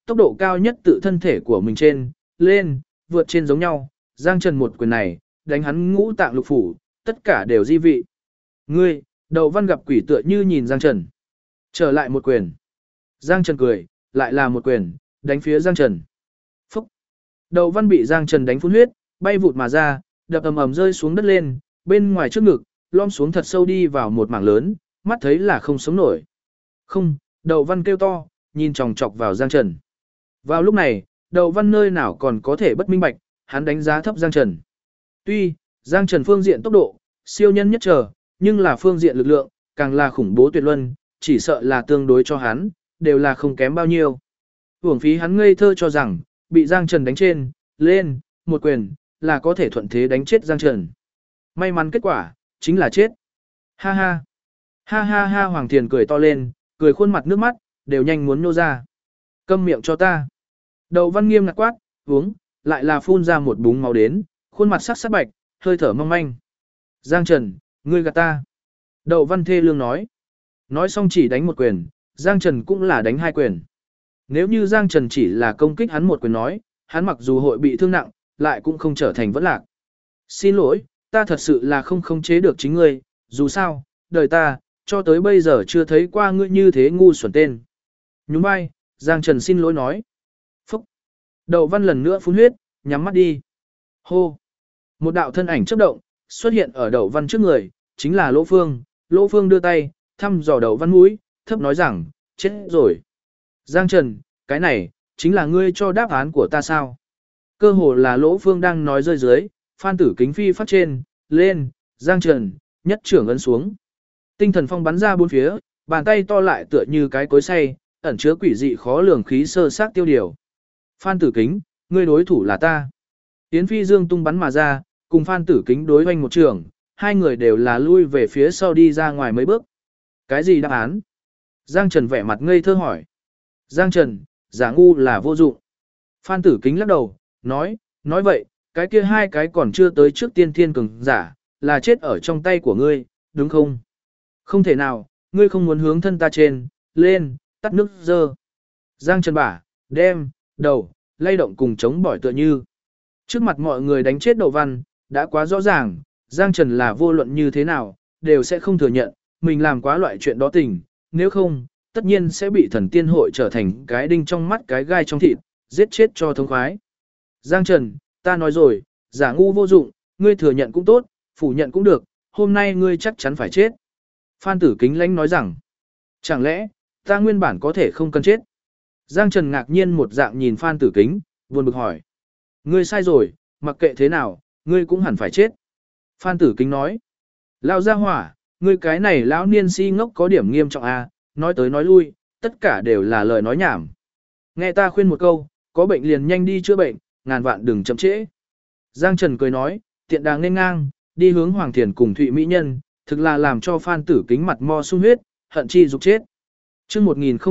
tốc độ cao nhất tự thân thể của mình trên, lên, vượt trên giống nhau, Giang Trần một quyền này, đánh hắn ngũ tạng lục phủ, tất cả đều di vị. Ngươi, Đậu Văn gặp quỷ tựa như nhìn Giang Trần. Trở lại một quyền. Giang Trần cười, lại là một quyền, đánh phía Giang Trần. Phúc. Đậu Văn bị Giang Trần đánh phun huyết, bay vụt mà ra, đập ầm ầm rơi xuống đất lên, bên ngoài trước ngực, lom xuống thật sâu đi vào một mảng lớn, mắt thấy là không sống nổi. Không, Đậu Văn kêu to, nhìn chòng chọc vào Giang Trần. Vào lúc này, Đậu Văn nơi nào còn có thể bất minh bạch, hắn đánh giá thấp Giang Trần. Tuy, Giang Trần phương diện tốc độ, siêu nhân nhất trở, nhưng là phương diện lực lượng, càng là khủng bố tuyệt luân, chỉ sợ là tương đối cho hắn, đều là không kém bao nhiêu. Uổng phí hắn ngây thơ cho rằng, bị Giang Trần đánh trên, lên, một quyền, là có thể thuận thế đánh chết Giang Trần. May mắn kết quả, chính là chết. Ha ha. Ha ha ha Hoàng Thiền cười to lên, cười khuôn mặt nước mắt, đều nhanh muốn nô ra. Câm miệng cho ta. Đậu Văn nghiêm ngặt quát, uống, lại là phun ra một búng máu đến, khuôn mặt sắc sắc bạch, hơi thở mong manh. Giang Trần, ngươi gạt ta. Đậu Văn thê lương nói. Nói xong chỉ đánh một quyền, Giang Trần cũng là đánh hai quyền. Nếu như Giang Trần chỉ là công kích hắn một quyền nói, hắn mặc dù hội bị thương nặng, lại cũng không trở thành vẫn lạc. Xin lỗi, ta thật sự là không khống chế được chính ngươi, dù sao, đời ta, cho tới bây giờ chưa thấy qua ngươi như thế ngu xuẩn tên. Nhún vai, Giang Trần xin lỗi nói. Phúc. Đậu Văn lần nữa phun huyết, nhắm mắt đi. Hô. Một đạo thân ảnh chớp động, xuất hiện ở Đậu Văn trước người, chính là Lỗ Phương. Lỗ Phương đưa tay, thăm dò Đậu Văn mũi, thấp nói rằng, chết rồi. Giang Trần, cái này, chính là ngươi cho đáp án của ta sao? Cơ hồ là Lỗ Phương đang nói rơi dưới, Phan Tử Kính phi phát trên, lên, Giang Trần, nhất trưởng ấn xuống. Tinh thần phong bắn ra bốn phía, bàn tay to lại tựa như cái cối xay, ẩn chứa quỷ dị khó lường khí sơ sát tiêu điều. Phan Tử Kính, ngươi đối thủ là ta. Yến Phi Dương tung bắn mà ra, cùng Phan Tử Kính đối hoành một trường, hai người đều là lui về phía sau đi ra ngoài mấy bước. Cái gì đáp án? Giang Trần vẻ mặt ngây thơ hỏi. Giang Trần, giả ngu là vô dụng. Phan Tử Kính lắc đầu, nói vậy, cái kia hai cái còn chưa tới trước tiên thiên cường giả, là chết ở trong tay của ngươi, đúng không? Không thể nào, ngươi không muốn hướng thân ta trên, lên, tắt nước dơ. Giang Trần bả, đem, đầu, lay động cùng chống bỏi tựa như. Trước mặt mọi người đánh chết Đậu Văn, đã quá rõ ràng, Giang Trần là vô luận như thế nào, đều sẽ không thừa nhận, mình làm quá loại chuyện đó tình, nếu không, tất nhiên sẽ bị thần tiên hội trở thành cái đinh trong mắt cái gai trong thịt, giết chết cho thống khoái. Giang Trần, ta nói rồi, giả ngu vô dụng, ngươi thừa nhận cũng tốt, phủ nhận cũng được, hôm nay ngươi chắc chắn phải chết. Phan Tử Kính lãnh nói rằng, chẳng lẽ, ta nguyên bản có thể không cần chết? Giang Trần ngạc nhiên một dạng nhìn Phan Tử Kính, buồn bực hỏi. Ngươi sai rồi, mặc kệ thế nào, ngươi cũng hẳn phải chết. Phan Tử Kính nói, lao ra hỏa, ngươi cái này lão niên si ngốc có điểm nghiêm trọng à, nói tới nói lui, tất cả đều là lời nói nhảm. Nghe ta khuyên một câu, có bệnh liền nhanh đi chữa bệnh, ngàn vạn đừng chậm trễ. Giang Trần cười nói, tiện đàng nên ngang, đi hướng Hoàng Thiền cùng Thụy Mỹ Nhân, thực là làm cho Phan Tử Kính mặt mo sung huyết, hận chi dục chết. Chương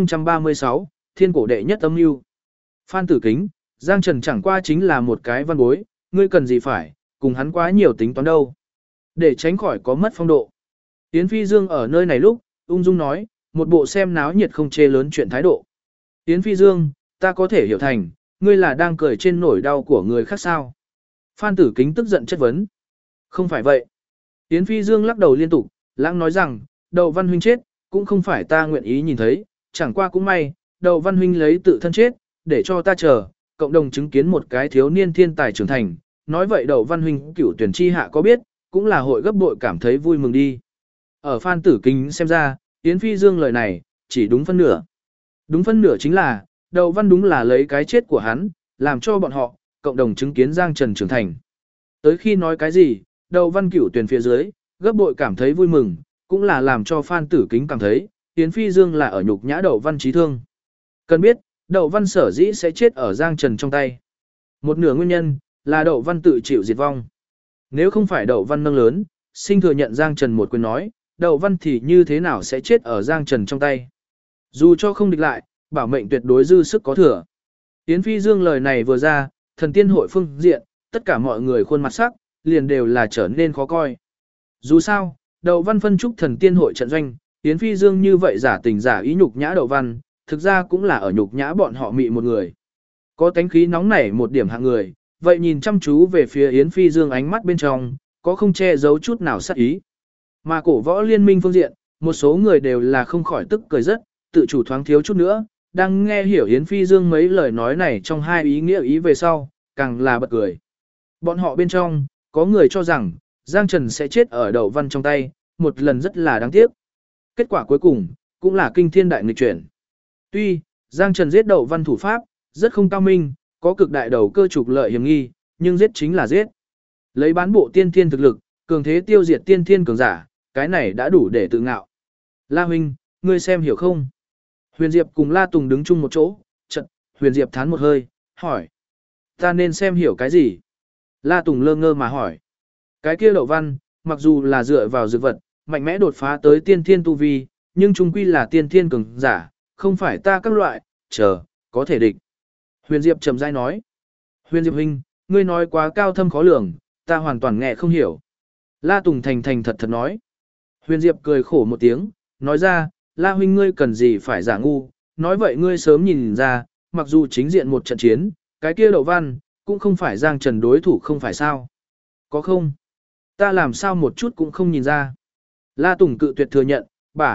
1036, Thiên cổ đệ nhất âm mưu. Phan Tử Kính, Giang Trần chẳng qua chính là một cái văn bối, ngươi cần gì phải, cùng hắn quá nhiều tính toán đâu. Để tránh khỏi có mất phong độ. Yến Phi Dương ở nơi này lúc, ung dung nói, một bộ xem náo nhiệt không chê lớn chuyện thái độ. Yến Phi Dương, ta có thể hiểu thành, ngươi là đang cười trên nỗi đau của người khác sao. Phan Tử Kính tức giận chất vấn. Không phải vậy. Yến Phi Dương lắc đầu liên tục, lãng nói rằng, Đậu Văn Huynh chết, cũng không phải ta nguyện ý nhìn thấy, chẳng qua cũng may, Đậu Văn Huynh lấy tự thân chết, để cho ta chờ, cộng đồng chứng kiến một cái thiếu niên thiên tài trưởng thành. Nói vậy Đậu Văn Huynh cửu tuyển chi hạ có biết, cũng là hội gấp bội cảm thấy vui mừng đi. Ở Phan Tử Kính xem ra, Yến Phi Dương lời này, chỉ đúng phân nửa. Đúng phân nửa chính là, Đậu Văn đúng là lấy cái chết của hắn, làm cho bọn họ, cộng đồng chứng kiến Giang Trần trưởng thành. Tới khi nói cái gì, Đậu Văn cửu tuyển phía dưới, gấp bội cảm thấy vui mừng, cũng là làm cho Phan Tử Kính cảm thấy, Yến Phi Dương là ở nhục nhã Đậu Văn trí thương. Cần biết, Đậu Văn sở dĩ sẽ chết ở Giang Trần trong tay. Một nửa nguyên nhân, là Đậu Văn tự chịu diệt vong. Nếu không phải Đậu Văn nâng lớn, sinh thừa nhận Giang Trần một quyền nói, Đậu Văn thì như thế nào sẽ chết ở Giang Trần trong tay. Dù cho không địch lại, bảo mệnh tuyệt đối dư sức có thừa. Yến Phi Dương lời này vừa ra, thần tiên hội phương diện, tất cả mọi người khuôn mặt sắc, liền đều là trở nên khó coi. Dù sao, Đậu Văn phân trúc thần tiên hội trận doanh, Yến Phi Dương như vậy giả tình giả ý nhục nhã Đậu Văn, thực ra cũng là ở nhục nhã bọn họ mị một người. Có tánh khí nóng nảy một điểm hạng người, vậy nhìn chăm chú về phía Yến Phi Dương ánh mắt bên trong, có không che giấu chút nào sát ý. Mà cổ võ liên minh phương diện, một số người đều là không khỏi tức cười rất, tự chủ thoáng thiếu chút nữa, đang nghe hiểu Yến Phi Dương mấy lời nói này trong hai ý nghĩa ý về sau, càng là bật cười. Bọn họ bên trong, có người cho rằng, Giang Trần sẽ chết ở Đậu Văn trong tay, một lần rất là đáng tiếc. Kết quả cuối cùng, cũng là kinh thiên đại nghịch chuyển. Tuy, Giang Trần giết Đậu Văn thủ pháp, rất không cao minh, có cực đại đầu cơ trục lợi hiểm nghi, nhưng giết chính là giết. Lấy bán bộ tiên thiên thực lực, cường thế tiêu diệt tiên thiên cường giả, cái này đã đủ để tự ngạo. La huynh, ngươi xem hiểu không? Huyền Diệp cùng La Tùng đứng chung một chỗ, chợt, Huyền Diệp thán một hơi, hỏi. Ta nên xem hiểu cái gì? La Tùng lơ ngơ mà hỏi. Cái kia Đậu Văn, mặc dù là dựa vào dược vật, mạnh mẽ đột phá tới tiên thiên tu vi, nhưng chung quy là tiên thiên cường giả, không phải ta các loại, có thể địch. Huyền Diệp trầm rãi nói. Huyền Diệp huynh, ngươi nói quá cao thâm khó lường, ta hoàn toàn nghe không hiểu. La Tùng thành thành thật thật nói. Huyền Diệp cười khổ một tiếng, nói ra, La huynh ngươi cần gì phải giả ngu, nói vậy ngươi sớm nhìn ra, mặc dù chính diện một trận chiến, cái kia Đậu Văn, cũng không phải Giang Trần đối thủ không phải sao. Có không? Ta làm sao một chút cũng không nhìn ra. La Tùng cự tuyệt thừa nhận,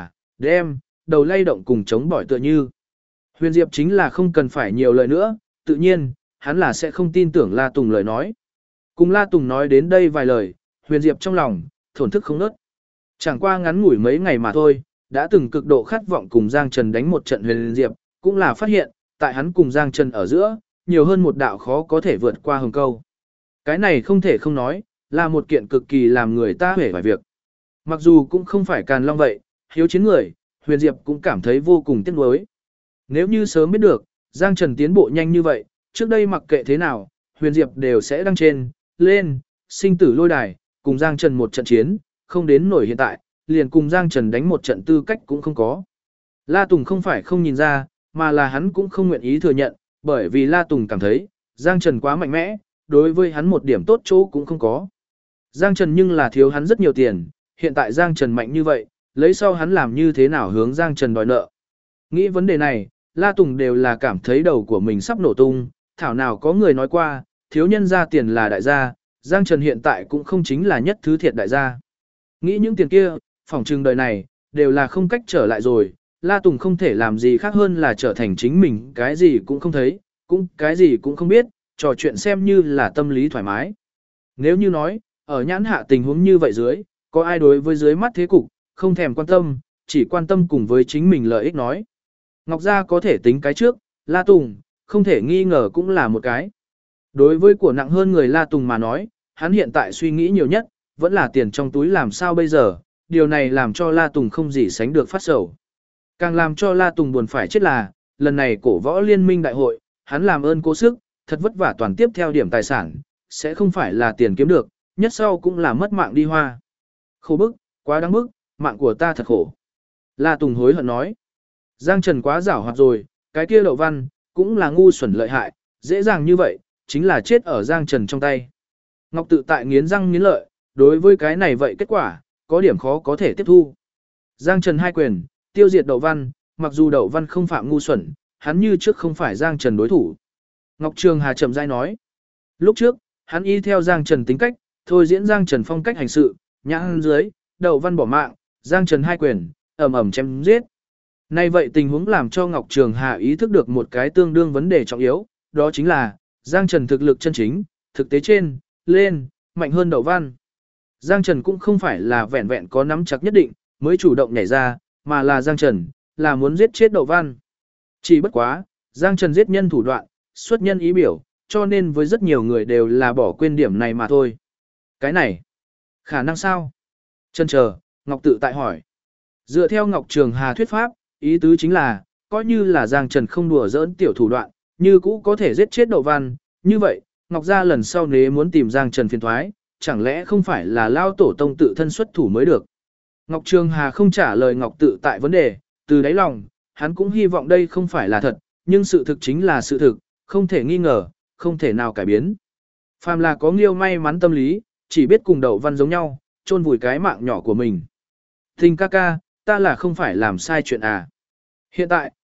đem, đầu lay động cùng chống bỏi tựa như. Huyền Diệp chính là không cần phải nhiều lời nữa, tự nhiên, hắn là sẽ không tin tưởng La Tùng lời nói. Cùng La Tùng nói đến đây vài lời, Huyền Diệp trong lòng, thổn thức không nớt. Chẳng qua ngắn ngủi mấy ngày mà thôi, đã từng cực độ khát vọng cùng Giang Trần đánh một trận Huyền Diệp, cũng là phát hiện, tại hắn cùng Giang Trần ở giữa, nhiều hơn một đạo khó có thể vượt qua hừng câu. Cái này không thể không nói, là một kiện cực kỳ làm người ta hể vài việc. Mặc dù cũng không phải Càn Long vậy, hiếu chiến người, Huyền Diệp cũng cảm thấy vô cùng tiếc nuối. Nếu như sớm biết được, Giang Trần tiến bộ nhanh như vậy, trước đây mặc kệ thế nào, Huyền Diệp đều sẽ đăng lên, sinh tử lôi đài, cùng Giang Trần một trận chiến, không đến nổi hiện tại, liền cùng Giang Trần đánh một trận tư cách cũng không có. La Tùng không phải không nhìn ra, mà là hắn cũng không nguyện ý thừa nhận, bởi vì La Tùng cảm thấy, Giang Trần quá mạnh mẽ, đối với hắn một điểm tốt chỗ cũng không có. Giang Trần nhưng là thiếu hắn rất nhiều tiền, hiện tại Giang Trần mạnh như vậy, lấy sau hắn làm như thế nào hướng Giang Trần đòi nợ. Nghĩ vấn đề này, La Tùng đều là cảm thấy đầu của mình sắp nổ tung, thảo nào có người nói qua, thiếu nhân ra tiền là đại gia, Giang Trần hiện tại cũng không chính là nhất thứ thiệt đại gia. Nghĩ những tiền kia, phỏng trừng đời này, đều là không cách trở lại rồi, La Tùng không thể làm gì khác hơn là trở thành chính mình, cái gì cũng không thấy, cũng cái gì cũng không biết, trò chuyện xem như là tâm lý thoải mái. Nếu như nói, ở nhãn hạ tình huống như vậy dưới, có ai đối với dưới mắt thế cục, không thèm quan tâm, chỉ quan tâm cùng với chính mình lợi ích nói. Ngọc Gia có thể tính cái trước, La Tùng, không thể nghi ngờ cũng là một cái. Đối với của nặng hơn người La Tùng mà nói, hắn hiện tại suy nghĩ nhiều nhất, vẫn là tiền trong túi làm sao bây giờ, điều này làm cho La Tùng không gì sánh được phát sầu. Càng làm cho La Tùng buồn phải chết là, lần này cổ võ liên minh đại hội, hắn làm ơn cố sức, thật vất vả toàn tiếp theo điểm tài sản, sẽ không phải là tiền kiếm được, nhất sau cũng là mất mạng đi hoa. Khổ bức, quá đáng bức, mạng của ta thật khổ. La Tùng hối hận nói. Giang Trần quá giảo hoạt rồi, cái kia Đậu Văn, cũng là ngu xuẩn lợi hại, dễ dàng như vậy, chính là chết ở Giang Trần trong tay. Ngọc Tự tại nghiến răng nghiến lợi, đối với cái này vậy kết quả, có điểm khó có thể tiếp thu. Giang Trần hai quyền, tiêu diệt Đậu Văn, mặc dù Đậu Văn không phạm ngu xuẩn, hắn như trước không phải Giang Trần đối thủ. Ngọc Trường Hà chậm rãi nói. Lúc trước, hắn y theo Giang Trần tính cách, thôi diễn Giang Trần phong cách hành sự, nhãn dưới, Đậu Văn bỏ mạng, Giang Trần hai quyền, ầm ầm chém giết. Nay vậy tình huống làm cho Ngọc Trường Hà ý thức được một cái tương đương vấn đề trọng yếu, đó chính là, Giang Trần thực lực chân chính, thực tế lên, mạnh hơn Đậu Văn. Giang Trần cũng không phải là vẹn vẹn có nắm chắc nhất định, mới chủ động nhảy ra, mà là Giang Trần, là muốn giết chết Đậu Văn. Chỉ bất quá, Giang Trần giết nhân thủ đoạn, xuất nhân ý biểu, cho nên với rất nhiều người đều là bỏ quên điểm này mà thôi. Cái này, khả năng sao? Chân chờ, Ngọc Tự tại hỏi. Dựa theo Ngọc Trường Hà thuyết pháp, ý tứ chính là, coi như là Giang Trần không đùa giỡn tiểu thủ đoạn, như cũ có thể giết chết Đậu Văn, như vậy, Ngọc gia lần sau nếu muốn tìm Giang Trần phiền thoái, chẳng lẽ không phải là lao tổ tông tự thân xuất thủ mới được. Ngọc Trường Hà không trả lời Ngọc Tự tại vấn đề, từ đáy lòng, hắn cũng hy vọng đây không phải là thật, nhưng sự thực chính là sự thực, không thể nghi ngờ, không thể nào cải biến. Phàm là có Nghiêu may mắn tâm lý, chỉ biết cùng Đậu Văn giống nhau, chôn vùi cái mạng nhỏ của mình. Tình ca ca, ta là không phải làm sai chuyện à. Hiện tại,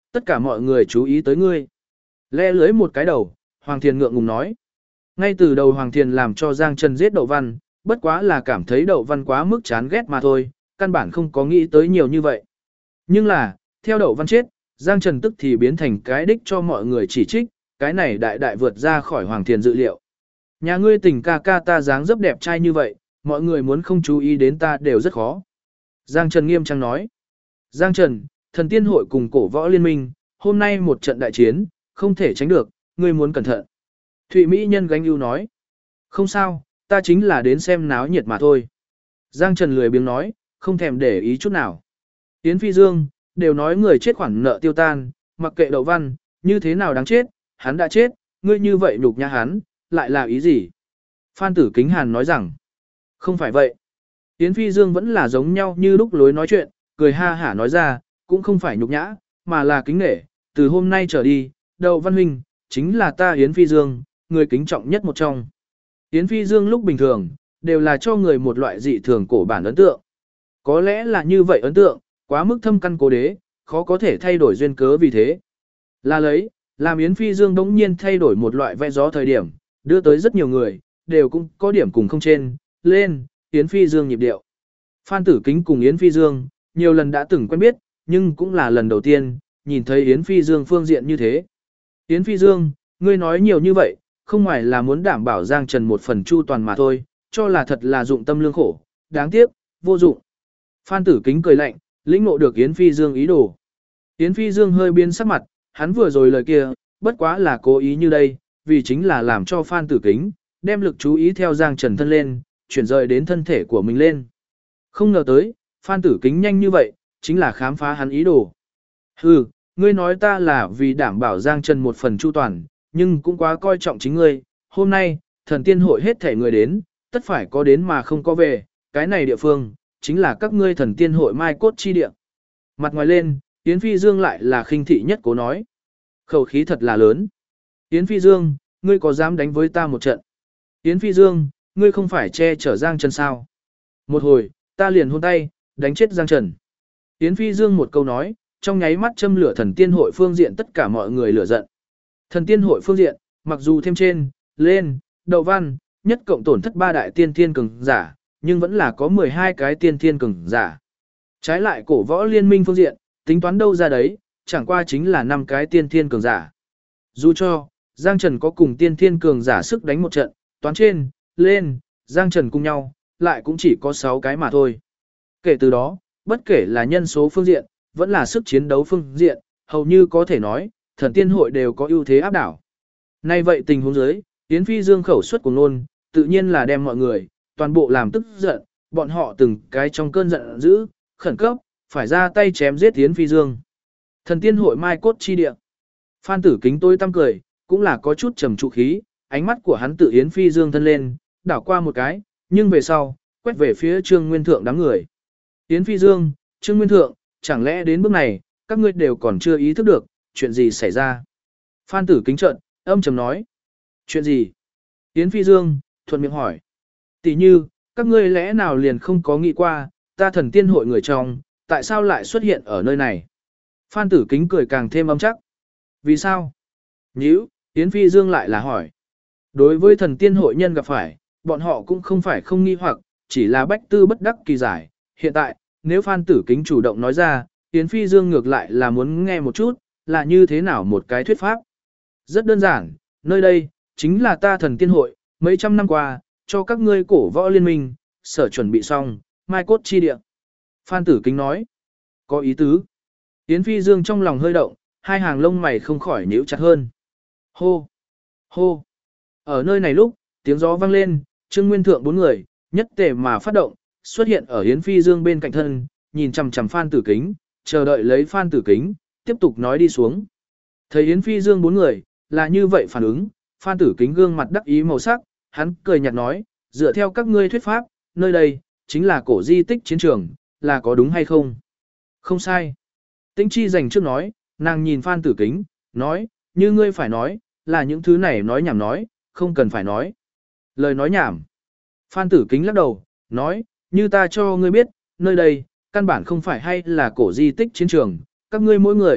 Tất cả mọi người chú ý tới ngươi. Le lưới một cái đầu, Hoàng Thiền ngượng ngùng nói. Ngay từ đầu Hoàng Thiền làm cho Giang Trần giết Đậu Văn, bất quá là cảm thấy Đậu Văn quá mức chán ghét mà thôi, căn bản không có nghĩ tới nhiều như vậy. Nhưng là, theo Đậu Văn chết, Giang Trần tức thì biến thành cái đích cho mọi người chỉ trích, cái này đại đại vượt ra khỏi Hoàng Thiền dự liệu. Nhà ngươi tình ca ca ta dáng dấp đẹp trai như vậy, mọi người muốn không chú ý đến ta đều rất khó. Giang Trần nghiêm trang nói. Giang Trần, thần tiên hội cùng cổ võ liên minh, hôm nay một trận đại chiến, không thể tránh được, ngươi muốn cẩn thận. Thụy Mỹ nhân gánh ưu nói. Không sao, ta chính là đến xem náo nhiệt mà thôi. Giang Trần lười biếng nói, không thèm để ý chút nào. Yến Phi Dương, đều nói người chết khoản nợ tiêu tan, mặc kệ Đậu Văn, như thế nào đáng chết, hắn đã chết, ngươi như vậy nhục nhã hắn, lại là ý gì? Phan Tử Kính Hàn nói rằng, không phải vậy. Yến Phi Dương vẫn là giống nhau như lúc lối nói chuyện, cười ha hả nói ra, cũng không phải nhục nhã, mà là kính nể, từ hôm nay trở đi, Đậu Văn huynh, chính là ta Yến Phi Dương, người kính trọng nhất một trong. Yến Phi Dương lúc bình thường, đều là cho người một loại dị thường cổ bản ấn tượng. Có lẽ là như vậy ấn tượng, quá mức thâm căn cố đế, khó có thể thay đổi duyên cớ vì thế. Là lấy, làm Yến Phi Dương đống nhiên thay đổi một loại vẽ gió thời điểm, đưa tới rất nhiều người, đều cũng có điểm cùng không trên, lên, Yến Phi Dương nhịp điệu. Phan Tử Kính cùng Yến Phi Dương, nhiều lần đã từng quen biết, nhưng cũng là lần đầu tiên, nhìn thấy Yến Phi Dương phương diện như thế. Yến Phi Dương, ngươi nói nhiều như vậy, không ngoài là muốn đảm bảo Giang Trần một phần chu toàn mà thôi, cho là thật là dụng tâm lương khổ, đáng tiếc, vô dụng. Phan Tử Kính cười lạnh, lĩnh ngộ được Yến Phi Dương ý đồ. Yến Phi Dương hơi biến sắc mặt, hắn vừa rồi lời kia, bất quá là cố ý như đây, vì chính là làm cho Phan Tử Kính, đem lực chú ý theo Giang Trần thân lên, chuyển rời đến thân thể của mình lên. Không ngờ tới, Phan Tử Kính nhanh như vậy, chính là khám phá hắn ý đồ. Hừ, ngươi nói ta là vì đảm bảo Giang Trần một phần chu toàn, nhưng cũng quá coi trọng chính ngươi. Hôm nay, thần tiên hội hết thể người đến, tất phải có đến mà không có về, cái này địa phương, chính là các ngươi thần tiên hội mai cốt chi địa. Mặt ngoài lên, Yến Phi Dương lại là khinh thị nhất cố nói. Khẩu khí thật là lớn. Yến Phi Dương, ngươi có dám đánh với ta một trận? Yến Phi Dương, ngươi không phải che chở Giang Trần sao? Một hồi, ta liền hôn tay, đánh chết Giang Trần. Yến Phi Dương một câu nói, trong nháy mắt châm lửa thần tiên hội phương diện tất cả mọi người lửa giận. Thần tiên hội phương diện, mặc dù thêm trên, lên, Đậu Văn, nhất cộng tổn thất 3 đại tiên thiên cường giả, nhưng vẫn là có 12 cái tiên thiên cường giả. Trái lại cổ võ liên minh phương diện, tính toán đâu ra đấy, chẳng qua chính là 5 cái tiên thiên cường giả. Dù cho, Giang Trần có cùng tiên thiên cường giả sức đánh một trận, toán trên, lên, Giang Trần cùng nhau, lại cũng chỉ có 6 cái mà thôi. Kể từ đó, bất kể là nhân số phương diện, vẫn là sức chiến đấu phương diện, hầu như có thể nói, thần tiên hội đều có ưu thế áp đảo. Nay vậy tình huống dưới, Yến Phi Dương khẩu suất của nôn, tự nhiên là đem mọi người, toàn bộ làm tức giận, bọn họ từng cái trong cơn giận dữ, khẩn cấp, phải ra tay chém giết Yến Phi Dương. Thần tiên hội mai cốt chi địa. Phan Tử Kính tôi tăm cười, cũng là có chút trầm trụ khí, ánh mắt của hắn tự Yến Phi Dương thân lên, đảo qua một cái, nhưng về sau, quét về phía Trương Nguyên Thượng đám người. Yến Phi Dương, Trương Nguyên Thượng, chẳng lẽ đến bước này, các ngươi đều còn chưa ý thức được, chuyện gì xảy ra? Phan Tử Kính trợn, âm trầm nói. Chuyện gì? Yến Phi Dương, thuận miệng hỏi. Tỷ như, các ngươi lẽ nào liền không có nghĩ qua, ta thần tiên hội người trong, tại sao lại xuất hiện ở nơi này? Phan Tử Kính cười càng thêm âm chắc. Vì sao? Nhíu, Yến Phi Dương lại là hỏi. Đối với thần tiên hội nhân gặp phải, bọn họ cũng không phải không nghi hoặc, chỉ là bách tư bất đắc kỳ giải. Hiện tại, nếu Phan Tử Kính chủ động nói ra, Yến Phi Dương ngược lại là muốn nghe một chút, là như thế nào một cái thuyết pháp. Rất đơn giản, nơi đây, chính là ta thần tiên hội, mấy trăm năm qua, cho các ngươi cổ võ liên minh, sở chuẩn bị xong, mai cốt chi địa. Phan Tử Kính nói, có ý tứ. Yến Phi Dương trong lòng hơi động, hai hàng lông mày không khỏi nhíu chặt hơn. Hô! Hô! Ở nơi này lúc, tiếng gió vang lên, Trương Nguyên Thượng 4 người, nhất tề mà phát động, xuất hiện ở Yến Phi Dương bên cạnh thân, nhìn chằm chằm Phan Tử Kính, chờ đợi lấy Phan Tử Kính, tiếp tục nói đi xuống. Thấy Yến Phi Dương 4 người, là như vậy phản ứng, Phan Tử Kính gương mặt đắc ý màu sắc, hắn cười nhạt nói, dựa theo các ngươi thuyết pháp, nơi đây, chính là cổ di tích chiến trường, là có đúng hay không? Không sai. Tĩnh Chi dành trước nói, nàng nhìn Phan Tử Kính, nói, như ngươi phải nói, là những thứ này nói nhảm nói, không cần phải nói. Lời nói nhảm. Phan Tử Kính lắc đầu, nói, như ta cho ngươi biết, nơi đây, căn bản không phải hay là cổ di tích chiến trường, các ngươi mỗi người,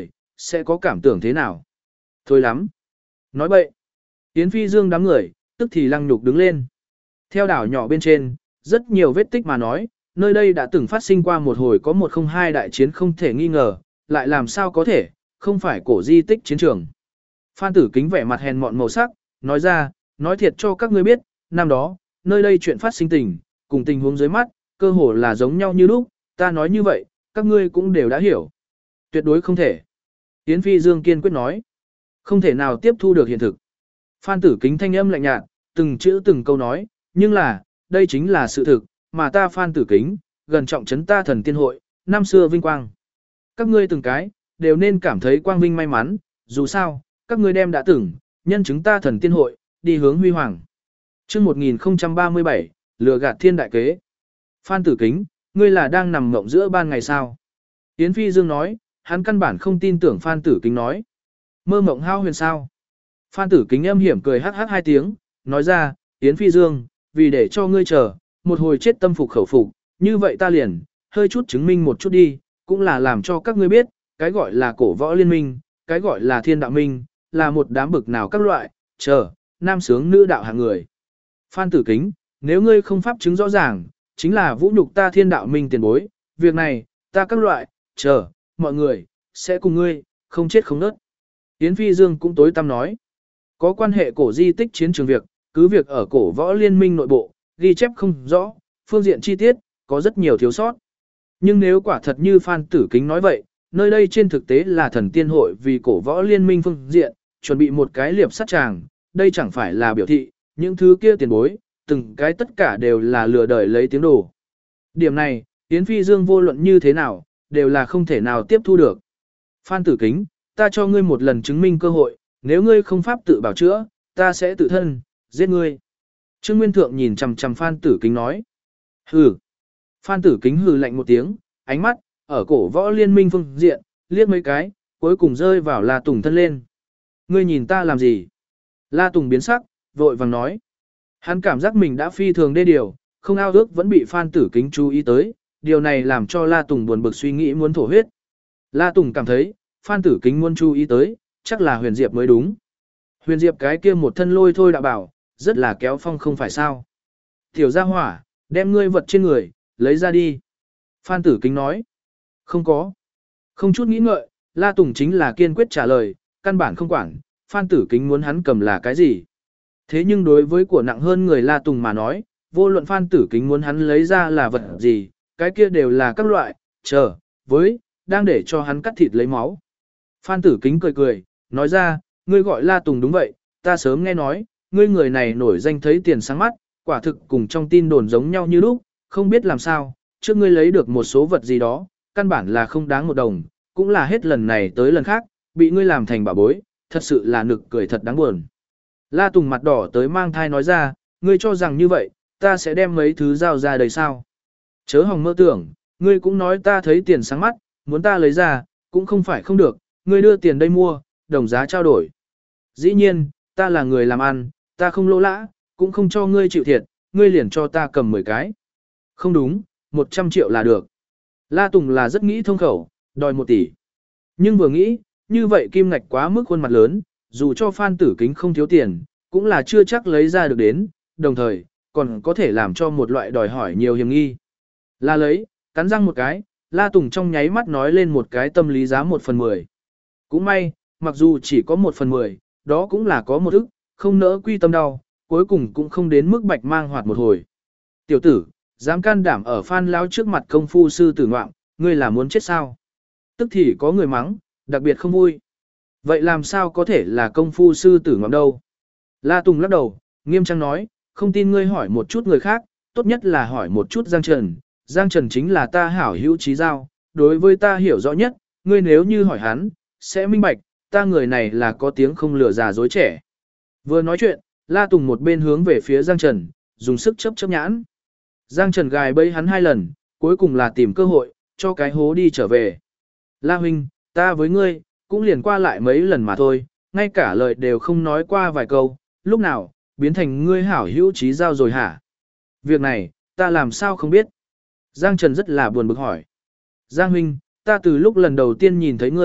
sẽ có cảm tưởng thế nào? Thôi lắm. Nói bậy. Yến Phi Dương đám người, tức thì lăng nhục đứng lên. Theo đảo nhỏ bên trên, rất nhiều vết tích mà nói, nơi đây đã từng phát sinh qua một hồi có 102 đại chiến không thể nghi ngờ, lại làm sao có thể, không phải cổ di tích chiến trường. Phan Tử Kính vẻ mặt hèn mọn màu sắc, nói ra, nói thiệt cho các ngươi biết, năm đó, nơi đây chuyện phát sinh tình, cùng tình huống dưới mắt, cơ hồ là giống nhau như lúc, ta nói như vậy, các ngươi cũng đều đã hiểu. Tuyệt đối không thể. Yến Phi Dương kiên quyết nói, không thể nào tiếp thu được hiện thực. Phan Tử Kính thanh âm lạnh nhạt, từng chữ từng câu nói, nhưng là, đây chính là sự thực, mà ta Phan Tử Kính, gần trọng trấn ta thần tiên hội, năm xưa vinh quang. Các ngươi từng cái, đều nên cảm thấy quang vinh may mắn, dù sao, các ngươi đem đã từng, nhân chứng ta thần tiên hội, đi hướng huy hoàng. Chương 1037, lừa gạt thiên đại kế. Phan Tử Kính, ngươi là đang nằm mộng giữa ban ngày sao? Yến Phi Dương nói, hắn căn bản không tin tưởng Phan Tử Kính nói. Mơ mộng hao huyền sao? Phan Tử Kính âm hiểm cười hắc hắc hai tiếng, nói ra, Yến Phi Dương, vì để cho ngươi chờ, một hồi chết tâm phục khẩu phục, như vậy ta liền, hơi chút chứng minh một chút đi, cũng là làm cho các ngươi biết, cái gọi là cổ võ liên minh, cái gọi là thiên đạo minh, là một đám bực nào các loại, chờ, nam sướng nữ đạo hạng người. Phan Tử Kính, nếu ngươi không pháp chứng rõ ràng, chính là vũ nhục ta thiên đạo minh tiền bối, việc này, ta các loại, chờ, mọi người, sẽ cùng ngươi, không chết không nớt. Yến Phi Dương cũng tối tăm nói, có quan hệ cổ di tích chiến trường việc, cứ việc ở cổ võ liên minh nội bộ, ghi chép không rõ, phương diện chi tiết, có rất nhiều thiếu sót. Nhưng nếu quả thật như Phan Tử Kính nói vậy, nơi đây trên thực tế là thần tiên hội vì cổ võ liên minh phương diện, chuẩn bị một cái liệp sát tràng, đây chẳng phải là biểu thị, những thứ kia tiền bối, từng cái tất cả đều là lừa đời lấy tiếng đồ. Điểm này, Yến Phi Dương vô luận như thế nào, đều là không thể nào tiếp thu được. Phan Tử Kính, ta cho ngươi một lần chứng minh cơ hội, nếu ngươi không pháp tự bảo chữa, ta sẽ tự thân, giết ngươi. Trương Nguyên Thượng nhìn chằm chằm Phan Tử Kính nói. Hừ. Phan Tử Kính hừ lạnh một tiếng, ánh mắt, ở cổ võ liên minh phương diện, liếc mấy cái, cuối cùng rơi vào La Tùng thân lên. Ngươi nhìn ta làm gì? La Tùng biến sắc, vội vàng nói. Hắn cảm giác mình đã phi thường đê điều, không ao ước vẫn bị Phan Tử Kính chú ý tới, điều này làm cho La Tùng buồn bực suy nghĩ muốn thổ huyết. La Tùng cảm thấy, Phan Tử Kính muốn chú ý tới, chắc là Huyền Diệp mới đúng. Huyền Diệp cái kia một thân lôi thôi đã bảo, rất là kéo phong không phải sao. Tiểu gia hỏa, đem ngươi vật trên người, lấy ra đi. Phan Tử Kính nói. Không có. Không chút nghĩ ngợi, La Tùng chính là kiên quyết trả lời, căn bản không quản, Phan Tử Kính muốn hắn cầm là cái gì. Thế nhưng đối với của nặng hơn người La Tùng mà nói, vô luận Phan Tử Kính muốn hắn lấy ra là vật gì, cái kia đều là các loại, chờ, với, đang để cho hắn cắt thịt lấy máu. Phan Tử Kính cười cười, nói ra, ngươi gọi La Tùng đúng vậy, ta sớm nghe nói, ngươi người này nổi danh thấy tiền sáng mắt, quả thực cùng trong tin đồn giống nhau như lúc, không biết làm sao, trước ngươi lấy được một số vật gì đó, căn bản là không đáng một đồng, cũng là hết lần này tới lần khác, bị ngươi làm thành bà bối, thật sự là nực cười thật đáng buồn. La Tùng mặt đỏ tới mang thai nói ra, ngươi cho rằng như vậy, ta sẽ đem mấy thứ giao ra đây sao? Chớ hòng mơ tưởng, ngươi cũng nói ta thấy tiền sáng mắt, muốn ta lấy ra, cũng không phải không được, ngươi đưa tiền đây mua, đồng giá trao đổi. Dĩ nhiên, ta là người làm ăn, ta không lỗ lã, cũng không cho ngươi chịu thiệt, ngươi liền cho ta cầm 10 cái. Không đúng, 100 triệu là được. La Tùng là rất nghĩ thông khẩu, đòi 1 tỷ. Nhưng vừa nghĩ, như vậy kim ngạch quá mức khuôn mặt lớn, dù cho Phan Tử Kính không thiếu tiền, cũng là chưa chắc lấy ra được đến, đồng thời, còn có thể làm cho một loại đòi hỏi nhiều hiểm nghi. La lấy, cắn răng một cái, La Tùng trong nháy mắt nói lên một cái tâm lý giá 1/10. Cũng may, mặc dù chỉ có 1/10, đó cũng là có một ức, không nỡ quy tâm đau, cuối cùng cũng không đến mức bạch mang hoạt một hồi. Tiểu tử, dám can đảm ở Phan lão trước mặt công phu sư tử ngoạm, ngươi là muốn chết sao? Tức thì có người mắng, đặc biệt không vui. Vậy làm sao có thể là công phu sư tử ngoạm đâu? La Tùng lắc đầu, nghiêm trang nói, không tin ngươi hỏi một chút người khác, tốt nhất là hỏi một chút Giang Trần. Giang Trần chính là ta hảo hữu trí giao, đối với ta hiểu rõ nhất, ngươi nếu như hỏi hắn, sẽ minh bạch, ta người này là có tiếng không lừa già dối trẻ. Vừa nói chuyện, La Tùng một bên hướng về phía Giang Trần, dùng sức chớp chớp nhãn. Giang Trần gài bẫy hắn 2 lần, cuối cùng là tìm cơ hội, cho cái hố đi trở về. La huynh, ta với ngươi, cũng liền qua lại mấy lần mà thôi, ngay cả lời đều không nói qua vài câu, lúc nào, biến thành ngươi hảo hữu trí giao rồi hả? Việc này, ta làm sao không biết? Giang Trần rất là buồn bực hỏi. Giang huynh, ta từ lúc lần đầu tiên nhìn thấy ngươi,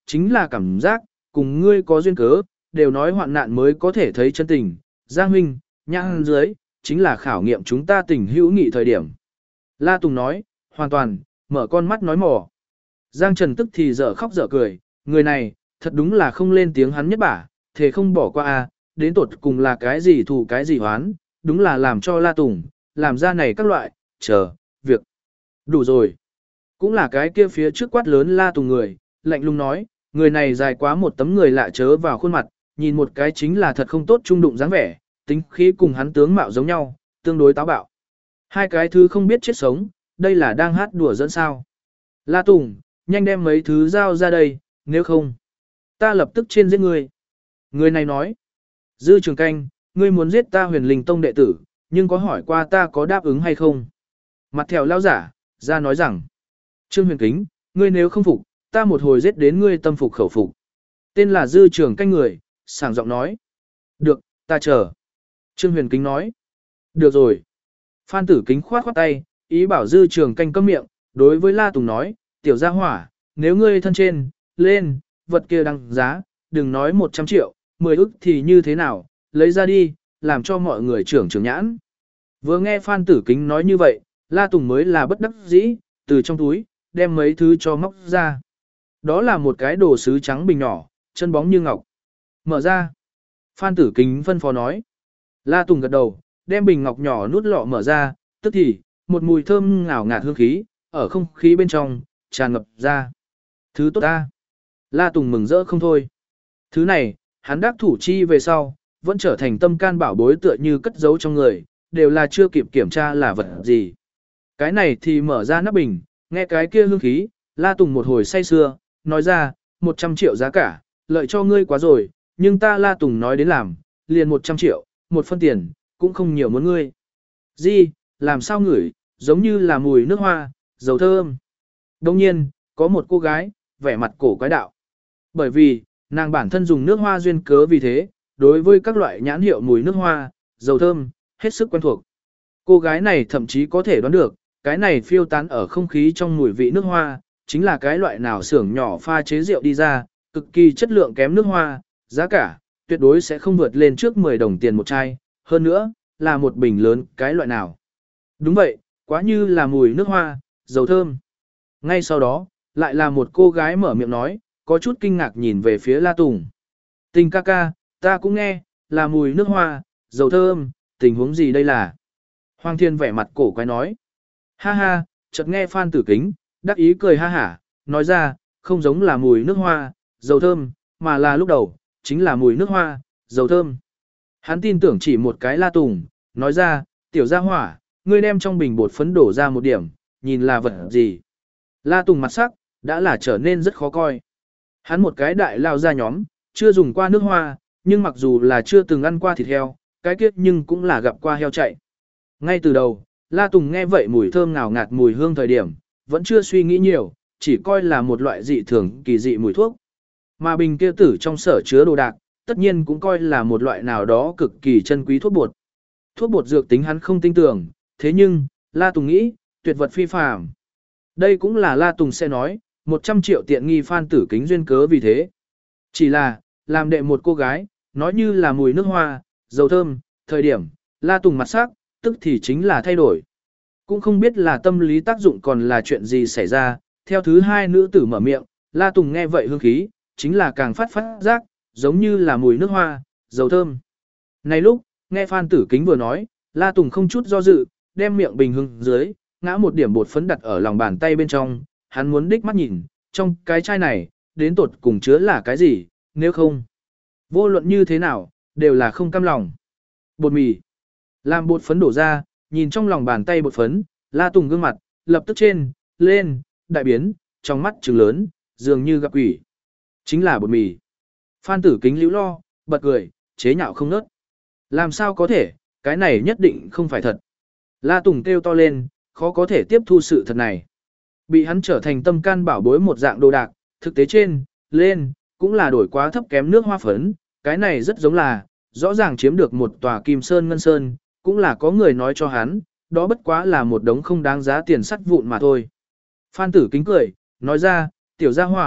chính là cảm giác, cùng ngươi có duyên cớ, đều nói hoạn nạn mới có thể thấy chân tình. Giang huynh, nhãn dưới, chính là khảo nghiệm chúng ta tình hữu nghị thời điểm. La Tùng nói, hoàn toàn, mở con mắt nói mỏ. Giang Trần tức thì dở khóc dở cười, người này, thật đúng là không lên tiếng hắn nhất bả, thề không bỏ qua a, đến tột cùng là cái gì thù cái gì hoán, đúng là làm cho La Tùng, làm ra này các loại, việc. Đủ rồi. Cũng là cái kia phía trước quát lớn La Tùng người, lạnh lùng nói, người này dài quá một tấm người lạ chớ vào khuôn mặt, nhìn một cái chính là thật không tốt trung đụng dáng vẻ, tính khí cùng hắn tướng mạo giống nhau, tương đối táo bạo. Hai cái thứ không biết chết sống, đây là đang hát đùa dẫn sao. La Tùng, nhanh đem mấy thứ giao ra đây, nếu không, ta lập tức trên giết ngươi. Người này nói, Dư Trường Canh, ngươi muốn giết ta Huyền Linh Tông đệ tử, nhưng có hỏi qua ta có đáp ứng hay không? Mặt thèo lao giả, ra nói rằng, Trương Huyền Kính, ngươi nếu không phục, ta một hồi giết đến ngươi tâm phục khẩu phục. Tên là Dư Trường Canh người, sảng giọng nói. Được, ta chờ. Trương Huyền Kính nói. Được rồi. Phan Tử Kính khoát khoát tay, ý bảo Dư Trường Canh câm miệng, đối với La Tùng nói, tiểu gia hỏa, nếu ngươi thân trên, lên, vật kia đăng giá, đừng nói 100 triệu, 10 ức thì như thế nào, lấy ra đi, làm cho mọi người trưởng nhãn. Vừa nghe Phan Tử Kính nói như vậy, La Tùng mới là bất đắc dĩ, từ trong túi, đem mấy thứ cho móc ra. Đó là một cái đồ sứ trắng bình nhỏ, chân bóng như ngọc. Mở ra. Phan Tử Kính phân phó nói. La Tùng gật đầu, đem bình ngọc nhỏ nút lọ mở ra, tức thì, một mùi thơm ngào ngạt hương khí, ở không khí bên trong, tràn ngập ra. Thứ tốt ta. La Tùng mừng rỡ không thôi. Thứ này, hắn đắc thủ chi về sau, vẫn trở thành tâm can bảo bối tựa như cất giấu trong người, đều là chưa kịp kiểm tra là vật gì. Cái này thì mở ra nắp bình, nghe cái kia hương khí, La Tùng một hồi say sưa, nói ra, 100 triệu giá cả, lợi cho ngươi quá rồi, nhưng ta La Tùng nói đến làm, liền 100 triệu, một phân tiền, cũng không nhiều muốn ngươi. Gì, làm sao ngửi, giống như là mùi nước hoa, dầu thơm. Đồng nhiên, có một cô gái, vẻ mặt cổ quái đạo. Bởi vì, nàng bản thân dùng nước hoa duyên cớ vì thế, đối với các loại nhãn hiệu mùi nước hoa, dầu thơm, hết sức quen thuộc. Cô gái này thậm chí có thể đoán được, cái này phiêu tán ở không khí trong mùi vị nước hoa, chính là cái loại nào xưởng nhỏ pha chế rượu đi ra, cực kỳ chất lượng kém nước hoa, giá cả, tuyệt đối sẽ không vượt lên trước 10 đồng tiền một chai, hơn nữa, là một bình lớn cái loại nào. Đúng vậy, quá như là mùi nước hoa, dầu thơm. Ngay sau đó, lại là một cô gái mở miệng nói, có chút kinh ngạc nhìn về phía La Tùng. Tình ca ca, ta cũng nghe, là mùi nước hoa, dầu thơm, tình huống gì đây là? Hoàng Thiên vẻ mặt cổ quái nói. Ha ha, chợt nghe Phan Tử Kính, đắc ý cười ha hả, nói ra, không giống là mùi nước hoa, dầu thơm, mà là lúc đầu, chính là mùi nước hoa, dầu thơm. Hắn tin tưởng chỉ một cái La Tùng, nói ra, tiểu gia hỏa, ngươi đem trong bình bột phấn đổ ra một điểm, nhìn là vật gì. La Tùng mặt sắc, đã là trở nên rất khó coi. Hắn một cái đại lao ra nhóm, chưa dùng qua nước hoa, nhưng mặc dù là chưa từng ăn qua thịt heo, cái kiết nhưng cũng là gặp qua heo chạy. Ngay từ đầu, La Tùng nghe vậy mùi thơm ngào ngạt mùi hương thời điểm, vẫn chưa suy nghĩ nhiều, chỉ coi là một loại dị thường kỳ dị mùi thuốc. Mà bình kia tử trong sở chứa đồ đạc, tất nhiên cũng coi là một loại nào đó cực kỳ chân quý thuốc bột. Thuốc bột dược tính hắn không tin tưởng, thế nhưng, La Tùng nghĩ, tuyệt vật phi phàm. Đây cũng là La Tùng sẽ nói, 100 triệu tiện nghi Phan Tử Kính duyên cớ vì thế. Chỉ là, làm đệ một cô gái, nói như là mùi nước hoa, dầu thơm, thời điểm, La Tùng mặt sắc, tức thì chính là thay đổi. Cũng không biết là tâm lý tác dụng còn là chuyện gì xảy ra, theo thứ hai nữ tử mở miệng, La Tùng nghe vậy hương khí, chính là càng phát giác, giống như là mùi nước hoa, dầu thơm. Này lúc, nghe Phan Tử Kính vừa nói, La Tùng không chút do dự, đem miệng bình hưng dưới, ngã một điểm bột phấn đặt ở lòng bàn tay bên trong, hắn muốn đích mắt nhìn, trong cái chai này, đến tột cùng chứa là cái gì, nếu không. Vô luận như thế nào, đều là không cam lòng. Bột mì. Làm bột phấn đổ ra, nhìn trong lòng bàn tay bột phấn, La Tùng gương mặt, lập tức trên, lên, đại biến, trong mắt trừng lớn, dường như gặp quỷ. Chính là bột mì. Phan Tử Kính liễu lo, bật cười, chế nhạo không nớt. Làm sao có thể, cái này nhất định không phải thật. La Tùng kêu to lên, khó có thể tiếp thu sự thật này. Bị hắn trở thành tâm can bảo bối một dạng đồ đạc, thực tế trên, lên, cũng là đổi quá thấp kém nước hoa phấn, cái này rất giống là, rõ ràng chiếm được một tòa kim sơn ngân sơn, cũng là có người nói cho hắn, đó bất quá là một đống không đáng giá tiền sắt vụn mà thôi. Phan Tử Kính cười, nói ra, tiểu gia hỏa,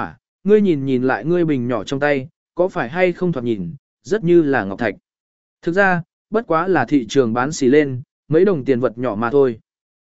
ngươi nhìn nhìn lại ngươi bình nhỏ trong tay, có phải hay không thoạt nhìn, rất như là ngọc thạch. Thực ra, bất quá là thị trường bán xỉ lên, mấy đồng tiền vật nhỏ mà thôi.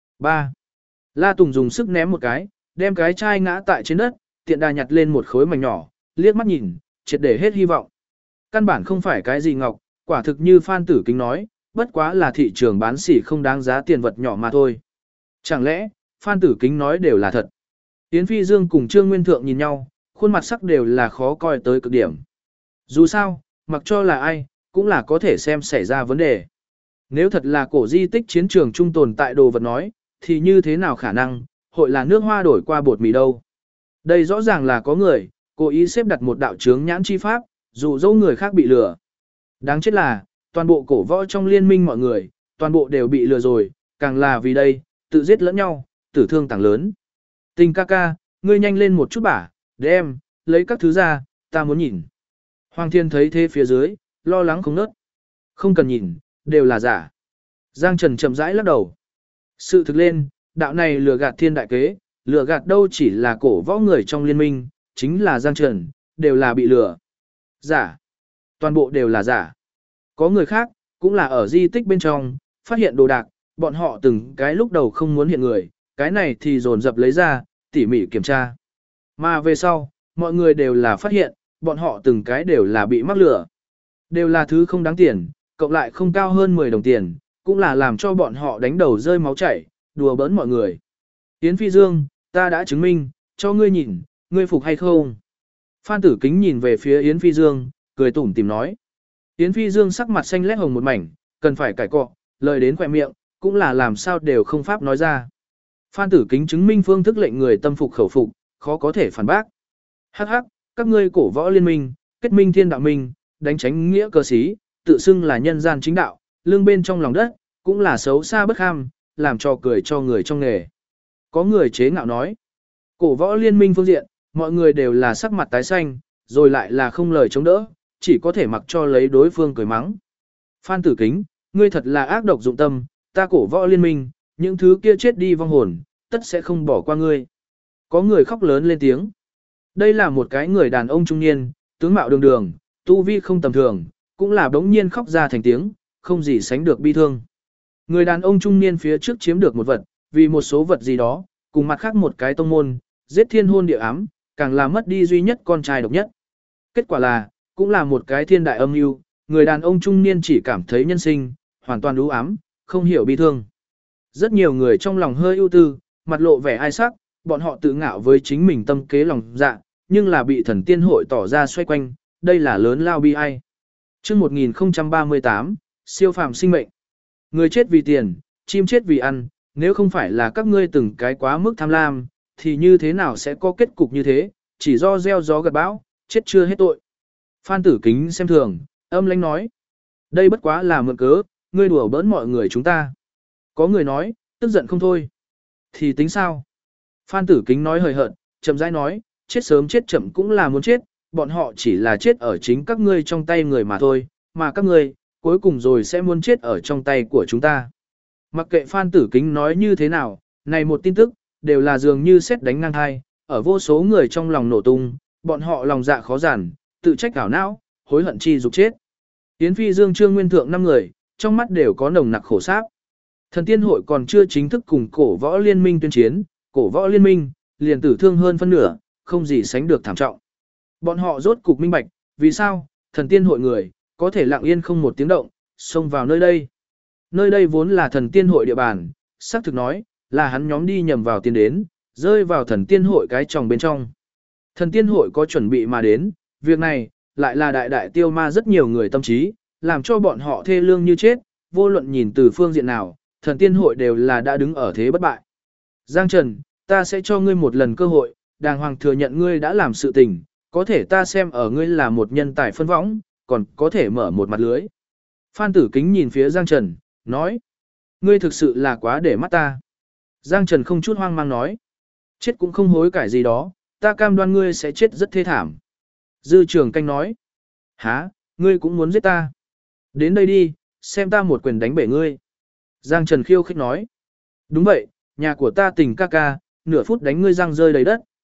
3. La Tùng dùng sức ném một cái, đem cái chai ngã tại trên đất, tiện đà nhặt lên một khối mảnh nhỏ, liếc mắt nhìn, triệt để hết hy vọng. Căn bản không phải cái gì ngọc, quả thực như Phan Tử Kính nói, bất quá là thị trường bán xỉ không đáng giá tiền vật nhỏ mà thôi. Chẳng lẽ, Phan Tử Kính nói đều là thật. Yến Phi Dương cùng Trương Nguyên Thượng nhìn nhau, khuôn mặt sắc đều là khó coi tới cực điểm. Dù sao, mặc cho là ai, cũng là có thể xem xảy ra vấn đề. Nếu thật là cổ di tích chiến trường trung tồn tại đồ vật nói, thì như thế nào khả năng, hội là nước hoa đổi qua bột mì đâu. Đây rõ ràng là có người, cố ý xếp đặt một đạo chướng nhãn chi pháp, dụ dỗ người khác bị lừa. Đáng chết là, toàn bộ cổ võ trong liên minh mọi người, toàn bộ đều bị lừa rồi, càng là vì đây, tự giết lẫn nhau, tử thương tàng lớn. Tình ca ca, ngươi nhanh lên một chút bả, đem, lấy các thứ ra, ta muốn nhìn. Hoàng Thiên thấy thế phía dưới, lo lắng không nớt. Không cần nhìn, đều là giả. Giang Trần chậm rãi lắc đầu. Sự thực lên, đạo này lừa gạt thiên đại kế, lừa gạt đâu chỉ là cổ võ người trong liên minh, chính là Giang Trần, đều là bị lừa. Giả. Toàn bộ đều là giả. Có người khác, cũng là ở di tích bên trong, phát hiện đồ đạc, bọn họ từng cái lúc đầu không muốn hiện người, cái này thì dồn dập lấy ra, tỉ mỉ kiểm tra. Mà về sau, mọi người đều là phát hiện, bọn họ từng cái đều là bị mắc lừa. Đều là thứ không đáng tiền, cộng lại không cao hơn 10 đồng tiền, cũng là làm cho bọn họ đánh đầu rơi máu chảy, đùa bỡn mọi người. Yến Phi Dương, ta đã chứng minh, cho ngươi nhìn, ngươi phục hay không? Phan Tử Kính nhìn về phía Yến Phi Dương, cười tủm tỉm nói. Yến Phi Dương sắc mặt xanh lét hồng một mảnh, cần phải cải cọ, lời đến khỏe miệng, cũng là làm sao đều không pháp nói ra. Phan Tử Kính chứng minh phương thức lệnh người tâm phục khẩu phục, khó có thể phản bác. Hắc hắc, các ngươi cổ võ liên minh, kết minh thiên đạo minh, đánh tránh nghĩa cơ sĩ, tự xưng là nhân gian chính đạo, lương bên trong lòng đất, cũng là xấu xa bất kham, làm cho cười cho người trong nghề. Có người chế ngạo nói, cổ võ liên minh phương diện, mọi người đều là sắc mặt tái xanh, rồi lại là không lời chống đỡ, chỉ có thể mặc cho lấy đối phương cười mắng. Phan Tử Kính, ngươi thật là ác độc dụng tâm, ta cổ võ liên minh, những thứ kia chết đi vong hồn, tất sẽ không bỏ qua ngươi. Có người khóc lớn lên tiếng. Đây là một cái người đàn ông trung niên, tướng mạo đường đường, tu vi không tầm thường, cũng là đống nhiên khóc ra thành tiếng, không gì sánh được bi thương. Người đàn ông trung niên phía trước chiếm được một vật, vì một số vật gì đó, cùng mặt khác một cái tông môn, giết thiên hôn địa ám, càng là mất đi duy nhất con trai độc nhất. Kết quả là, cũng là một cái thiên đại âm mưu, người đàn ông trung niên chỉ cảm thấy nhân sinh, hoàn toàn u ám, không hiểu bi thương. Rất nhiều người trong lòng hơi ưu tư, mặt lộ vẻ ai sắc, bọn họ tự ngạo với chính mình tâm kế lòng dạ, nhưng là bị thần tiên hội tỏ ra xoay quanh, đây là lớn lao bi ai. Chương 1038, siêu phàm sinh mệnh. Người chết vì tiền, chim chết vì ăn, nếu không phải là các ngươi từng cái quá mức tham lam, thì như thế nào sẽ có kết cục như thế, chỉ do gieo gió gặt bão, chết chưa hết tội. Phan Tử Kính xem thường, âm lãnh nói. Đây bất quá là mượn cớ, ngươi đùa bỡn mọi người chúng ta. Có người nói, tức giận không thôi. Thì tính sao? Phan Tử Kính nói hời hợt, chậm rãi nói, chết sớm chết chậm cũng là muốn chết, bọn họ chỉ là chết ở chính các ngươi trong tay người mà thôi, mà các ngươi, cuối cùng rồi sẽ muốn chết ở trong tay của chúng ta. Mặc kệ Phan Tử Kính nói như thế nào, này một tin tức, đều là dường như sét đánh ngang hai, ở vô số người trong lòng nổ tung, bọn họ lòng dạ khó giản, tự trách ảo não, hối hận chi dục chết. Yến Phi Dương Trương Nguyên Thượng 5 người, trong mắt đều có nồng nặc khổ sáp. Thần Tiên hội còn chưa chính thức cùng cổ võ liên minh tuyên chiến, cổ võ liên minh, liền tử thương hơn phân nửa, không gì sánh được thảm trọng. Bọn họ rốt cục minh bạch, vì sao, thần tiên hội người, có thể lặng yên không một tiếng động, xông vào nơi đây. Nơi đây vốn là thần tiên hội địa bàn, xác thực nói, là hắn nhóm đi nhầm vào tiến đến, rơi vào thần tiên hội cái tròng bên trong. Thần tiên hội có chuẩn bị mà đến, việc này, lại là đại đại tiêu ma rất nhiều người tâm trí, làm cho bọn họ thê lương như chết, vô luận nhìn từ phương diện nào, thần tiên hội đều là đã đứng ở thế bất bại. Giang Trần, ta sẽ cho ngươi một lần cơ hội, đàng hoàng thừa nhận ngươi đã làm sự tình, có thể ta xem ở ngươi là một nhân tài phân võng, còn có thể mở một mặt lưới. Phan Tử Kính nhìn phía Giang Trần, nói, ngươi thực sự là quá để mắt ta. Giang Trần không chút hoang mang nói, chết cũng không hối cải gì đó, ta cam đoan ngươi sẽ chết rất thê thảm. Dư Trường Canh nói, hả, ngươi cũng muốn giết ta. Đến đây đi, xem ta một quyền đánh bể ngươi. Giang Trần khiêu khích nói, đúng vậy, nhà của ta tình ca ca, nửa phút đánh ngươi răng rơi đầy đất,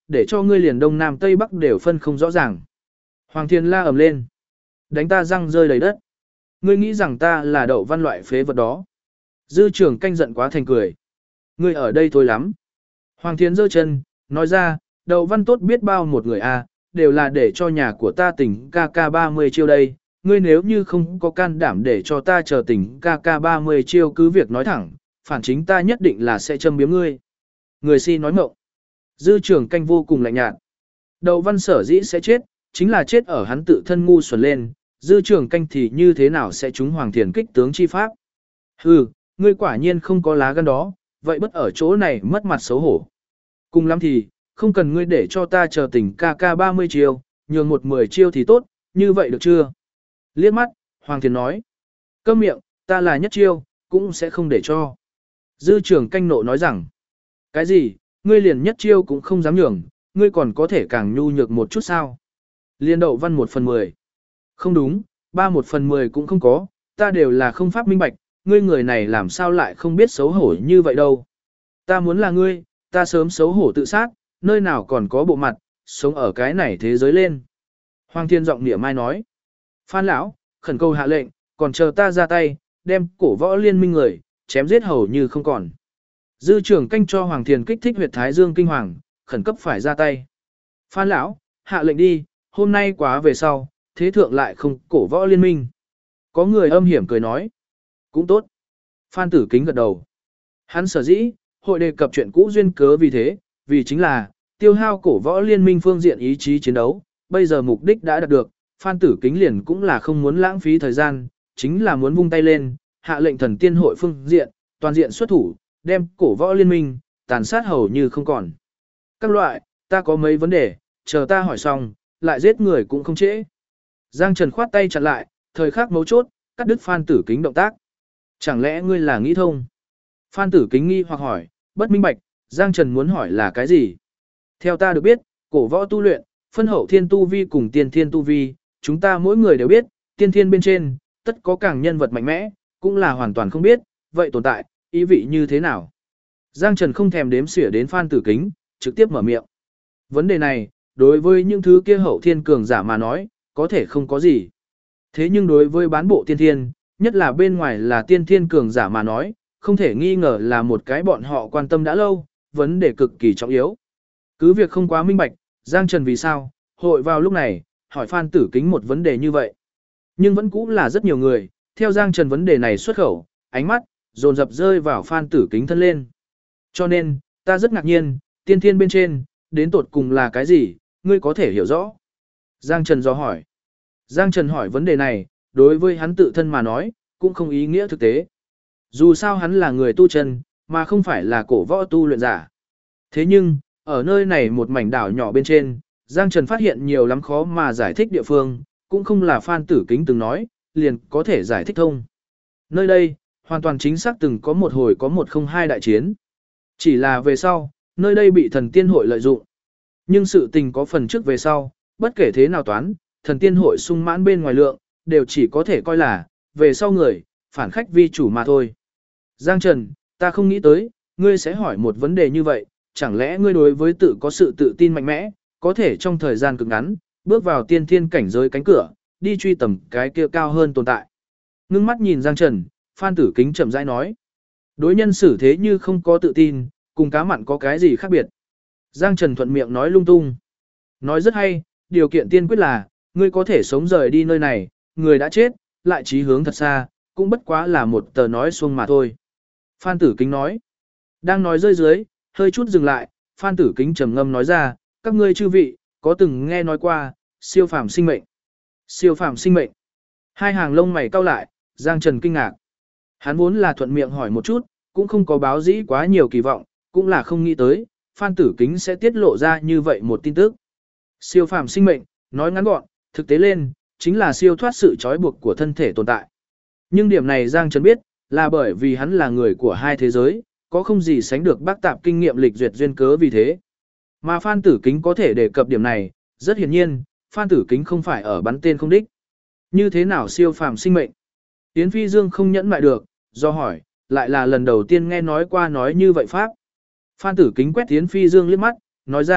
để cho ngươi liền đông nam tây bắc đều phân không rõ ràng. Hoàng Thiên la ầm lên. Đánh ta răng rơi đầy đất. Ngươi nghĩ rằng ta là Đậu Văn loại phế vật đó. Dư Trường Canh giận quá thành cười. Ngươi ở đây thôi lắm. Hoàng Thiên giơ chân, nói ra, Đậu Văn tốt biết bao một người a, đều là để cho nhà của ta tỉnh ca 30 chiêu đây. Ngươi nếu như không có can đảm để cho ta chờ tỉnh ca 30 chiêu cứ việc nói thẳng, phản chính ta nhất định là sẽ châm biếm ngươi. Người si nói mộng. Dư Trường Canh vô cùng lạnh nhạt. Đậu Văn sở dĩ sẽ chết, chính là chết ở hắn tự thân ngu xuẩn lên, Dư Trường Canh thì như thế nào sẽ trúng Hoàng Thiền kích tướng chi pháp. Hừ, ngươi quả nhiên không có lá gan đó, vậy bất ở chỗ này mất mặt xấu hổ. Cùng lắm thì, không cần ngươi để cho ta chờ tỉnh ca 30 chiêu, nhường 10 chiêu thì tốt, như vậy được chưa? Liếc mắt, Hoàng Thiền nói. Câm miệng, ta là nhất chiêu, cũng sẽ không để cho. Dư Trường Canh nộ nói rằng, cái gì, ngươi liền nhất chiêu cũng không dám nhường, ngươi còn có thể càng nhu nhược một chút sao? Liên Đậu Văn 1/10. Không đúng, 1/10 cũng không có, ta đều là không pháp minh bạch, ngươi người này làm sao lại không biết xấu hổ như vậy đâu. Ta muốn là ngươi, ta sớm xấu hổ tự sát, nơi nào còn có bộ mặt, sống ở cái này thế giới lên. Hoàng Thiên giọng nịa mai nói. Phan lão, khẩn cầu hạ lệnh, còn chờ ta ra tay, đem cổ võ liên minh người, chém giết hầu như không còn. Dư Trường Canh cho Hoàng Thiên kích thích huyệt thái dương kinh hoàng, khẩn cấp phải ra tay. Phan lão, hạ lệnh đi, hôm nay quá về sau, thế thượng lại không cổ võ liên minh. Có người âm hiểm cười nói. Cũng tốt. Phan Tử Kính gật đầu. Hắn sở dĩ, hội đề cập chuyện cũ duyên cớ vì thế, vì chính là, tiêu hao cổ võ liên minh phương diện ý chí chiến đấu, bây giờ mục đích đã đạt được, Phan Tử Kính liền cũng là không muốn lãng phí thời gian, chính là muốn vung tay lên, hạ lệnh thần tiên hội phương diện, toàn diện xuất thủ, đem cổ võ liên minh, tàn sát hầu như không còn. Các loại, ta có mấy vấn đề, chờ ta hỏi xong, lại giết người cũng không trễ. Giang Trần khoát tay chặn lại, thời khắc mấu chốt, cắt đứt Phan Tử Kính động tác. Chẳng lẽ ngươi là nghĩ thông? Phan Tử Kính nghi hoặc hỏi, bất minh bạch, Giang Trần muốn hỏi là cái gì? Theo ta được biết, cổ võ tu luyện, phân hậu thiên tu vi cùng tiên thiên tu vi, chúng ta mỗi người đều biết, tiên thiên bên trên, tất có càng nhân vật mạnh mẽ, cũng là hoàn toàn không biết, vậy tồn tại, ý vị như thế nào? Giang Trần không thèm đếm xỉa đến Phan Tử Kính, trực tiếp mở miệng. Vấn đề này, đối với những thứ kia hậu thiên cường giả mà nói, có thể không có gì. Thế nhưng đối với bán bộ tiên thiên, nhất là bên ngoài là tiên thiên cường giả mà nói, không thể nghi ngờ là một cái bọn họ quan tâm đã lâu, vấn đề cực kỳ trọng yếu. Cứ việc không quá minh bạch, Giang Trần vì sao, hội vào lúc này, hỏi Phan Tử Kính một vấn đề như vậy. Nhưng vẫn cũng là rất nhiều người, theo Giang Trần vấn đề này xuất khẩu, ánh mắt, dồn dập rơi vào Phan Tử Kính thân lên. Cho nên, ta rất ngạc nhiên, tiên thiên bên trên, đến tột cùng là cái gì, ngươi có thể hiểu rõ. Giang Trần do hỏi. Giang Trần hỏi vấn đề này, đối với hắn tự thân mà nói, cũng không ý nghĩa thực tế. Dù sao hắn là người tu chân, mà không phải là cổ võ tu luyện giả. Thế nhưng, ở nơi này một mảnh đảo nhỏ bên trên, Giang Trần phát hiện nhiều lắm khó mà giải thích địa phương, cũng không là Phan Tử Kính từng nói, liền có thể giải thích thông. Nơi đây, hoàn toàn chính xác từng có một hồi có 102 đại chiến. Chỉ là về sau, nơi đây bị thần tiên hội lợi dụng. Nhưng sự tình có phần trước về sau, bất kể thế nào toán, thần tiên hội sung mãn bên ngoài lượng, đều chỉ có thể coi là, về sau người, phản khách vi chủ mà thôi. Giang Trần, ta không nghĩ tới, ngươi sẽ hỏi một vấn đề như vậy, chẳng lẽ ngươi đối với tự có sự tự tin mạnh mẽ, có thể trong thời gian cực ngắn, bước vào tiên thiên cảnh giới cánh cửa, đi truy tầm cái kia cao hơn tồn tại. Ngưng mắt nhìn Giang Trần, Phan Tử Kính chậm rãi nói. Đối nhân xử thế như không có tự tin, cùng cá mặn có cái gì khác biệt. Giang Trần thuận miệng nói lung tung. Nói rất hay, điều kiện tiên quyết là, ngươi có thể sống rời đi nơi này, người đã chết, lại chí hướng thật xa, cũng bất quá là một tờ nói xuông mà thôi. Phan Tử Kính nói. Đang nói rơi dưới, hơi chút dừng lại, Phan Tử Kính trầm ngâm nói ra, các ngươi chư vị, có từng nghe nói qua, siêu phàm sinh mệnh. Siêu phàm sinh mệnh. Hai hàng lông mày cau lại, Giang Trần kinh ngạc. Hắn vốn là thuận miệng hỏi một chút, cũng không có báo dĩ quá nhiều kỳ vọng, cũng là không nghĩ tới, Phan Tử Kính sẽ tiết lộ ra như vậy một tin tức. Siêu phàm sinh mệnh, nói ngắn gọn, thực tế lên, chính là siêu thoát sự trói buộc của thân thể tồn tại. Nhưng điểm này Giang Trần biết, là bởi vì hắn là người của hai thế giới, có không gì sánh được bác tạp kinh nghiệm lịch duyệt duyên cớ vì thế. Mà Phan Tử Kính có thể đề cập điểm này, rất hiển nhiên, Phan Tử Kính không phải ở bắn tên không đích. Như thế nào siêu phàm sinh mệnh? Yến Phi Dương không nhẫn mại được, do hỏi, lại là lần đầu tiên nghe nói qua nói như vậy pháp. Phan Tử Kính quét Yến Phi Dương liếc mắt, nói ra,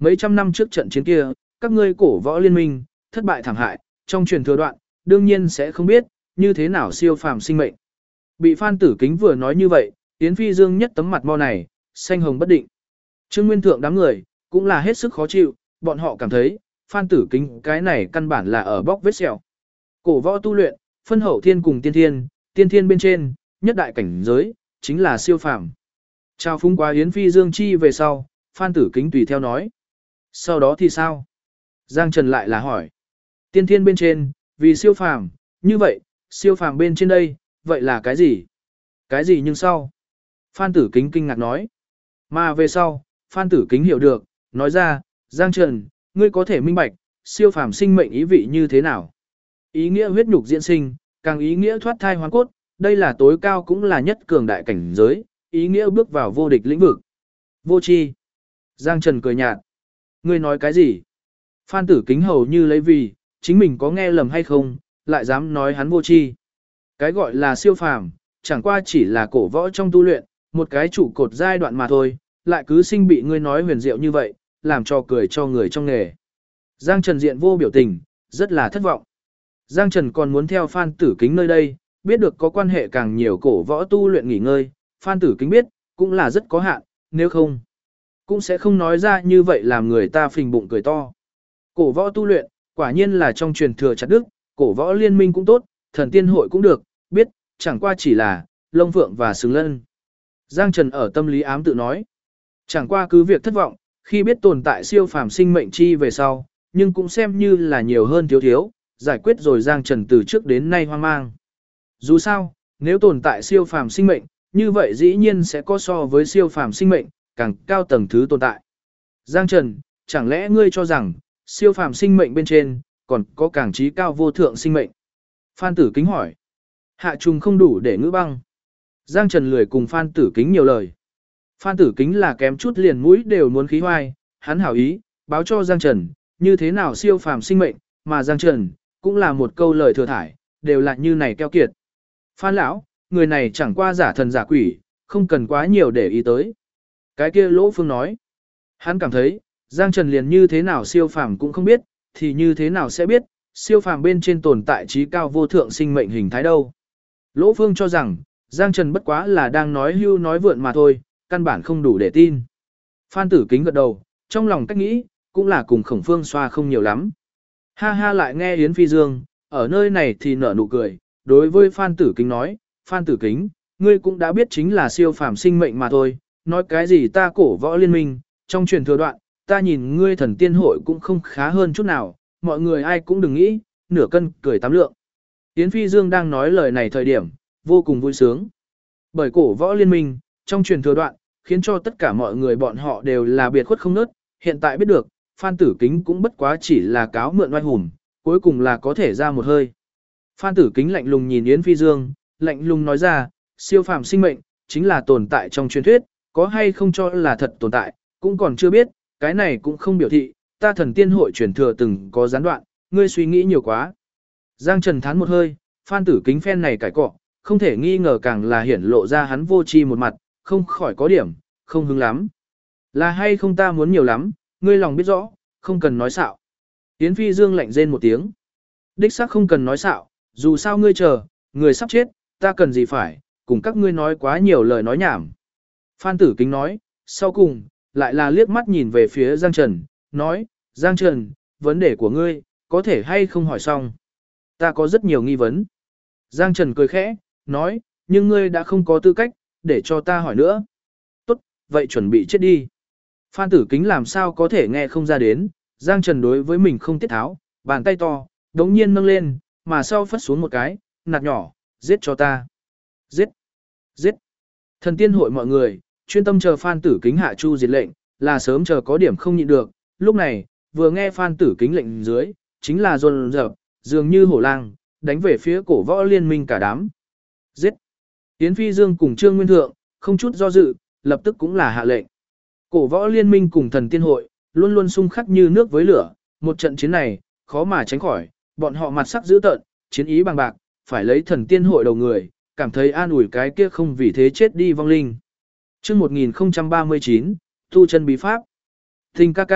mấy trăm năm trước trận chiến kia, các ngươi cổ võ liên minh, thất bại thảm hại, trong truyền thừa đoạn, đương nhiên sẽ không biết, như thế nào siêu phàm sinh mệnh. Bị Phan Tử Kính vừa nói như vậy, Yến Phi Dương nhất tấm mặt mo này, xanh hồng bất định. Trương Nguyên Thượng đám người, cũng là hết sức khó chịu, bọn họ cảm thấy, Phan Tử Kính cái này căn bản là ở bóc vết sẹo. Cổ võ tu luyện, phân hậu thiên cùng tiên thiên bên trên, nhất đại cảnh giới, chính là siêu phàm. Chào phúng qua Yến Phi Dương chi về sau, Phan Tử Kính tùy theo nói. Sau đó thì sao? Giang Trần lại là hỏi. Tiên thiên bên trên, vì siêu phàm, như vậy, siêu phàm bên trên đây, vậy là cái gì? Cái gì nhưng sau? Phan Tử Kính kinh ngạc nói. Mà về sau, Phan Tử Kính hiểu được, nói ra, Giang Trần, ngươi có thể minh bạch, siêu phàm sinh mệnh ý vị như thế nào? Ý nghĩa huyết nhục diễn sinh, càng ý nghĩa thoát thai hoàn cốt, đây là tối cao cũng là nhất cường đại cảnh giới, ý nghĩa bước vào vô địch lĩnh vực. Vô tri. Giang Trần cười nhạt. Ngươi nói cái gì? Phan Tử Kính hầu như lấy vì, chính mình có nghe lầm hay không, lại dám nói hắn vô tri. Cái gọi là siêu phàm, chẳng qua chỉ là cổ võ trong tu luyện, một cái trụ cột giai đoạn mà thôi, lại cứ sinh bị ngươi nói huyền diệu như vậy, làm cho cười cho người trong nghề. Giang Trần diện vô biểu tình, rất là thất vọng. Giang Trần còn muốn theo Phan Tử Kính nơi đây, biết được có quan hệ càng nhiều cổ võ tu luyện nghỉ ngơi, Phan Tử Kính biết, cũng là rất có hạn, nếu không, cũng sẽ không nói ra như vậy làm người ta phình bụng cười to. Cổ võ tu luyện, quả nhiên là trong truyền thừa chặt đức, cổ võ liên minh cũng tốt, thần tiên hội cũng được, biết, chẳng qua chỉ là, lông phượng và xứng lân. Giang Trần ở tâm lý ám tự nói, chẳng qua cứ việc thất vọng, khi biết tồn tại siêu phàm sinh mệnh chi về sau, nhưng cũng xem như là nhiều hơn thiếu thiếu, giải quyết rồi Giang Trần từ trước đến nay hoang mang. Dù sao, nếu tồn tại siêu phàm sinh mệnh, như vậy dĩ nhiên sẽ có so với siêu phàm sinh mệnh, càng cao tầng thứ tồn tại. Giang Trần, chẳng lẽ ngươi cho rằng, siêu phàm sinh mệnh bên trên, còn có càng trí cao vô thượng sinh mệnh? Phan Tử Kính hỏi. Hạ trùng không đủ để ngữ băng. Giang Trần lười cùng Phan Tử Kính nhiều lời. Phan Tử Kính là kém chút liền mũi đều muốn khí hoai, hắn hảo ý, báo cho Giang Trần, như thế nào siêu phàm sinh mệnh, mà Giang Trần, cũng là một câu lời thừa thải, đều là như này keo kiệt. Phan lão, người này chẳng qua giả thần giả quỷ, không cần quá nhiều để ý tới. Cái kia Lỗ Phương nói, hắn cảm thấy, Giang Trần liền như thế nào siêu phàm cũng không biết, thì như thế nào sẽ biết, siêu phàm bên trên tồn tại trí cao vô thượng sinh mệnh hình thái đâu. Lỗ Phương cho rằng, Giang Trần bất quá là đang nói hưu nói vượn mà thôi, căn bản không đủ để tin. Phan Tử Kính gật đầu, trong lòng cách nghĩ, cũng là cùng Khổng Phương xoa không nhiều lắm. Ha ha lại nghe Yến Phi Dương, ở nơi này thì nở nụ cười, đối với Phan Tử Kính nói, Phan Tử Kính, ngươi cũng đã biết chính là siêu phàm sinh mệnh mà thôi, nói cái gì ta cổ võ liên minh, trong truyền thừa đoạn, ta nhìn ngươi thần tiên hội cũng không khá hơn chút nào, mọi người ai cũng đừng nghĩ, nửa cân cười tám lượng. Yến Phi Dương đang nói lời này thời điểm, vô cùng vui sướng. Bởi cổ võ liên minh, trong truyền thừa đoạn, khiến cho tất cả mọi người bọn họ đều là biệt khuất không nớt, hiện tại biết được, Phan Tử Kính cũng bất quá chỉ là cáo mượn oai hùng, cuối cùng là có thể ra một hơi. Phan Tử Kính lạnh lùng nhìn Yến Phi Dương, lạnh lùng nói ra, siêu phàm sinh mệnh, chính là tồn tại trong truyền thuyết, có hay không cho là thật tồn tại, cũng còn chưa biết, cái này cũng không biểu thị, ta thần tiên hội truyền thừa từng có gián đoạn, ngươi suy nghĩ nhiều quá. Giang Trần thán một hơi, Phan Tử Kính phen này cải cọ, không thể nghi ngờ càng là hiển lộ ra hắn vô tri một mặt, không khỏi có điểm, không hứng lắm. Là hay không ta muốn nhiều lắm, ngươi lòng biết rõ, không cần nói xạo. Yến Phi Dương lạnh rên một tiếng. Đích xác không cần nói xạo, dù sao ngươi chờ, người sắp chết, ta cần gì phải, cùng các ngươi nói quá nhiều lời nói nhảm. Phan Tử Kính nói, sau cùng, lại là liếc mắt nhìn về phía Giang Trần, nói, Giang Trần, vấn đề của ngươi, có thể hay không hỏi xong. Ta có rất nhiều nghi vấn. Giang Trần cười khẽ, nói, nhưng ngươi đã không có tư cách, để cho ta hỏi nữa. Tốt, vậy chuẩn bị chết đi. Phan Tử Kính làm sao có thể nghe không ra đến, Giang Trần đối với mình không tiết tháo, bàn tay to, đống nhiên nâng lên, mà sau phất xuống một cái, nạt nhỏ, giết cho ta. Giết, giết. Thần tiên hội mọi người, chuyên tâm chờ Phan Tử Kính hạ chu diệt lệnh, là sớm chờ có điểm không nhịn được, lúc này, vừa nghe Phan Tử Kính lệnh dưới, chính là dồn dập, dường như hổ lang, đánh về phía cổ võ liên minh cả đám. Giết. Yến Phi Dương cùng Trương Nguyên Thượng, không chút do dự, lập tức cũng là hạ lệnh. Cổ võ liên minh cùng thần tiên hội, luôn luôn xung khắc như nước với lửa, một trận chiến này, khó mà tránh khỏi, bọn họ mặt sắc dữ tợn, chiến ý bằng bạc, phải lấy thần tiên hội đầu người, cảm thấy an ủi cái kia không vì thế chết đi vong linh. Chương 1039, tu chân bí pháp. Tình ca ca,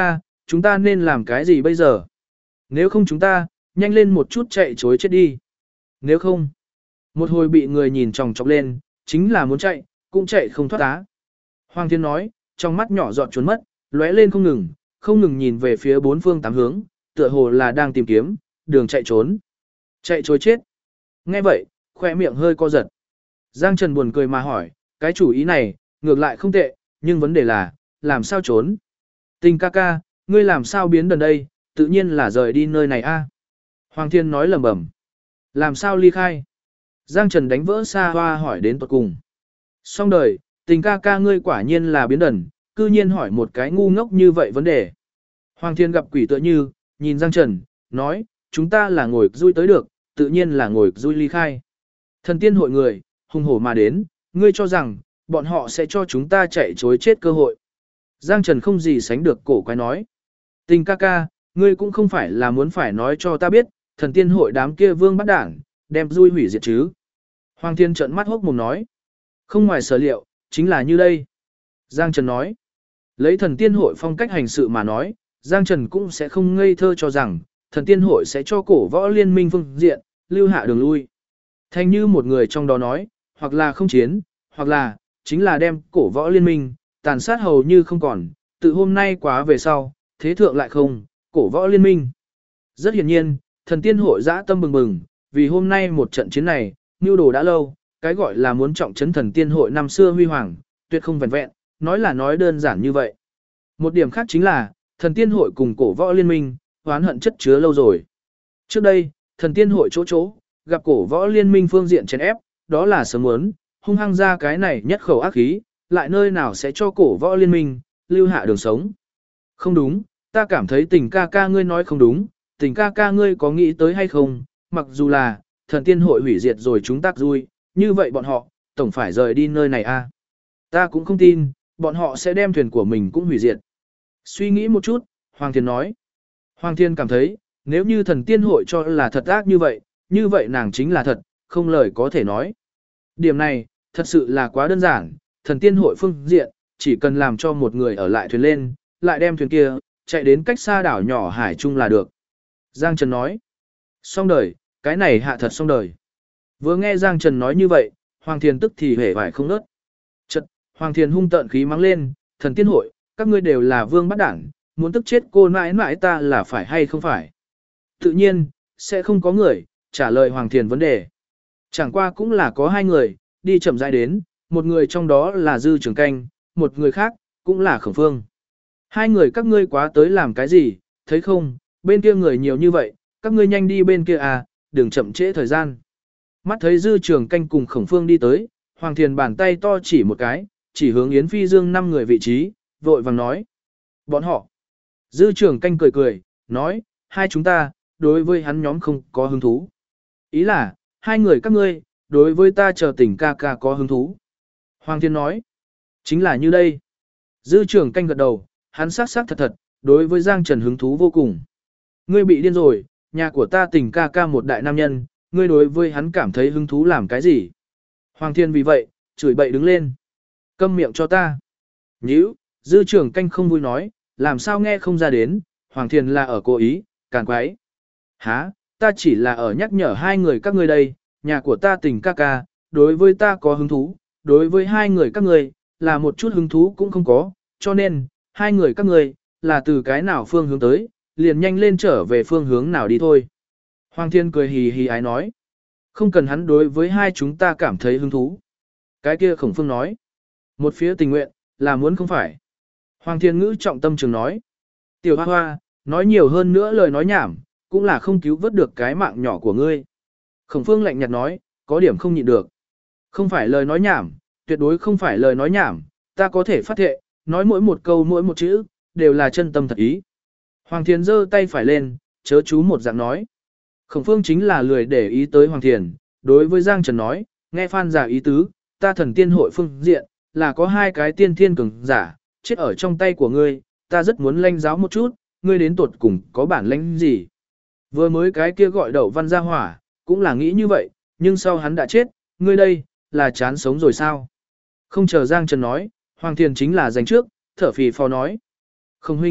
chúng ta nên làm cái gì bây giờ? Nếu không chúng ta, nhanh lên một chút chạy chối chết đi. Nếu không, một hồi bị người nhìn chòng chọc lên, chính là muốn chạy, cũng chạy không thoát tá. Hoàng Thiên nói, trong mắt nhỏ giọt trốn mất, lóe lên không ngừng nhìn về phía bốn phương tám hướng, tựa hồ là đang tìm kiếm, đường chạy trốn. Chạy trối chết. Nghe vậy, khoe miệng hơi co giật. Giang Trần buồn cười mà hỏi, cái chủ ý này, ngược lại không tệ, nhưng vấn đề là, làm sao trốn? Tình ca ca, ngươi làm sao biến đần đây, tự nhiên là rời đi nơi này a. Hoàng Thiên nói lẩm bẩm. Làm sao ly khai? Giang Trần đánh vỡ xa hoa hỏi đến tuột cùng. Xong đời, tình ca ca ngươi quả nhiên là biến đần, cư nhiên hỏi một cái ngu ngốc như vậy vấn đề. Hoàng Thiên gặp quỷ tựa như, nhìn Giang Trần, nói, chúng ta là ngồi vui tới được, tự nhiên là ngồi vui ly khai. Thần tiên hội người, hùng hổ mà đến, ngươi cho rằng, bọn họ sẽ cho chúng ta chạy chối chết cơ hội. Giang Trần không gì sánh được cổ quái nói. Tình ca ca, ngươi cũng không phải là muốn phải nói cho ta biết, thần tiên hội đám kia vương bắt đảng, đem vui hủy diệt chứ. Hoàng Thiên trợn mắt hốc mồm nói. Không ngoài sở liệu, chính là như đây. Giang Trần nói. Lấy thần tiên hội phong cách hành sự mà nói, Giang Trần cũng sẽ không ngây thơ cho rằng, thần tiên hội sẽ cho cổ võ liên minh phương diện, lưu hạ đường lui. Thành như một người trong đó nói, hoặc là không chiến, hoặc là, chính là đem cổ võ liên minh, tàn sát hầu như không còn, từ hôm nay quá về sau, thế thượng lại không, cổ võ liên minh. Rất hiển nhiên, thần tiên hội dã tâm bừng bừng, vì hôm nay một trận chiến này, nưu đồ đã lâu, cái gọi là muốn trọng trấn thần tiên hội năm xưa huy hoàng, tuyệt không vẹn vẹn, nói là nói đơn giản như vậy. Một điểm khác chính là, thần tiên hội cùng cổ võ liên minh, oán hận chất chứa lâu rồi. Trước đây, thần tiên hội chỗ, gặp cổ võ liên minh phương diện chèn ép, đó là sớm muốn, hung hăng ra cái này nhất khẩu ác khí, lại nơi nào sẽ cho cổ võ liên minh, lưu hạ đường sống. Không đúng, ta cảm thấy tình ca ca ngươi nói không đúng, tình ca ca ngươi có nghĩ tới hay không, mặc dù là, thần tiên hội hủy diệt rồi chúng ta vui, như vậy bọn họ, tổng phải rời đi nơi này a. Ta cũng không tin, bọn họ sẽ đem thuyền của mình cũng hủy diệt. Suy nghĩ một chút, Hoàng Thiên nói. Hoàng Thiên cảm thấy, nếu như thần tiên hội cho là thật ác như vậy nàng chính là thật, không lời có thể nói. Điểm này, thật sự là quá đơn giản, thần tiên hội phương diện, chỉ cần làm cho một người ở lại thuyền lên, lại đem thuyền kia, chạy đến cách xa đảo nhỏ hải trung là được. Giang Trần nói, xong đời, cái này hạ thật xong đời. Vừa nghe Giang Trần nói như vậy, Hoàng Thiên tức thì hề vải không nớt. Chật, Hoàng Thiên hung tợn khí mắng lên, thần tiên hội, các ngươi đều là vương bắt đảng, muốn tức chết cô mãi mãi ta là phải hay không phải. Tự nhiên, sẽ không có người, trả lời Hoàng Thiên vấn đề. Chẳng qua cũng là có hai người, đi chậm rãi đến, một người trong đó là Dư Trường Canh, một người khác, cũng là Khổng Phương. Hai người các ngươi quá tới làm cái gì, thấy không, bên kia người nhiều như vậy, các ngươi nhanh đi bên kia à, đừng chậm trễ thời gian. Mắt thấy Dư Trường Canh cùng Khổng Phương đi tới, Hoàng Thiên bàn tay to chỉ một cái, chỉ hướng Yến Phi Dương 5 người vị trí, vội vàng nói. Bọn họ. Dư Trường Canh cười, nói, hai chúng ta, đối với hắn nhóm không có hứng thú. Ý là, hai người các ngươi, đối với ta chờ tình ca ca có hứng thú. Hoàng Thiên nói, chính là như đây. Dư Trường Canh gật đầu, hắn sắc thật, đối với Giang Trần hứng thú vô cùng. Ngươi bị điên rồi, nhà của ta tình ca ca một đại nam nhân, ngươi đối với hắn cảm thấy hứng thú làm cái gì? Hoàng Thiên vì vậy, chửi bậy đứng lên. Câm miệng cho ta. Nhíu, Dư Trường Canh không vui nói, làm sao nghe không ra đến, Hoàng Thiên là ở cố ý, càn quái. Hả, ta chỉ là ở nhắc nhở hai người các ngươi đây, nhà của ta tình ca ca, đối với ta có hứng thú, đối với hai người các ngươi, là một chút hứng thú cũng không có, cho nên, hai người các ngươi, là từ cái nào phương hướng tới, liền nhanh lên trở về phương hướng nào đi thôi. Hoàng Thiên cười hì hì ái nói, không cần hắn đối với hai chúng ta cảm thấy hứng thú. Cái kia Khổng Phương nói, một phía tình nguyện, là muốn không phải. Hoàng Thiên ngữ trọng tâm trường nói, tiểu hoa hoa, nói nhiều hơn nữa lời nói nhảm, cũng là không cứu vớt được cái mạng nhỏ của ngươi. Khổng Phương lạnh nhạt nói, có điểm không nhịn được. Không phải lời nói nhảm, tuyệt đối không phải lời nói nhảm, ta có thể phát thệ, nói mỗi một câu mỗi một chữ, đều là chân tâm thật ý. Hoàng Thiên giơ tay phải lên, chớ chú một dạng nói. Khổng Phương chính là lười để ý tới Hoàng Thiên, đối với Giang Trần nói, nghe Phan giả ý tứ, ta thần tiên hội phương diện, là có hai cái tiên thiên cường giả, chết ở trong tay của ngươi, ta rất muốn lanh giáo một chút, ngươi đến tuột cùng có bản lãnh gì. Vừa mới cái kia gọi Đậu Văn ra hỏa, cũng là nghĩ như vậy, nhưng sau hắn đã chết, ngươi đây, là chán sống rồi sao? Không chờ Giang Trần nói, Hoàng Thiên chính là giành trước, thở phì phò nói. Không huynh,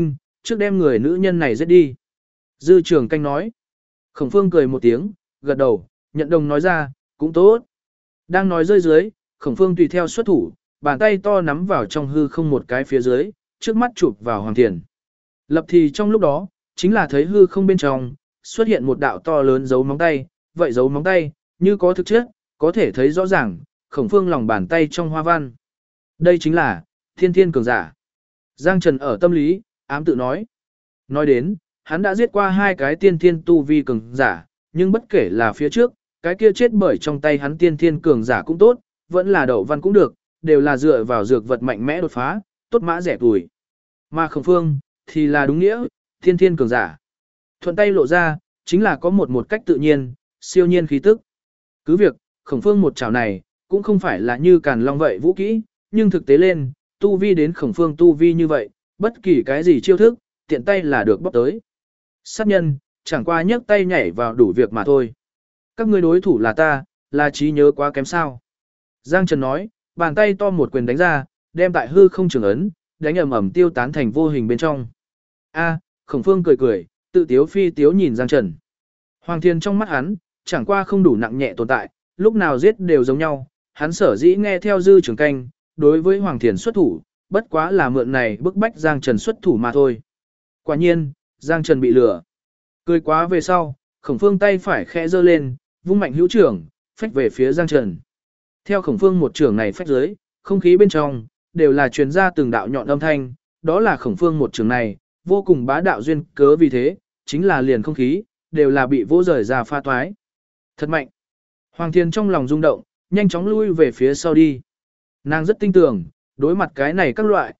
trước đem người nữ nhân này giết đi. Dư Trường Canh nói. Khổng Phương cười một tiếng, gật đầu, nhận đồng nói ra, cũng tốt. Đang nói rơi dưới, Khổng Phương tùy theo xuất thủ, bàn tay to nắm vào trong hư không một cái phía dưới, trước mắt chụp vào Hoàng Thiền. Lập thì trong lúc đó, chính là thấy hư không bên trong, xuất hiện một đạo to lớn dấu móng tay, vậy dấu móng tay, như có thực chất, có thể thấy rõ ràng, Khổng Phương lòng bàn tay trong hoa văn. Đây chính là thiên thiên cường giả. Giang Trần ở tâm lý, ám tự nói. Nói đến, hắn đã giết qua 2 cái tiên thiên tu vi cường giả, nhưng bất kể là phía trước, cái kia chết bởi trong tay hắn tiên thiên cường giả cũng tốt, vẫn là đậu văn cũng được, đều là dựa vào dược vật mạnh mẽ đột phá, tốt mã rẻ tuổi. Mà Khổng Phương, thì là đúng nghĩa, tiên thiên cường giả. Thuận tay lộ ra, chính là có một cách tự nhiên, siêu nhiên khí tức. Cứ việc, Khổng Phương một chảo này, cũng không phải là như Càn Long vậy vũ kỹ, nhưng thực tế lên, tu vi đến Khổng Phương tu vi như vậy, bất kỳ cái gì chiêu thức, tiện tay là được bóc tới. Sát nhân, chẳng qua nhấc tay nhảy vào đủ việc mà thôi. Các ngươi đối thủ là ta, là trí nhớ quá kém sao. Giang Trần nói, bàn tay to một quyền đánh ra, đem tại hư không trường ấn, đánh ầm ầm tiêu tán thành vô hình bên trong. A, Khổng Phương cười cười, tự tiếu phi tiếu nhìn Giang Trần. Hoàng Thiên trong mắt hắn, chẳng qua không đủ nặng nhẹ tồn tại, lúc nào giết đều giống nhau, hắn sở dĩ nghe theo Dư Trường Canh, đối với Hoàng Thiên xuất thủ, bất quá là mượn này bức bách Giang Trần xuất thủ mà thôi. Quả nhiên, Giang Trần bị lừa. Cười quá về sau, Khổng Phương tay phải khẽ giơ lên, vung mạnh hữu trưởng, phách về phía Giang Trần. Theo Khổng Phương một trưởng này phách dưới, không khí bên trong đều là truyền ra từng đạo nhọn âm thanh, đó là Khổng Phương một trưởng này, vô cùng bá đạo duyên cớ vì thế, chính là liền không khí, đều là bị vỗ rời ra pha toái. Thật mạnh. Hoàng Thiên trong lòng rung động, nhanh chóng lui về phía sau đi. Nàng rất tin tưởng, đối mặt cái này các loại,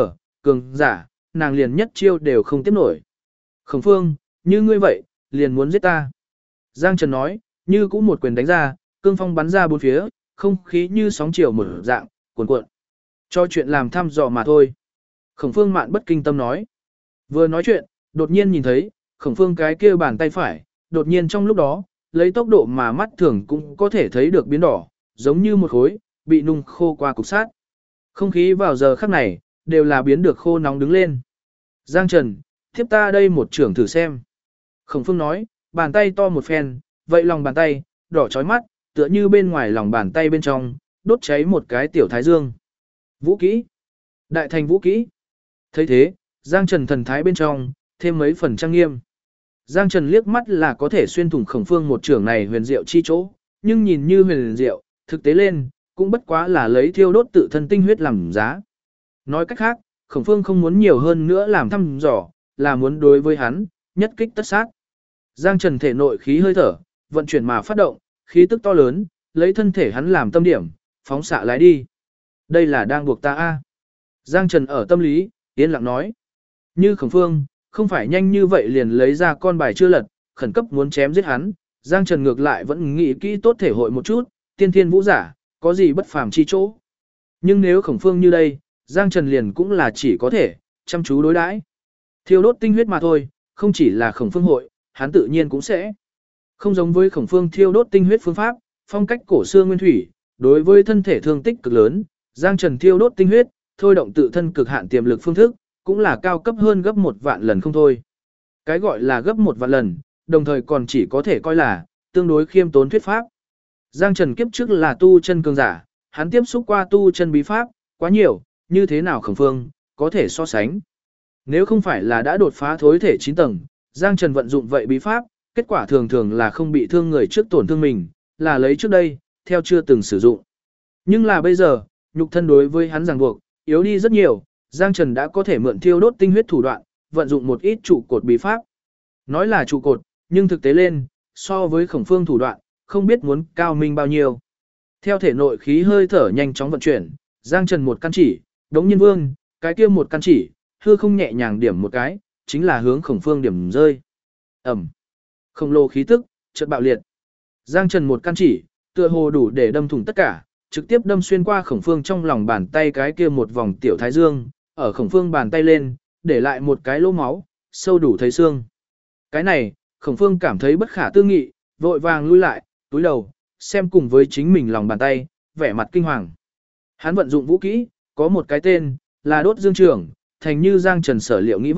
cường giả, nàng liền nhất chiêu đều không tiếp nổi. Khổng Phương, như ngươi vậy, liền muốn giết ta. Giang Trần nói, như cũng một quyền đánh ra, cương phong bắn ra bốn phía, không khí như sóng chiều mở dạng, cuồn cuộn. Cho chuyện làm thăm dò mà thôi. Khổng Phương mạn bất kinh tâm nói. Vừa nói chuyện, đột nhiên nhìn thấy, Khổng Phương cái kia bàn tay phải, đột nhiên trong lúc đó, lấy tốc độ mà mắt thường cũng có thể thấy được biến đỏ, giống như một khối, bị nung khô qua cục sát. Không khí vào giờ khắc này, đều là biến được khô nóng đứng lên. Giang Trần, tiếp ta đây một trưởng thử xem. Khổng Phương nói, bàn tay to một phen, vậy lòng bàn tay, đỏ chói mắt, tựa như bên ngoài lòng bàn tay bên trong, đốt cháy một cái tiểu thái dương. Vũ kỹ. Đại thành vũ kỹ. thấy thế, Giang Trần thần thái bên trong, thêm mấy phần trang nghiêm. Giang Trần liếc mắt là có thể xuyên thủng Khổng Phương một trưởng này huyền diệu chi chỗ, nhưng nhìn như huyền diệu, thực tế lên, cũng bất quá là lấy thiêu đốt tự thân tinh huyết làm giá. Nói cách khác, Khổng Phương không muốn nhiều hơn nữa làm thăm dò, là muốn đối với hắn, nhất kích tất sát. Giang Trần thể nội khí hơi thở, vận chuyển mà phát động, khí tức to lớn, lấy thân thể hắn làm tâm điểm, phóng xạ lái đi. Đây là đang buộc ta a. Giang Trần ở tâm lý, yên lặng nói. Như Khổng Phương, không phải nhanh như vậy liền lấy ra con bài chưa lật, khẩn cấp muốn chém giết hắn, Giang Trần ngược lại vẫn nghĩ kỹ tốt thể hội một chút, tiên thiên vũ giả, có gì bất phàm chi chỗ. Nhưng nếu Khổng Phương như đây, Giang Trần liền cũng là chỉ có thể, chăm chú đối đãi. Thiêu đốt tinh huyết mà thôi, không chỉ là Khổng Phương hội, hắn tự nhiên cũng sẽ. Không giống với Khổng Phương thiêu đốt tinh huyết phương pháp, phong cách cổ xưa nguyên thủy, đối với thân thể thương tích cực lớn, Giang Trần thiêu đốt tinh huyết, thôi động tự thân cực hạn tiềm lực phương thức, cũng là cao cấp hơn gấp 1 vạn lần không thôi. Cái gọi là gấp 1 vạn lần, đồng thời còn chỉ có thể coi là tương đối khiêm tốn thuyết pháp. Giang Trần kiếp trước là tu chân cường giả, hắn tiếp xúc qua tu chân bí pháp, quá nhiều, như thế nào Khổng Phương có thể so sánh. Nếu không phải là đã đột phá thối thể 9 tầng, Giang Trần vận dụng vậy bí pháp, kết quả thường thường là không bị thương người trước tổn thương mình, là lấy trước đây, theo chưa từng sử dụng. Nhưng là bây giờ, nhục thân đối với hắn ràng buộc, yếu đi rất nhiều, Giang Trần đã có thể mượn thiêu đốt tinh huyết thủ đoạn, vận dụng một ít trụ cột bí pháp. Nói là trụ cột, nhưng thực tế lên, so với Khổng Phương thủ đoạn, không biết muốn cao minh bao nhiêu. Theo thể nội khí hơi thở nhanh chóng vận chuyển, Giang Trần một căn chỉ, đống nhiên vương, cái kia một căn chỉ, hư không nhẹ nhàng điểm một cái, chính là hướng Khổng Phương điểm rơi. Ẩm. Khổng lồ khí tức, chợt bạo liệt. Giang Trần một căn chỉ, tựa hồ đủ để đâm thủng tất cả, trực tiếp đâm xuyên qua Khổng Phương trong lòng bàn tay cái kia một vòng tiểu thái dương, ở Khổng Phương bàn tay lên, để lại một cái lỗ máu, sâu đủ thấy xương. Cái này, Khổng Phương cảm thấy bất khả tư nghị, vội vàng lui lại, túi đầu, xem cùng với chính mình lòng bàn tay, vẻ mặt kinh hoàng. Hắn vận dụng vũ kỹ, có một cái tên, là đốt dương trưởng, thành như Giang Trần sở liệu nghĩ vậy,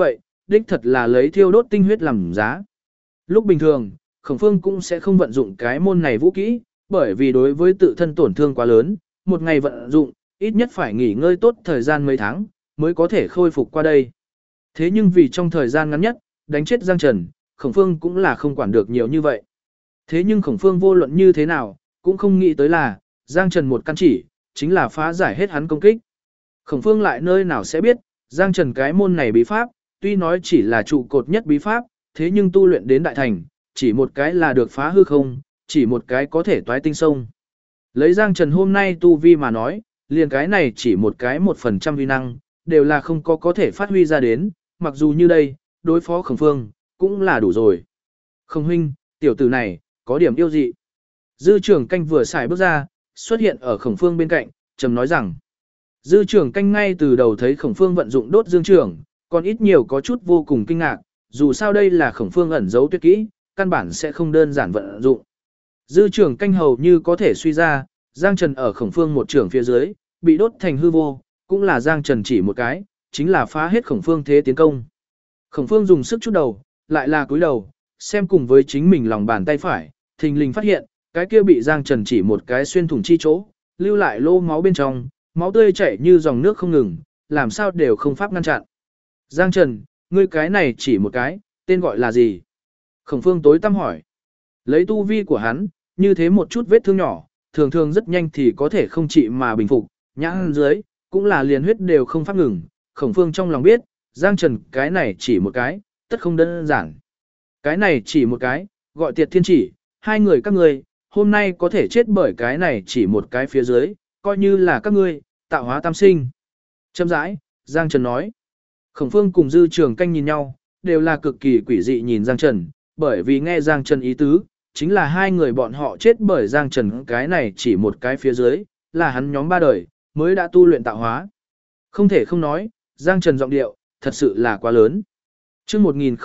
đích thật là lấy thiêu đốt tinh huyết làm giá. Lúc bình thường, Khổng Phương cũng sẽ không vận dụng cái môn này vũ kỹ, bởi vì đối với tự thân tổn thương quá lớn, một ngày vận dụng, ít nhất phải nghỉ ngơi tốt thời gian mấy tháng, mới có thể khôi phục qua đây. Thế nhưng vì trong thời gian ngắn nhất, đánh chết Giang Trần, Khổng Phương cũng là không quản được nhiều như vậy. Thế nhưng Khổng Phương vô luận như thế nào, cũng không nghĩ tới là, Giang Trần một căn chỉ, chính là phá giải hết hắn công kích. Khổng Phương lại nơi nào sẽ biết, Giang Trần cái môn này bí pháp, tuy nói chỉ là trụ cột nhất bí pháp, thế nhưng tu luyện đến đại thành, chỉ một cái là được phá hư không, chỉ một cái có thể toái tinh sông. Lấy Giang Trần hôm nay tu vi mà nói, liền cái này chỉ một cái 1% vi năng, đều là không có thể phát huy ra đến, mặc dù như đây, đối phó Khổng Phương, cũng là đủ rồi. Khổng huynh, tiểu tử này, có điểm yêu dị. Dư trưởng canh vừa xài bước ra, xuất hiện ở Khổng Phương bên cạnh, trầm nói rằng. Dư trưởng canh ngay từ đầu thấy Khổng Phương vận dụng đốt dương trưởng, còn ít nhiều có chút vô cùng kinh ngạc, dù sao đây là Khổng Phương ẩn giấu tuyệt kỹ, căn bản sẽ không đơn giản vận dụng. Dư trưởng canh hầu như có thể suy ra, Giang Trần ở Khổng Phương một trưởng phía dưới, bị đốt thành hư vô, cũng là Giang Trần chỉ một cái, chính là phá hết Khổng Phương thế tiến công. Khổng Phương dùng sức chút đầu, lại là cúi đầu, xem cùng với chính mình lòng bàn tay phải, thình lình phát hiện, cái kia bị Giang Trần chỉ một cái xuyên thủng chi chỗ, lưu lại lô máu bên trong, máu tươi chảy như dòng nước không ngừng, làm sao đều không pháp ngăn chặn. Giang Trần, ngươi cái này chỉ một cái, tên gọi là gì? Khổng Phương tối tăm hỏi. Lấy tu vi của hắn, như thế một chút vết thương nhỏ, thường thường rất nhanh thì có thể không trị mà bình phục, nhãn dưới, cũng là liền huyết đều không pháp ngừng. Khổng Phương trong lòng biết, Giang Trần cái này chỉ một cái, tất không đơn giản. Cái này chỉ một cái, gọi Tiệt Thiên Chỉ, hai người các ngươi, hôm nay có thể chết bởi cái này chỉ một cái phía dưới, coi như là các ngươi, tạo hóa tam sinh. Châm rãi, Giang Trần nói. Khổng Phương cùng Dư Trường Canh nhìn nhau, đều là cực kỳ quỷ dị nhìn Giang Trần, bởi vì nghe Giang Trần ý tứ, chính là hai người bọn họ chết bởi Giang Trần cái này chỉ một cái phía dưới, là hắn nhóm ba đời, mới đã tu luyện tạo hóa. Không thể không nói, Giang Trần giọng điệu, thật sự là quá lớn. Trước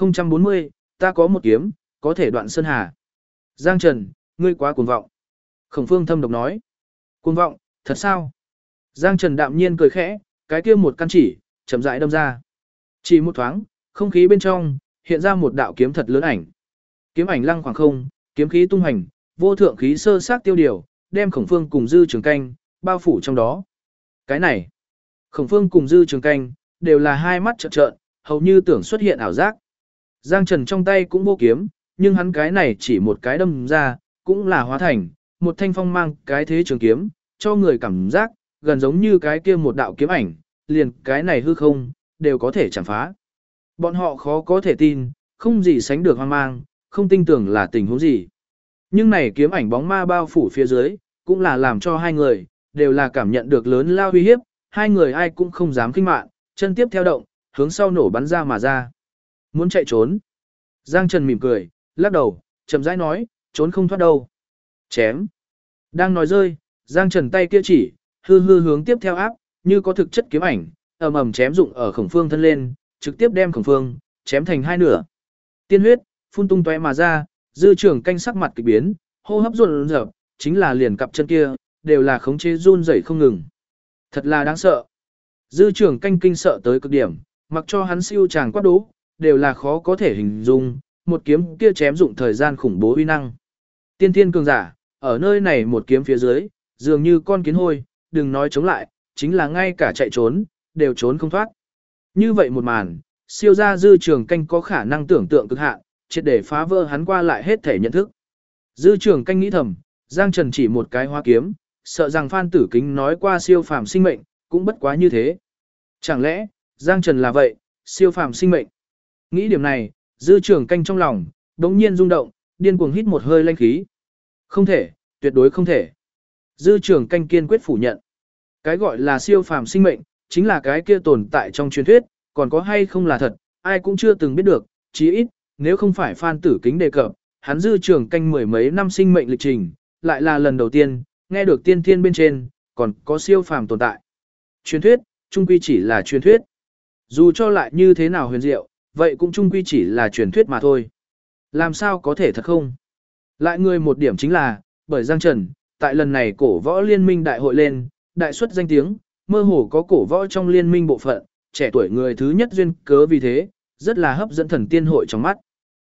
1040, ta có một kiếm, có thể đoạn sơn hà. Giang Trần, ngươi quá cuồng vọng. Khổng Phương thâm độc nói. Cuồng vọng, thật sao? Giang Trần đạm nhiên cười khẽ, cái kia một căn chỉ, chậm rãi đâm ra. Chỉ một thoáng, không khí bên trong, hiện ra một đạo kiếm thật lớn ảnh. Kiếm ảnh lăng khoảng không, kiếm khí tung hành, vô thượng khí sơ sát tiêu điều, đem Khổng Phương cùng Dư Trường Canh, bao phủ trong đó. Cái này, Khổng Phương cùng Dư Trường Canh, đều là hai mắt trợn trợn, hầu như tưởng xuất hiện ảo giác. Giang Trần trong tay cũng vô kiếm, nhưng hắn cái này chỉ một cái đâm ra, cũng là hóa thành, một thanh phong mang cái thế trường kiếm, cho người cảm giác, gần giống như cái kia một đạo kiếm ảnh, liền cái này hư không, đều có thể chạm phá. Bọn họ khó có thể tin, không gì sánh được hoang mang, không tin tưởng là tình huống gì. Nhưng này kiếm ảnh bóng ma bao phủ phía dưới, cũng là làm cho hai người, đều là cảm nhận được lớn lao uy hiếp, hai người ai cũng không dám kinh mạn, chân tiếp theo động, hướng sau nổ bắn ra mà ra. Muốn chạy trốn. Giang Trần mỉm cười, lắc đầu, chậm rãi nói, trốn không thoát đâu. Chém. Đang nói rơi, Giang Trần tay kia chỉ, hư hư hướng tiếp theo áp, như có thực chất kiếm ảnh, ầm ầm chém dụng ở Khổng Phương thân lên, trực tiếp đem Khổng Phương chém thành hai nửa. Tiên huyết phun tung tóe mà ra, Dư Trường Canh sắc mặt kỳ biến, hô hấp run rợn, chính là liền cặp chân kia, đều là khống chế run rẩy không ngừng. Thật là đáng sợ. Dư Trường Canh kinh sợ tới cực điểm, mặc cho hắn siêu chàng quát đố, đều là khó có thể hình dung, một kiếm kia chém dụng thời gian khủng bố uy năng. Tiên thiên cường giả, ở nơi này một kiếm phía dưới, dường như con kiến hôi, đừng nói chống lại, chính là ngay cả chạy trốn, đều trốn không thoát. Như vậy một màn, siêu gia Dư Trường Canh có khả năng tưởng tượng cực hạn, triệt để phá vỡ hắn qua lại hết thể nhận thức. Dư Trường Canh nghĩ thầm, Giang Trần chỉ một cái hoa kiếm, sợ rằng Phan Tử Kính nói qua siêu phàm sinh mệnh, cũng bất quá như thế. Chẳng lẽ, Giang Trần là vậy, siêu phàm sinh mệnh? Nghĩ điểm này, Dư Trường Canh trong lòng, đống nhiên rung động, điên cuồng hít một hơi lanh khí. Không thể, tuyệt đối không thể. Dư Trường Canh kiên quyết phủ nhận. Cái gọi là siêu phàm sinh mệnh, chính là cái kia tồn tại trong truyền thuyết, còn có hay không là thật, ai cũng chưa từng biết được, chí ít, nếu không phải Phan Tử Kính đề cập, hắn Dư Trường Canh mười mấy năm sinh mệnh lịch trình, lại là lần đầu tiên, nghe được tiên thiên bên trên, còn có siêu phàm tồn tại. Truyền thuyết, chung quy chỉ là truyền thuyết. Dù cho lại như thế nào huyền diệu, vậy cũng chung quy chỉ là truyền thuyết mà thôi. Làm sao có thể thật không? Lại người một điểm chính là, bởi Giang Trần, tại lần này cổ võ liên minh đại hội lên, đại xuất danh tiếng, mơ hồ có cổ võ trong liên minh bộ phận, trẻ tuổi người thứ nhất duyên cớ vì thế, rất là hấp dẫn thần tiên hội trong mắt.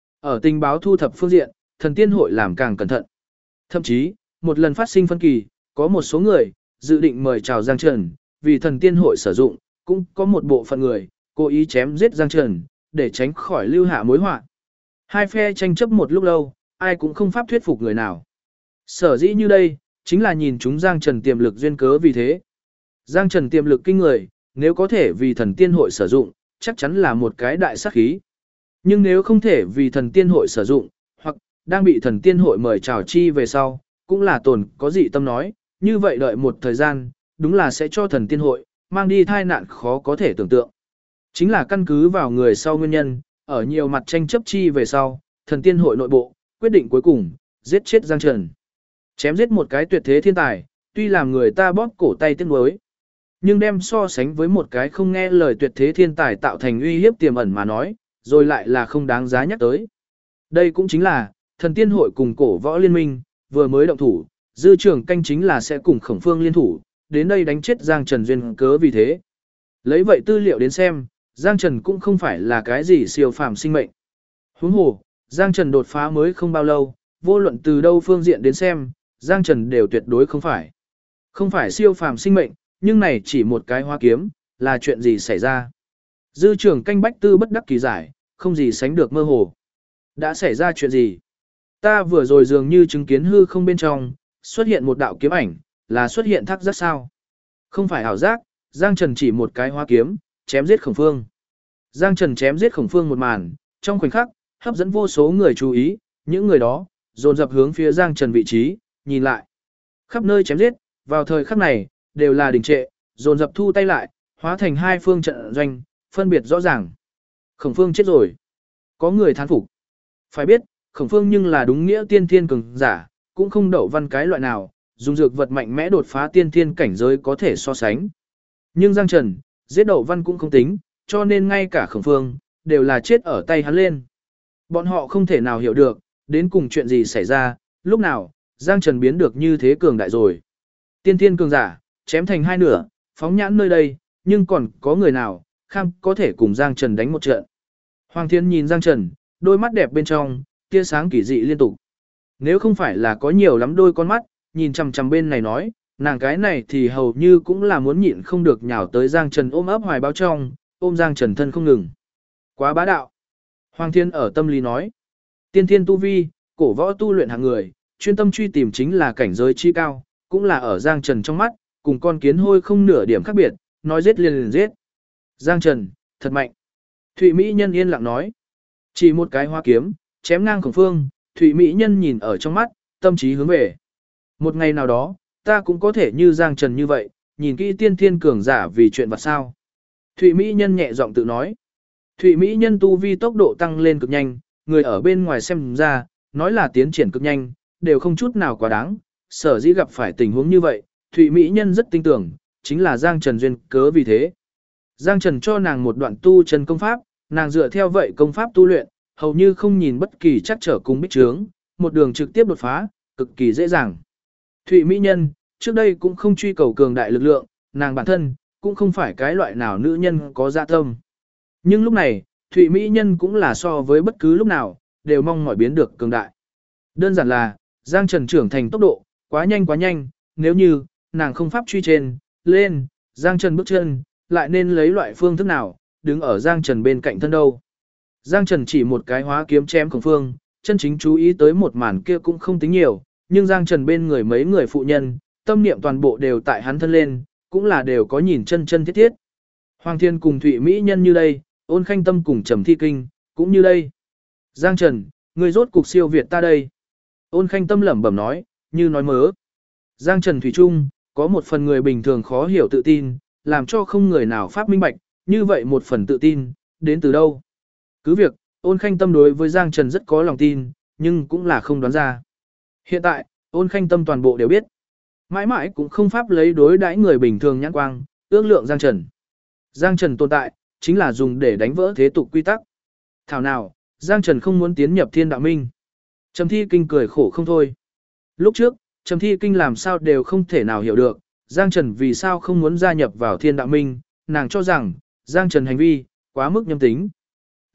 Ở tình báo thu thập phương diện, thần tiên hội làm càng cẩn thận. Thậm chí, một lần phát sinh phân kỳ, có một số người dự định mời chào Giang Trần, vì thần tiên hội sử dụng, cũng có một bộ phận người cố ý chém giết Giang Trần, để tránh khỏi lưu hạ mối họa. Hai phe tranh chấp một lúc lâu, ai cũng không pháp thuyết phục người nào. Sở dĩ như đây, chính là nhìn chúng Giang Trần tiềm lực duyên cớ vì thế. Giang Trần tiềm lực kinh người, nếu có thể vì thần tiên hội sử dụng, chắc chắn là một cái đại sát khí. Nhưng nếu không thể vì thần tiên hội sử dụng, hoặc đang bị thần tiên hội mời chào chi về sau, cũng là tồn có dị tâm nói, như vậy đợi một thời gian, đúng là sẽ cho thần tiên hội, mang đi tai nạn khó có thể tưởng tượng. Chính là căn cứ vào người sau nguyên nhân, ở nhiều mặt tranh chấp chi về sau, thần tiên hội nội bộ, quyết định cuối cùng, giết chết Giang Trần. Chém giết một cái tuyệt thế thiên tài, tuy làm người ta bóp cổ tay tiếc nuối, nhưng đem so sánh với một cái không nghe lời tuyệt thế thiên tài tạo thành uy hiếp tiềm ẩn mà nói, rồi lại là không đáng giá nhắc tới. Đây cũng chính là, thần tiên hội cùng cổ võ liên minh, vừa mới động thủ, dư trưởng canh chính là sẽ cùng Khổng Phương liên thủ, đến đây đánh chết Giang Trần duyên cớ vì thế. Lấy vậy tư liệu đến xem, Giang Trần cũng không phải là cái gì siêu phàm sinh mệnh. Huống hồ, Giang Trần đột phá mới không bao lâu, vô luận từ đâu phương diện đến xem, Giang Trần đều tuyệt đối không phải. Không phải siêu phàm sinh mệnh, nhưng này chỉ một cái hoa kiếm, là chuyện gì xảy ra. Dư trưởng canh bách tư bất đắc kỳ giải, không gì sánh được mơ hồ. Đã xảy ra chuyện gì? Ta vừa rồi dường như chứng kiến hư không bên trong, xuất hiện một đạo kiếm ảnh, là xuất hiện thác giác sao? Không phải ảo giác, Giang Trần chỉ một cái hoa kiếm, chém giết Khổng Phương. Giang Trần chém giết Khổng Phương một màn, trong khoảnh khắc, hấp dẫn vô số người chú ý, những người đó, dồn dập hướng phía Giang Trần vị trí, nhìn lại. Khắp nơi chém giết, vào thời khắc này, đều là đình trệ, dồn dập thu tay lại, hóa thành hai phương trận doanh, phân biệt rõ ràng. Khổng Phương chết rồi. Có người thán phục. Phải biết, Khổng Phương nhưng là đúng nghĩa tiên thiên cường giả, cũng không đậu văn cái loại nào, dùng dược vật mạnh mẽ đột phá tiên thiên cảnh giới có thể so sánh. Nhưng Giang Trần, giết đậu văn cũng không tính, cho nên ngay cả Khổng Phương, đều là chết ở tay hắn lên. Bọn họ không thể nào hiểu được, đến cùng chuyện gì xảy ra, lúc nào, Giang Trần biến được như thế cường đại rồi. Tiên thiên cường giả, chém thành hai nửa, phóng nhãn nơi đây, nhưng còn có người nào, kham có thể cùng Giang Trần đánh một trận. Hoàng Thiên nhìn Giang Trần, đôi mắt đẹp bên trong, tia sáng kỳ dị liên tục. Nếu không phải là có nhiều lắm đôi con mắt, nhìn chằm chằm bên này nói, nàng cái này thì hầu như cũng là muốn nhịn không được nhào tới Giang Trần ôm ấp hoài báo trong, ôm Giang Trần thân không ngừng. Quá bá đạo. Hoàng Thiên ở tâm lý nói, tiên thiên tu vi, cổ võ tu luyện hạng người, chuyên tâm truy tìm chính là cảnh giới chi cao, cũng là ở Giang Trần trong mắt, cùng con kiến hôi không nửa điểm khác biệt, nói giết liền liền giết. Giang Trần, thật mạnh. Thụy Mỹ Nhân yên lặng nói, chỉ một cái hoa kiếm, chém ngang Khổng Phương, Thụy Mỹ Nhân nhìn ở trong mắt, tâm trí hướng về. Một ngày nào đó, ta cũng có thể như Giang Trần như vậy, nhìn kỹ tiên thiên cường giả vì chuyện vật sao. Thụy Mỹ Nhân nhẹ giọng tự nói. Thụy Mỹ Nhân tu vi tốc độ tăng lên cực nhanh, người ở bên ngoài xem ra, nói là tiến triển cực nhanh, đều không chút nào quá đáng. Sở dĩ gặp phải tình huống như vậy, Thụy Mỹ Nhân rất tin tưởng, chính là Giang Trần duyên cớ vì thế. Giang Trần cho nàng một đoạn tu chân công pháp, nàng dựa theo vậy công pháp tu luyện, hầu như không nhìn bất kỳ chắc trở cùng bích trướng, một đường trực tiếp đột phá, cực kỳ dễ dàng. Thụy Mỹ Nhân, trước đây cũng không truy cầu cường đại lực lượng, nàng bản thân, cũng không phải cái loại nào nữ nhân có dạ tâm. Nhưng lúc này, Thụy Mỹ Nhân cũng là so với bất cứ lúc nào, đều mong mỏi biến được cường đại. Đơn giản là, Giang Trần trưởng thành tốc độ, quá nhanh, nếu như, nàng không pháp truy trên, lên, Giang Trần bước chân, lại nên lấy loại phương thức nào, đứng ở Giang Trần bên cạnh thân đâu. Giang Trần chỉ một cái hóa kiếm chém Khổng Phương, chân chính chú ý tới một màn kia cũng không tính nhiều, nhưng Giang Trần bên người mấy người phụ nhân, tâm niệm toàn bộ đều tại hắn thân lên, cũng là đều có nhìn chân thiết thiết. Hoàng Thiên cùng Thụy Mỹ Nhân như đây, Ôn Khanh Tâm cùng Trầm Thi Kinh, cũng như đây. Giang Trần, người rốt cục siêu việt ta đây. Ôn Khanh Tâm lẩm bẩm nói, như nói mớ. Giang Trần Thủy Trung, có một phần người bình thường khó hiểu tự tin, làm cho không người nào pháp minh bạch, như vậy một phần tự tin, đến từ đâu. Cứ việc, Ôn Khanh Tâm đối với Giang Trần rất có lòng tin, nhưng cũng là không đoán ra. Hiện tại, Ôn Khanh Tâm toàn bộ đều biết. Mãi mãi cũng không pháp lấy đối đãi người bình thường nhãn quang, ước lượng Giang Trần. Giang Trần tồn tại, chính là dùng để đánh vỡ thế tục quy tắc. Thảo nào, Giang Trần không muốn tiến nhập Thiên Đạo Minh. Trầm Thi Kinh cười khổ không thôi. Lúc trước, Trầm Thi Kinh làm sao đều không thể nào hiểu được, Giang Trần vì sao không muốn gia nhập vào Thiên Đạo Minh, nàng cho rằng, Giang Trần hành vi, quá mức nhâm tính.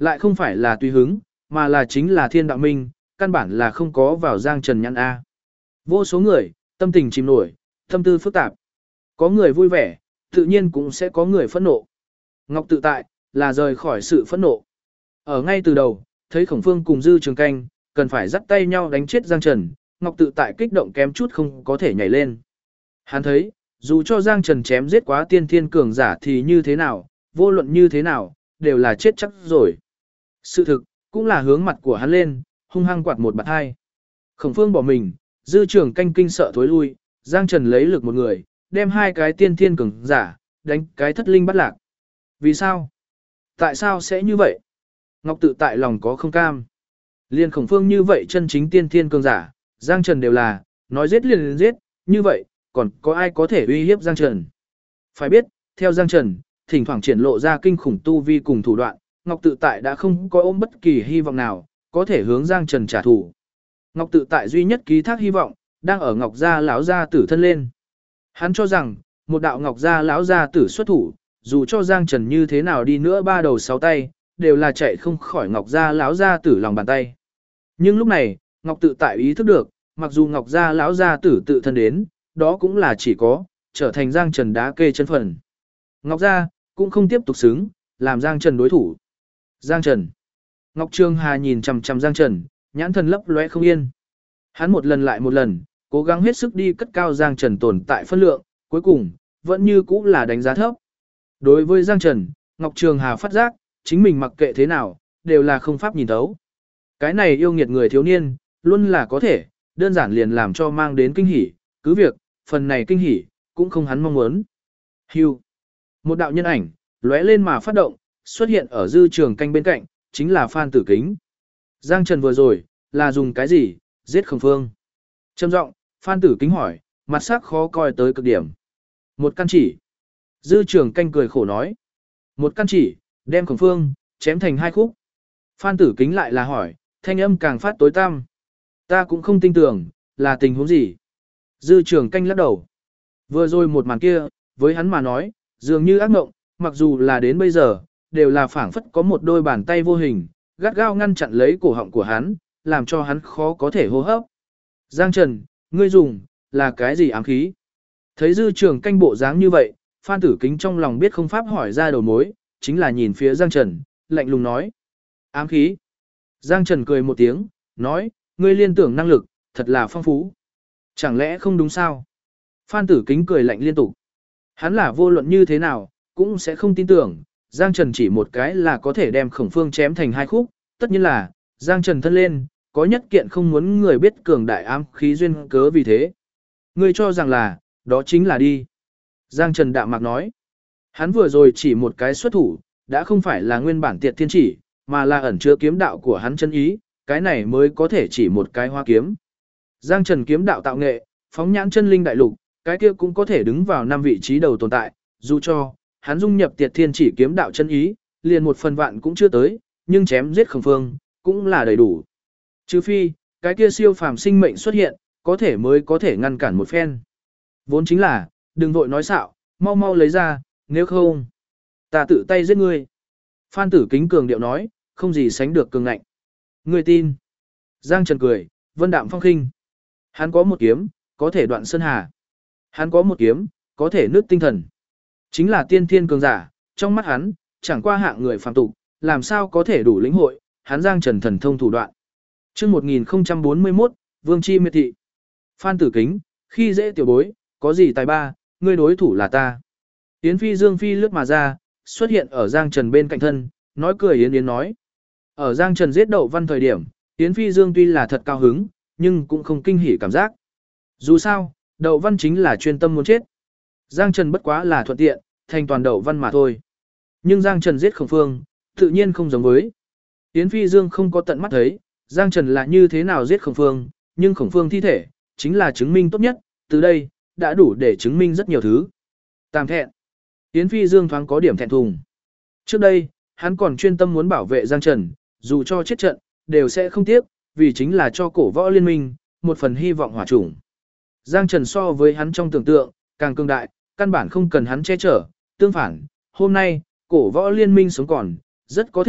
Lại không phải là tùy hứng, mà là chính là thiên đạo minh, căn bản là không có vào Giang Trần nhãn A. Vô số người, tâm tình chìm nổi, tâm tư phức tạp. Có người vui vẻ, tự nhiên cũng sẽ có người phẫn nộ. Ngọc Tự Tại, là rời khỏi sự phẫn nộ. Ở ngay từ đầu, thấy Khổng Phương cùng Dư Trường Canh, cần phải dắt tay nhau đánh chết Giang Trần, Ngọc Tự Tại kích động kém chút không có thể nhảy lên. Hắn thấy, dù cho Giang Trần chém giết quá tiên thiên cường giả thì như thế nào, vô luận như thế nào, đều là chết chắc rồi. Sự thực, cũng là hướng mặt của hắn lên, hung hăng quạt một bạt hai. Khổng Phương bỏ mình, Dư Trường Canh kinh sợ thối lui, Giang Trần lấy lực một người, đem hai cái tiên thiên cường giả, đánh cái thất linh bắt lạc. Vì sao? Tại sao sẽ như vậy? Ngọc Tự Tại lòng có không cam. Liên Khổng Phương như vậy chân chính tiên thiên cường giả, Giang Trần đều là, nói giết liền giết, như vậy, còn có ai có thể uy hiếp Giang Trần? Phải biết, theo Giang Trần, thỉnh thoảng triển lộ ra kinh khủng tu vi cùng thủ đoạn, Ngọc Tự Tại đã không có ôm bất kỳ hy vọng nào, có thể hướng Giang Trần trả thù. Ngọc Tự Tại duy nhất ký thác hy vọng, đang ở Ngọc Gia lão gia tử thân lên. Hắn cho rằng, một đạo Ngọc Gia lão gia tử xuất thủ, dù cho Giang Trần như thế nào đi nữa ba đầu sáu tay, đều là chạy không khỏi Ngọc Gia lão gia tử lòng bàn tay. Nhưng lúc này, Ngọc Tự Tại ý thức được, mặc dù Ngọc Gia lão gia tử tự thân đến, đó cũng là chỉ có trở thành Giang Trần đá kê chân phần. Ngọc Gia cũng không tiếp tục xứng làm Giang Trần đối thủ. Giang Trần. Ngọc Trường Hà nhìn chằm chằm Giang Trần, nhãn thần lấp lóe không yên. Hắn một lần lại một lần, cố gắng hết sức đi cất cao Giang Trần tồn tại phân lượng, cuối cùng vẫn như cũ là đánh giá thấp. Đối với Giang Trần, Ngọc Trường Hà phát giác, chính mình mặc kệ thế nào, đều là không pháp nhìn thấu. Cái này yêu nghiệt người thiếu niên, luôn là có thể, đơn giản liền làm cho mang đến kinh hỉ, cứ việc, phần này kinh hỉ, cũng không hắn mong muốn. Hưu. Một đạo nhân ảnh, lóe lên mà phát động, xuất hiện ở Dư Trường Canh bên cạnh, chính là Phan Tử Kính. Giang Trần vừa rồi, là dùng cái gì, giết Khổng Phương? Trầm giọng, Phan Tử Kính hỏi, mặt sắc khó coi tới cực điểm. Một căn chỉ. Dư Trường Canh cười khổ nói. Một căn chỉ, đem Khổng Phương, chém thành hai khúc. Phan Tử Kính lại là hỏi, thanh âm càng phát tối tăm. Ta cũng không tin tưởng, là tình huống gì. Dư Trường Canh lắc đầu. Vừa rồi một màn kia, với hắn mà nói, dường như ác mộng, mặc dù là đến bây giờ, đều là phảng phất có một đôi bàn tay vô hình, gắt gao ngăn chặn lấy cổ họng của hắn, làm cho hắn khó có thể hô hấp. Giang Trần, ngươi dùng, là cái gì ám khí? Thấy Dư Trường Canh bộ dáng như vậy, Phan Tử Kính trong lòng biết không pháp hỏi ra đầu mối, chính là nhìn phía Giang Trần, lạnh lùng nói. Ám khí. Giang Trần cười một tiếng, nói, ngươi liên tưởng năng lực, thật là phong phú. Chẳng lẽ không đúng sao? Phan Tử Kính cười lạnh liên tục. Hắn là vô luận như thế nào, cũng sẽ không tin tưởng, Giang Trần chỉ một cái là có thể đem Khổng Phương chém thành hai khúc, tất nhiên là, Giang Trần thân lên, có nhất kiện không muốn người biết cường đại ám khí duyên cớ vì thế. Ngươi cho rằng là, đó chính là đi. Giang Trần đạm mạc nói. Hắn vừa rồi chỉ một cái xuất thủ, đã không phải là nguyên bản tiệt thiên chỉ, mà là ẩn chứa kiếm đạo của hắn chân ý, cái này mới có thể chỉ một cái hoa kiếm. Giang Trần kiếm đạo tạo nghệ, phóng nhãn chân linh đại lục, cái kia cũng có thể đứng vào 5 vị trí đầu tồn tại, dù cho hắn dung nhập tiệt thiên chỉ kiếm đạo chân ý, liền một phần vạn cũng chưa tới, nhưng chém giết Khổng Phương, cũng là đầy đủ. Trừ phi, cái kia siêu phàm sinh mệnh xuất hiện, có thể mới có thể ngăn cản một phen. Vốn chính là, đừng vội nói xạo, mau mau lấy ra, nếu không, ta tự tay giết ngươi. Phan Tử Kính cường điệu nói, không gì sánh được cường ngạnh. Ngươi tin. Giang Trần cười, vân đạm phong khinh. Hắn có một kiếm, có thể đoạn sơn hà. Hắn có một kiếm, có thể nứt tinh thần. Chính là tiên thiên cường giả, trong mắt hắn, chẳng qua hạng người phàm tục, làm sao có thể đủ lĩnh hội, hắn Giang Trần thần thông thủ đoạn. Chương 1041, Vương Chi miệt thị. Phan Tử Kính, khi dễ tiểu bối, có gì tài ba, ngươi đối thủ là ta. Yến Phi Dương Phi lướt mà ra, xuất hiện ở Giang Trần bên cạnh thân, nói cười Yến Yến nói. Ở Giang Trần giết Đậu Văn thời điểm, Yến Phi Dương tuy là thật cao hứng, nhưng cũng không kinh hỉ cảm giác. Dù sao, Đậu Văn chính là chuyên tâm muốn chết. Giang Trần bất quá là thuận tiện, thành toàn Đậu Văn mà thôi. Nhưng Giang Trần giết Khổng Phương, tự nhiên không giống với. Yến Phi Dương không có tận mắt thấy, Giang Trần là như thế nào giết Khổng Phương, nhưng Khổng Phương thi thể, chính là chứng minh tốt nhất, từ đây, đã đủ để chứng minh rất nhiều thứ. Tạm thẹn. Yến Phi Dương thoáng có điểm thẹn thùng. Trước đây, hắn còn chuyên tâm muốn bảo vệ Giang Trần, dù cho chết trận, đều sẽ không tiếc, vì chính là cho cổ võ liên minh, một phần hy vọng hỏa chủng. Giang Trần so với hắn trong tưởng tượng, càng cường đại, căn bản không cần hắn che chở, tương phản, hôm nay, cổ võ liên minh sống còn, rất có thể,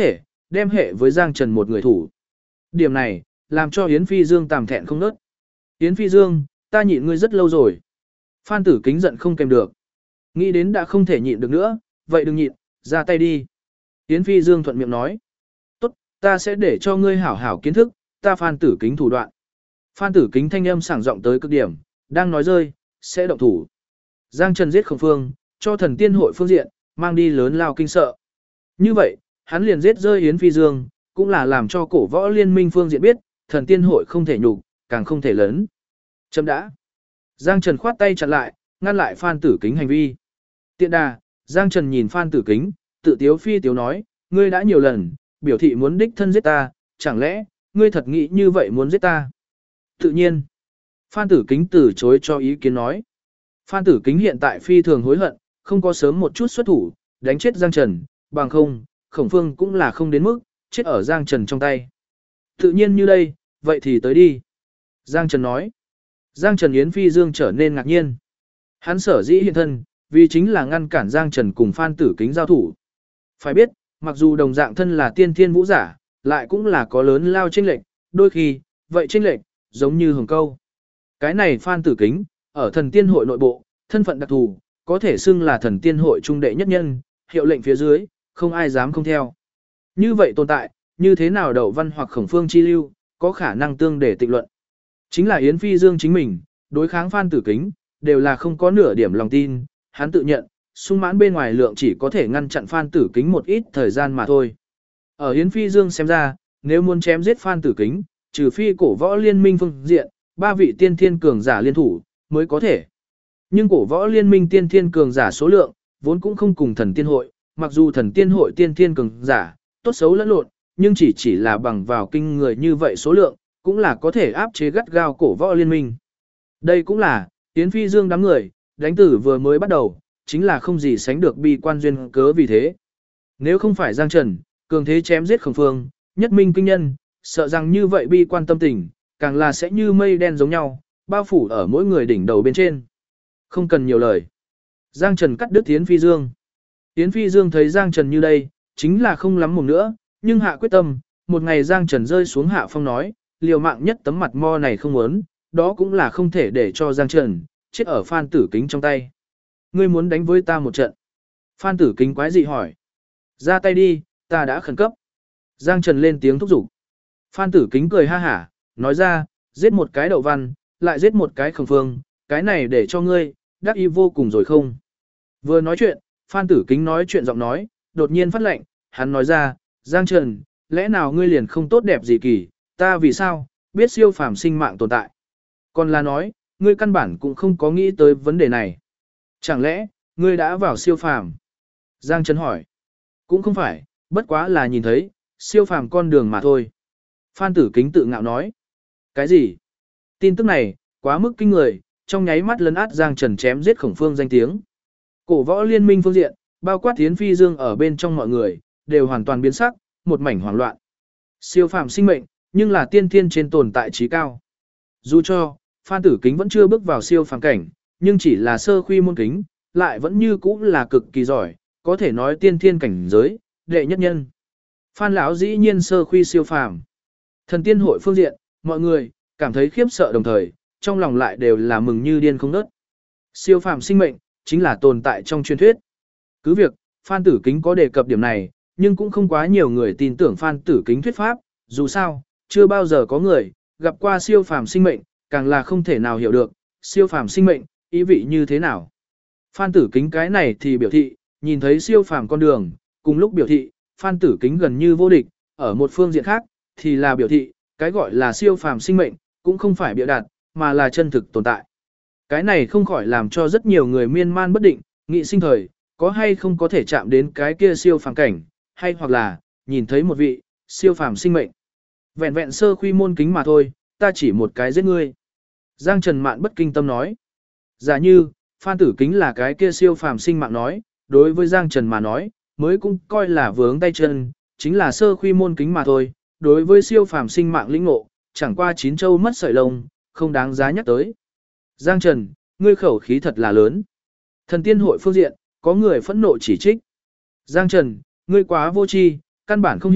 đem hệ với Giang Trần một người thủ. Điểm này, làm cho Yến Phi Dương tàm thẹn không nớt. Yến Phi Dương, ta nhịn ngươi rất lâu rồi. Phan Tử Kính giận không kèm được. Nghĩ đến đã không thể nhịn được nữa, vậy đừng nhịn, ra tay đi. Yến Phi Dương thuận miệng nói. Tốt, ta sẽ để cho ngươi hảo hảo kiến thức, ta Phan Tử Kính thủ đoạn. Phan Tử Kính thanh âm sảng giọng tới cực điểm, đang nói rơi, sẽ động thủ. Giang Trần giết Khổng Phương, cho thần tiên hội phương diện, mang đi lớn lao kinh sợ. Như vậy, hắn liền giết rơi Yến Phi Dương, cũng là làm cho cổ võ liên minh phương diện biết, thần tiên hội không thể nhục, càng không thể lớn. Chấm đã. Giang Trần khoát tay chặn lại, ngăn lại Phan Tử Kính hành vi. Tiện đà, Giang Trần nhìn Phan Tử Kính, tự tiếu phi tiếu nói, ngươi đã nhiều lần, biểu thị muốn đích thân giết ta, chẳng lẽ, ngươi thật nghĩ như vậy muốn giết ta? Tự nhiên. Phan Tử Kính từ chối cho ý kiến nói. Phan Tử Kính hiện tại phi thường hối hận, không có sớm một chút xuất thủ, đánh chết Giang Trần, bằng không, Khổng Phương cũng là không đến mức, chết ở Giang Trần trong tay. Tự nhiên như đây, vậy thì tới đi. Giang Trần nói. Giang Trần Yến Phi Dương trở nên ngạc nhiên. Hắn sở dĩ hiện thân, vì chính là ngăn cản Giang Trần cùng Phan Tử Kính giao thủ. Phải biết, mặc dù đồng dạng thân là tiên thiên vũ giả, lại cũng là có lớn lao chênh lệch, đôi khi, vậy chênh lệch, giống như hồng câu. Cái này Phan Tử Kính, ở thần tiên hội nội bộ, thân phận đặc thù, có thể xưng là thần tiên hội trung đệ nhất nhân, hiệu lệnh phía dưới, không ai dám không theo. Như vậy tồn tại, như thế nào Đậu Văn hoặc Khổng Phương chi lưu, có khả năng tương để tịnh luận. Chính là Yến Phi Dương chính mình, đối kháng Phan Tử Kính, đều là không có nửa điểm lòng tin, hắn tự nhận, sung mãn bên ngoài lượng chỉ có thể ngăn chặn Phan Tử Kính một ít thời gian mà thôi. Ở Yến Phi Dương xem ra, nếu muốn chém giết Phan Tử Kính, trừ phi cổ võ liên minh phương diện, 3 vị tiên thiên cường giả liên thủ, mới có thể. Nhưng cổ võ liên minh tiên thiên cường giả số lượng, vốn cũng không cùng thần tiên hội, mặc dù thần tiên hội tiên thiên cường giả, tốt xấu lẫn lộn, nhưng chỉ là bằng vào kinh người như vậy số lượng, cũng là có thể áp chế gắt gao cổ võ liên minh. Đây cũng là, Yến Phi Dương đám người, đánh tử vừa mới bắt đầu, chính là không gì sánh được bi quan duyên cớ vì thế. Nếu không phải Giang Trần, cường thế chém giết Khổng Phương, nhất minh kinh nhân, sợ rằng như vậy bi quan tâm tình, càng là sẽ như mây đen giống nhau, bao phủ ở mỗi người đỉnh đầu bên trên. Không cần nhiều lời. Giang Trần cắt đứt Yến Phi Dương. Yến Phi Dương thấy Giang Trần như đây, chính là không lắm mồm nữa, nhưng hạ quyết tâm, một ngày Giang Trần rơi xuống hạ phong nói, liều mạng nhất tấm mặt mo này không muốn, đó cũng là không thể để cho Giang Trần chết ở Phan Tử Kính trong tay. Ngươi muốn đánh với ta một trận. Phan Tử Kính quái dị hỏi. Ra tay đi, ta đã khẩn cấp. Giang Trần lên tiếng thúc giục. Phan Tử Kính cười ha hả, nói ra, giết một cái Đậu Văn, lại giết một cái Khổng Phương, cái này để cho ngươi, đắc ý vô cùng rồi không? Vừa nói chuyện, Phan Tử Kính nói chuyện giọng nói, đột nhiên phát lệnh, hắn nói ra, Giang Trần, lẽ nào ngươi liền không tốt đẹp gì kỳ, ta vì sao, biết siêu phàm sinh mạng tồn tại. Còn là nói, ngươi căn bản cũng không có nghĩ tới vấn đề này. Chẳng lẽ, ngươi đã vào siêu phàm? Giang Trần hỏi. Cũng không phải, bất quá là nhìn thấy, siêu phàm con đường mà thôi. Phan Tử Kính tự ngạo nói. Cái gì? Tin tức này, quá mức kinh người, trong nháy mắt lấn át Giang Trần chém giết Khổng Phương danh tiếng. Cổ võ liên minh phương diện, bao quát Yến Phi Dương ở bên trong mọi người, đều hoàn toàn biến sắc, một mảnh hoảng loạn. Siêu phàm sinh mệnh, nhưng là tiên thiên trên tồn tại trí cao. Dù cho, Phan Tử Kính vẫn chưa bước vào siêu phàm cảnh, nhưng chỉ là sơ khuy môn kính, lại vẫn như cũ là cực kỳ giỏi, có thể nói tiên thiên cảnh giới, đệ nhất nhân. Phan lão dĩ nhiên sơ khuy siêu phàm. Thần tiên hội phương diện, mọi người cảm thấy khiếp sợ đồng thời, trong lòng lại đều là mừng như điên không ngớt. Siêu phàm sinh mệnh chính là tồn tại trong truyền thuyết. Cứ việc Phan Tử Kính có đề cập điểm này, nhưng cũng không quá nhiều người tin tưởng Phan Tử Kính thuyết pháp, dù sao, chưa bao giờ có người gặp qua siêu phàm sinh mệnh, càng là không thể nào hiểu được siêu phàm sinh mệnh ý vị như thế nào. Phan Tử Kính cái này thì biểu thị, nhìn thấy siêu phàm con đường, cùng lúc biểu thị, Phan Tử Kính gần như vô địch, ở một phương diện khác, thì là biểu thị, cái gọi là siêu phàm sinh mệnh, cũng không phải bịa đặt, mà là chân thực tồn tại. Cái này không khỏi làm cho rất nhiều người miên man bất định, nghĩ sinh thời, có hay không có thể chạm đến cái kia siêu phàm cảnh, hay hoặc là, nhìn thấy một vị, siêu phàm sinh mệnh. Vẹn vẹn sơ khuy môn kính mà thôi, ta chỉ một cái giết ngươi. Giang Trần Mạn bất kinh tâm nói. Giả như, Phan Tử Kính là cái kia siêu phàm sinh mạng nói, đối với Giang Trần mà nói, mới cũng coi là vướng tay chân, chính là sơ khuy môn kính mà thôi, đối với siêu phàm sinh mạng lĩnh ngộ, chẳng qua chín châu mất sợi lông, không đáng giá nhắc tới. Giang Trần, ngươi khẩu khí thật là lớn. Thần tiên hội phương diện, có người phẫn nộ chỉ trích. Giang Trần, ngươi quá vô tri, căn bản không hiểu,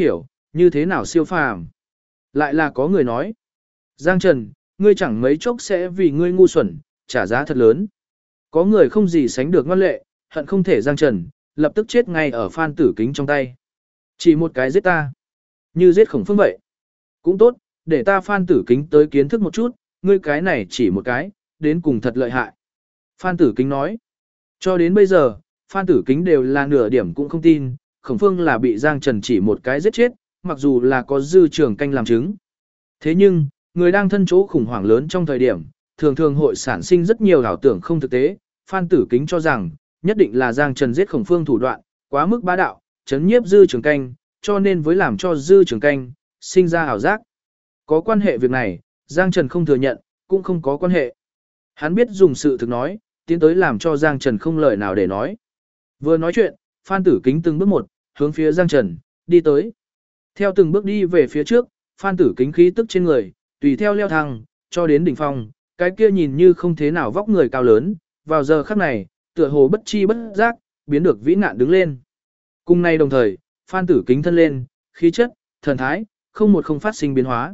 như thế nào siêu phàm. Lại là có người nói, Giang Trần, ngươi chẳng mấy chốc sẽ vì ngươi ngu xuẩn, trả giá thật lớn. Có người không gì sánh được ngoan lệ, hận không thể Giang Trần, lập tức chết ngay ở Phan Tử Kính trong tay. Chỉ một cái giết ta, như giết Khổng Phương vậy. Cũng tốt, để ta Phan Tử Kính tới kiến thức một chút, ngươi cái này chỉ một cái, đến cùng thật lợi hại. Phan Tử Kính nói, cho đến bây giờ, Phan Tử Kính đều là nửa điểm cũng không tin, Khổng Phương là bị Giang Trần chỉ một cái giết chết, mặc dù là có Dư Trường Canh làm chứng. Thế nhưng, người đang thân chỗ khủng hoảng lớn trong thời điểm, thường thường hội sản sinh rất nhiều ảo tưởng không thực tế. Phan Tử Kính cho rằng, nhất định là Giang Trần giết Khổng Phương thủ đoạn, quá mức bá đạo, chấn nhiếp Dư Trường Canh, cho nên với làm cho Dư Trường Canh sinh ra ảo giác. Có quan hệ việc này, Giang Trần không thừa nhận, cũng không có quan hệ. Hắn biết dùng sự thực nói, tiến tới làm cho Giang Trần không lời nào để nói. Vừa nói chuyện, Phan Tử Kính từng bước một, hướng phía Giang Trần, đi tới. Theo từng bước đi về phía trước, Phan Tử Kính khí tức trên người, tùy theo leo thang, cho đến đỉnh phong, cái kia nhìn như không thế nào vóc người cao lớn, vào giờ khắc này, tựa hồ bất chi bất giác, biến được vĩ ngạn đứng lên. Cùng nay đồng thời, Phan Tử Kính thân lên, khí chất, thần thái, không một không phát sinh biến hóa.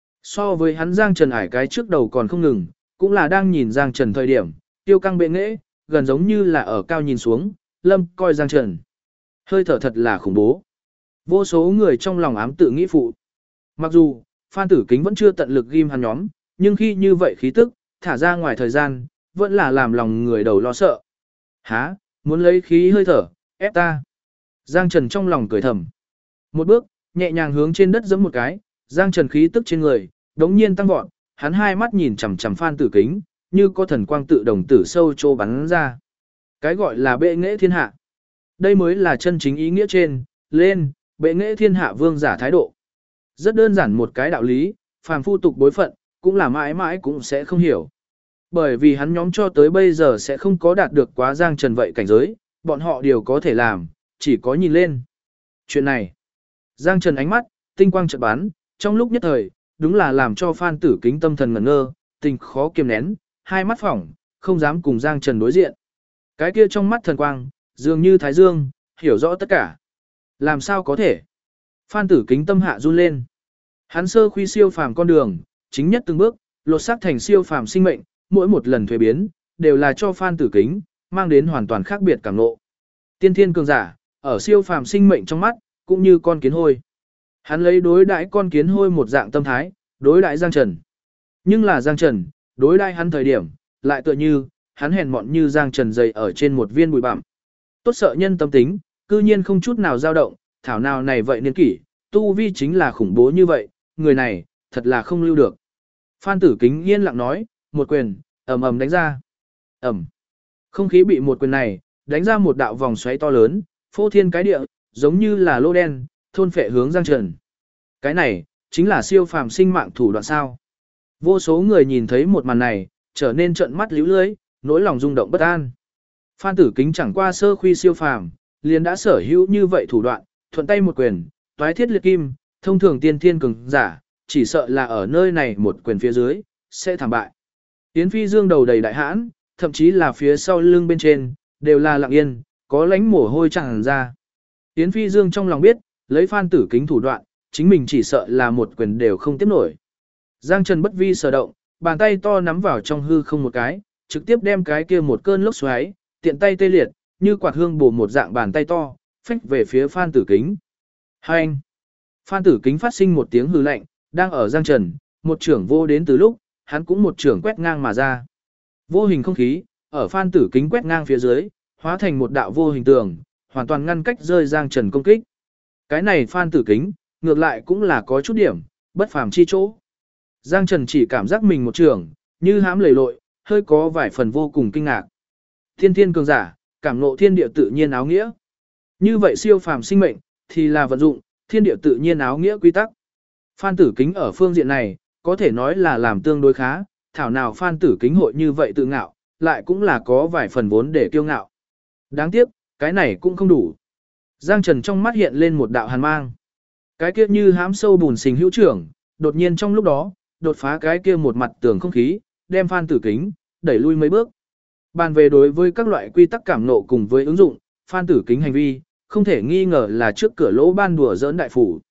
So với hắn Giang Trần ải cái trước đầu còn không ngừng, cũng là đang nhìn Giang Trần thời điểm, tiêu căng bệ nghệ, gần giống như là ở cao nhìn xuống, lâm coi Giang Trần. Hơi thở thật là khủng bố. Vô số người trong lòng ám tự nghĩ phụ. Mặc dù, Phan Tử Kính vẫn chưa tận lực ghim hắn nhóm, nhưng khi như vậy khí tức, thả ra ngoài thời gian, vẫn là làm lòng người đầu lo sợ. Hả, muốn lấy khí hơi thở, ép ta. Giang Trần trong lòng cười thầm. Một bước, nhẹ nhàng hướng trên đất giẫm một cái, Giang Trần khí tức trên người, đống nhiên tăng vọt, hắn hai mắt nhìn chằm chằm Phan Tử Kính, như có thần quang tự đồng tử sâu trô bắn ra. Cái gọi là bệ nghệ thiên hạ. Đây mới là chân chính ý nghĩa trên, lên, bệ nghệ thiên hạ vương giả thái độ. Rất đơn giản một cái đạo lý, phàm phu tục bối phận, cũng là mãi mãi cũng sẽ không hiểu. Bởi vì hắn nhóm cho tới bây giờ sẽ không có đạt được quá Giang Trần vậy cảnh giới, bọn họ đều có thể làm, chỉ có nhìn lên. Chuyện này, Giang Trần ánh mắt, tinh quang chợt bắn, trong lúc nhất thời, đúng là làm cho Phan Tử Kính tâm thần ngẩn ngơ, tình khó kiềm nén, hai mắt phỏng, không dám cùng Giang Trần đối diện. Cái kia trong mắt thần quang, dường như thái dương, hiểu rõ tất cả. Làm sao có thể? Phan Tử Kính tâm hạ run lên. Hắn sơ khuy siêu phàm con đường, chính nhất từng bước, lột xác thành siêu phàm sinh mệnh, mỗi một lần thuế biến, đều là cho Phan Tử Kính mang đến hoàn toàn khác biệt cảm ngộ. Tiên thiên cường giả, ở siêu phàm sinh mệnh trong mắt, cũng như con kiến hôi. Hắn lấy đối đãi con kiến hôi một dạng tâm thái, đối đãi Giang Trần. Nhưng là Giang Trần, đối đãi hắn thời điểm, lại tựa như, hắn hèn mọn như Giang Trần dày ở trên một viên bụi bặm. Tốt sợ nhân tâm tính, cư nhiên không chút nào dao động, thảo nào này vậy niên kỷ, tu vi chính là khủng bố như vậy, người này, thật là không lưu được. Phan Tử Kính yên lặng nói, một quyền, ầm ầm đánh ra. Ầm. Không khí bị một quyền này, đánh ra một đạo vòng xoáy to lớn, phô thiên cái địa, giống như là lô đen, thôn phệ hướng Giang Trần. Cái này, chính là siêu phàm sinh mạng thủ đoạn sao. Vô số người nhìn thấy một màn này, trở nên trợn mắt líu lưới, nỗi lòng rung động bất an. Phan Tử Kính chẳng qua sơ khuy siêu phàm, liền đã sở hữu như vậy thủ đoạn, thuận tay một quyền, toái thiết liệt kim, thông thường tiên thiên cường giả, chỉ sợ là ở nơi này một quyền phía dưới, sẽ thảm bại. Yến Phi Dương đầu đầy đại hãn, thậm chí là phía sau lưng bên trên, đều là lặng yên, có lánh mồ hôi tràn ra. Yến Phi Dương trong lòng biết, lấy Phan Tử Kính thủ đoạn, chính mình chỉ sợ là một quyền đều không tiếp nổi. Giang Trần bất vi sở động, bàn tay to nắm vào trong hư không một cái, trực tiếp đem cái kia một cơn lốc xoáy, tiện tay tê liệt, như quạt hương bổ một dạng bàn tay to, phách về phía Phan Tử Kính. Hành! Phan Tử Kính phát sinh một tiếng hư lạnh, đang ở Giang Trần, một trưởng vô đến từ lúc, hắn cũng một trưởng quét ngang mà ra. Vô hình không khí, ở Phan Tử Kính quét ngang phía dưới, hóa thành một đạo vô hình tường, hoàn toàn ngăn cách rơi Giang Trần công kích. Cái này Phan Tử Kính, ngược lại cũng là có chút điểm, bất phàm chi chỗ. Giang Trần chỉ cảm giác mình một trường, như hãm lầy lội, hơi có vài phần vô cùng kinh ngạc. Thiên thiên cường giả, cảm ngộ thiên địa tự nhiên áo nghĩa. Như vậy siêu phàm sinh mệnh, thì là vận dụng, thiên địa tự nhiên áo nghĩa quy tắc. Phan Tử Kính ở phương diện này, có thể nói là làm tương đối khá, thảo nào Phan Tử Kính hội như vậy tự ngạo, lại cũng là có vài phần vốn để kiêu ngạo. Đáng tiếc, cái này cũng không đủ. Giang Trần trong mắt hiện lên một đạo hàn mang. Cái kia như hãm sâu bùn xình hữu trưởng, đột nhiên trong lúc đó, đột phá cái kia một mặt tường không khí, đem Phan Tử Kính đẩy lui mấy bước. Bàn về đối với các loại quy tắc cảm nộ cùng với ứng dụng, Phan Tử Kính hành vi, không thể nghi ngờ là trước cửa lỗ ban đùa giỡn đại phủ.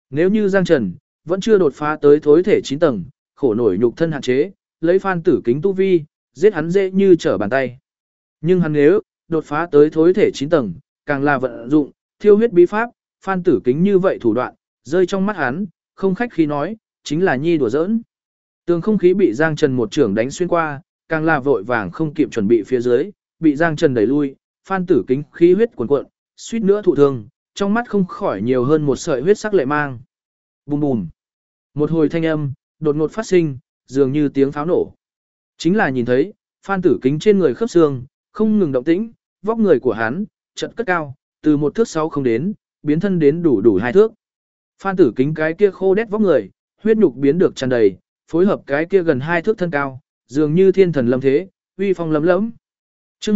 Nếu như Giang Trần vẫn chưa đột phá tới thối thể 9 tầng, khổ nổi nhục thân hạn chế, lấy Phan Tử Kính tu vi, giết hắn dễ như trở bàn tay. Nhưng hắn nếu đột phá tới thối thể 9 tầng, càng là vận dụng thiêu huyết bí pháp, Phan Tử Kính như vậy thủ đoạn, rơi trong mắt hắn, không khách khí nói, chính là nhi đùa giỡn. Tường không khí bị Giang Trần một trưởng đánh xuyên qua, càng là vội vàng không kịp chuẩn bị phía dưới, bị Giang Trần đẩy lui, Phan Tử Kính khí huyết cuồn cuộn, suýt nữa thụ thương, trong mắt không khỏi nhiều hơn một sợi huyết sắc lệ mang. Bùm bùm. Một hồi thanh âm đột ngột phát sinh, dường như tiếng pháo nổ. Chính là nhìn thấy, Phan Tử Kính trên người khớp xương không ngừng động tĩnh, vóc người của hắn chợt cất cao, từ 1 thước 6 không đến, biến thân đến đủ 2 thước. Phan Tử Kính cái kia khô đét vóc người, huyết nhục biến được tràn đầy, phối hợp cái kia gần 2 thước thân cao, dường như thiên thần lâm thế, uy phong lấm lẫm. Chương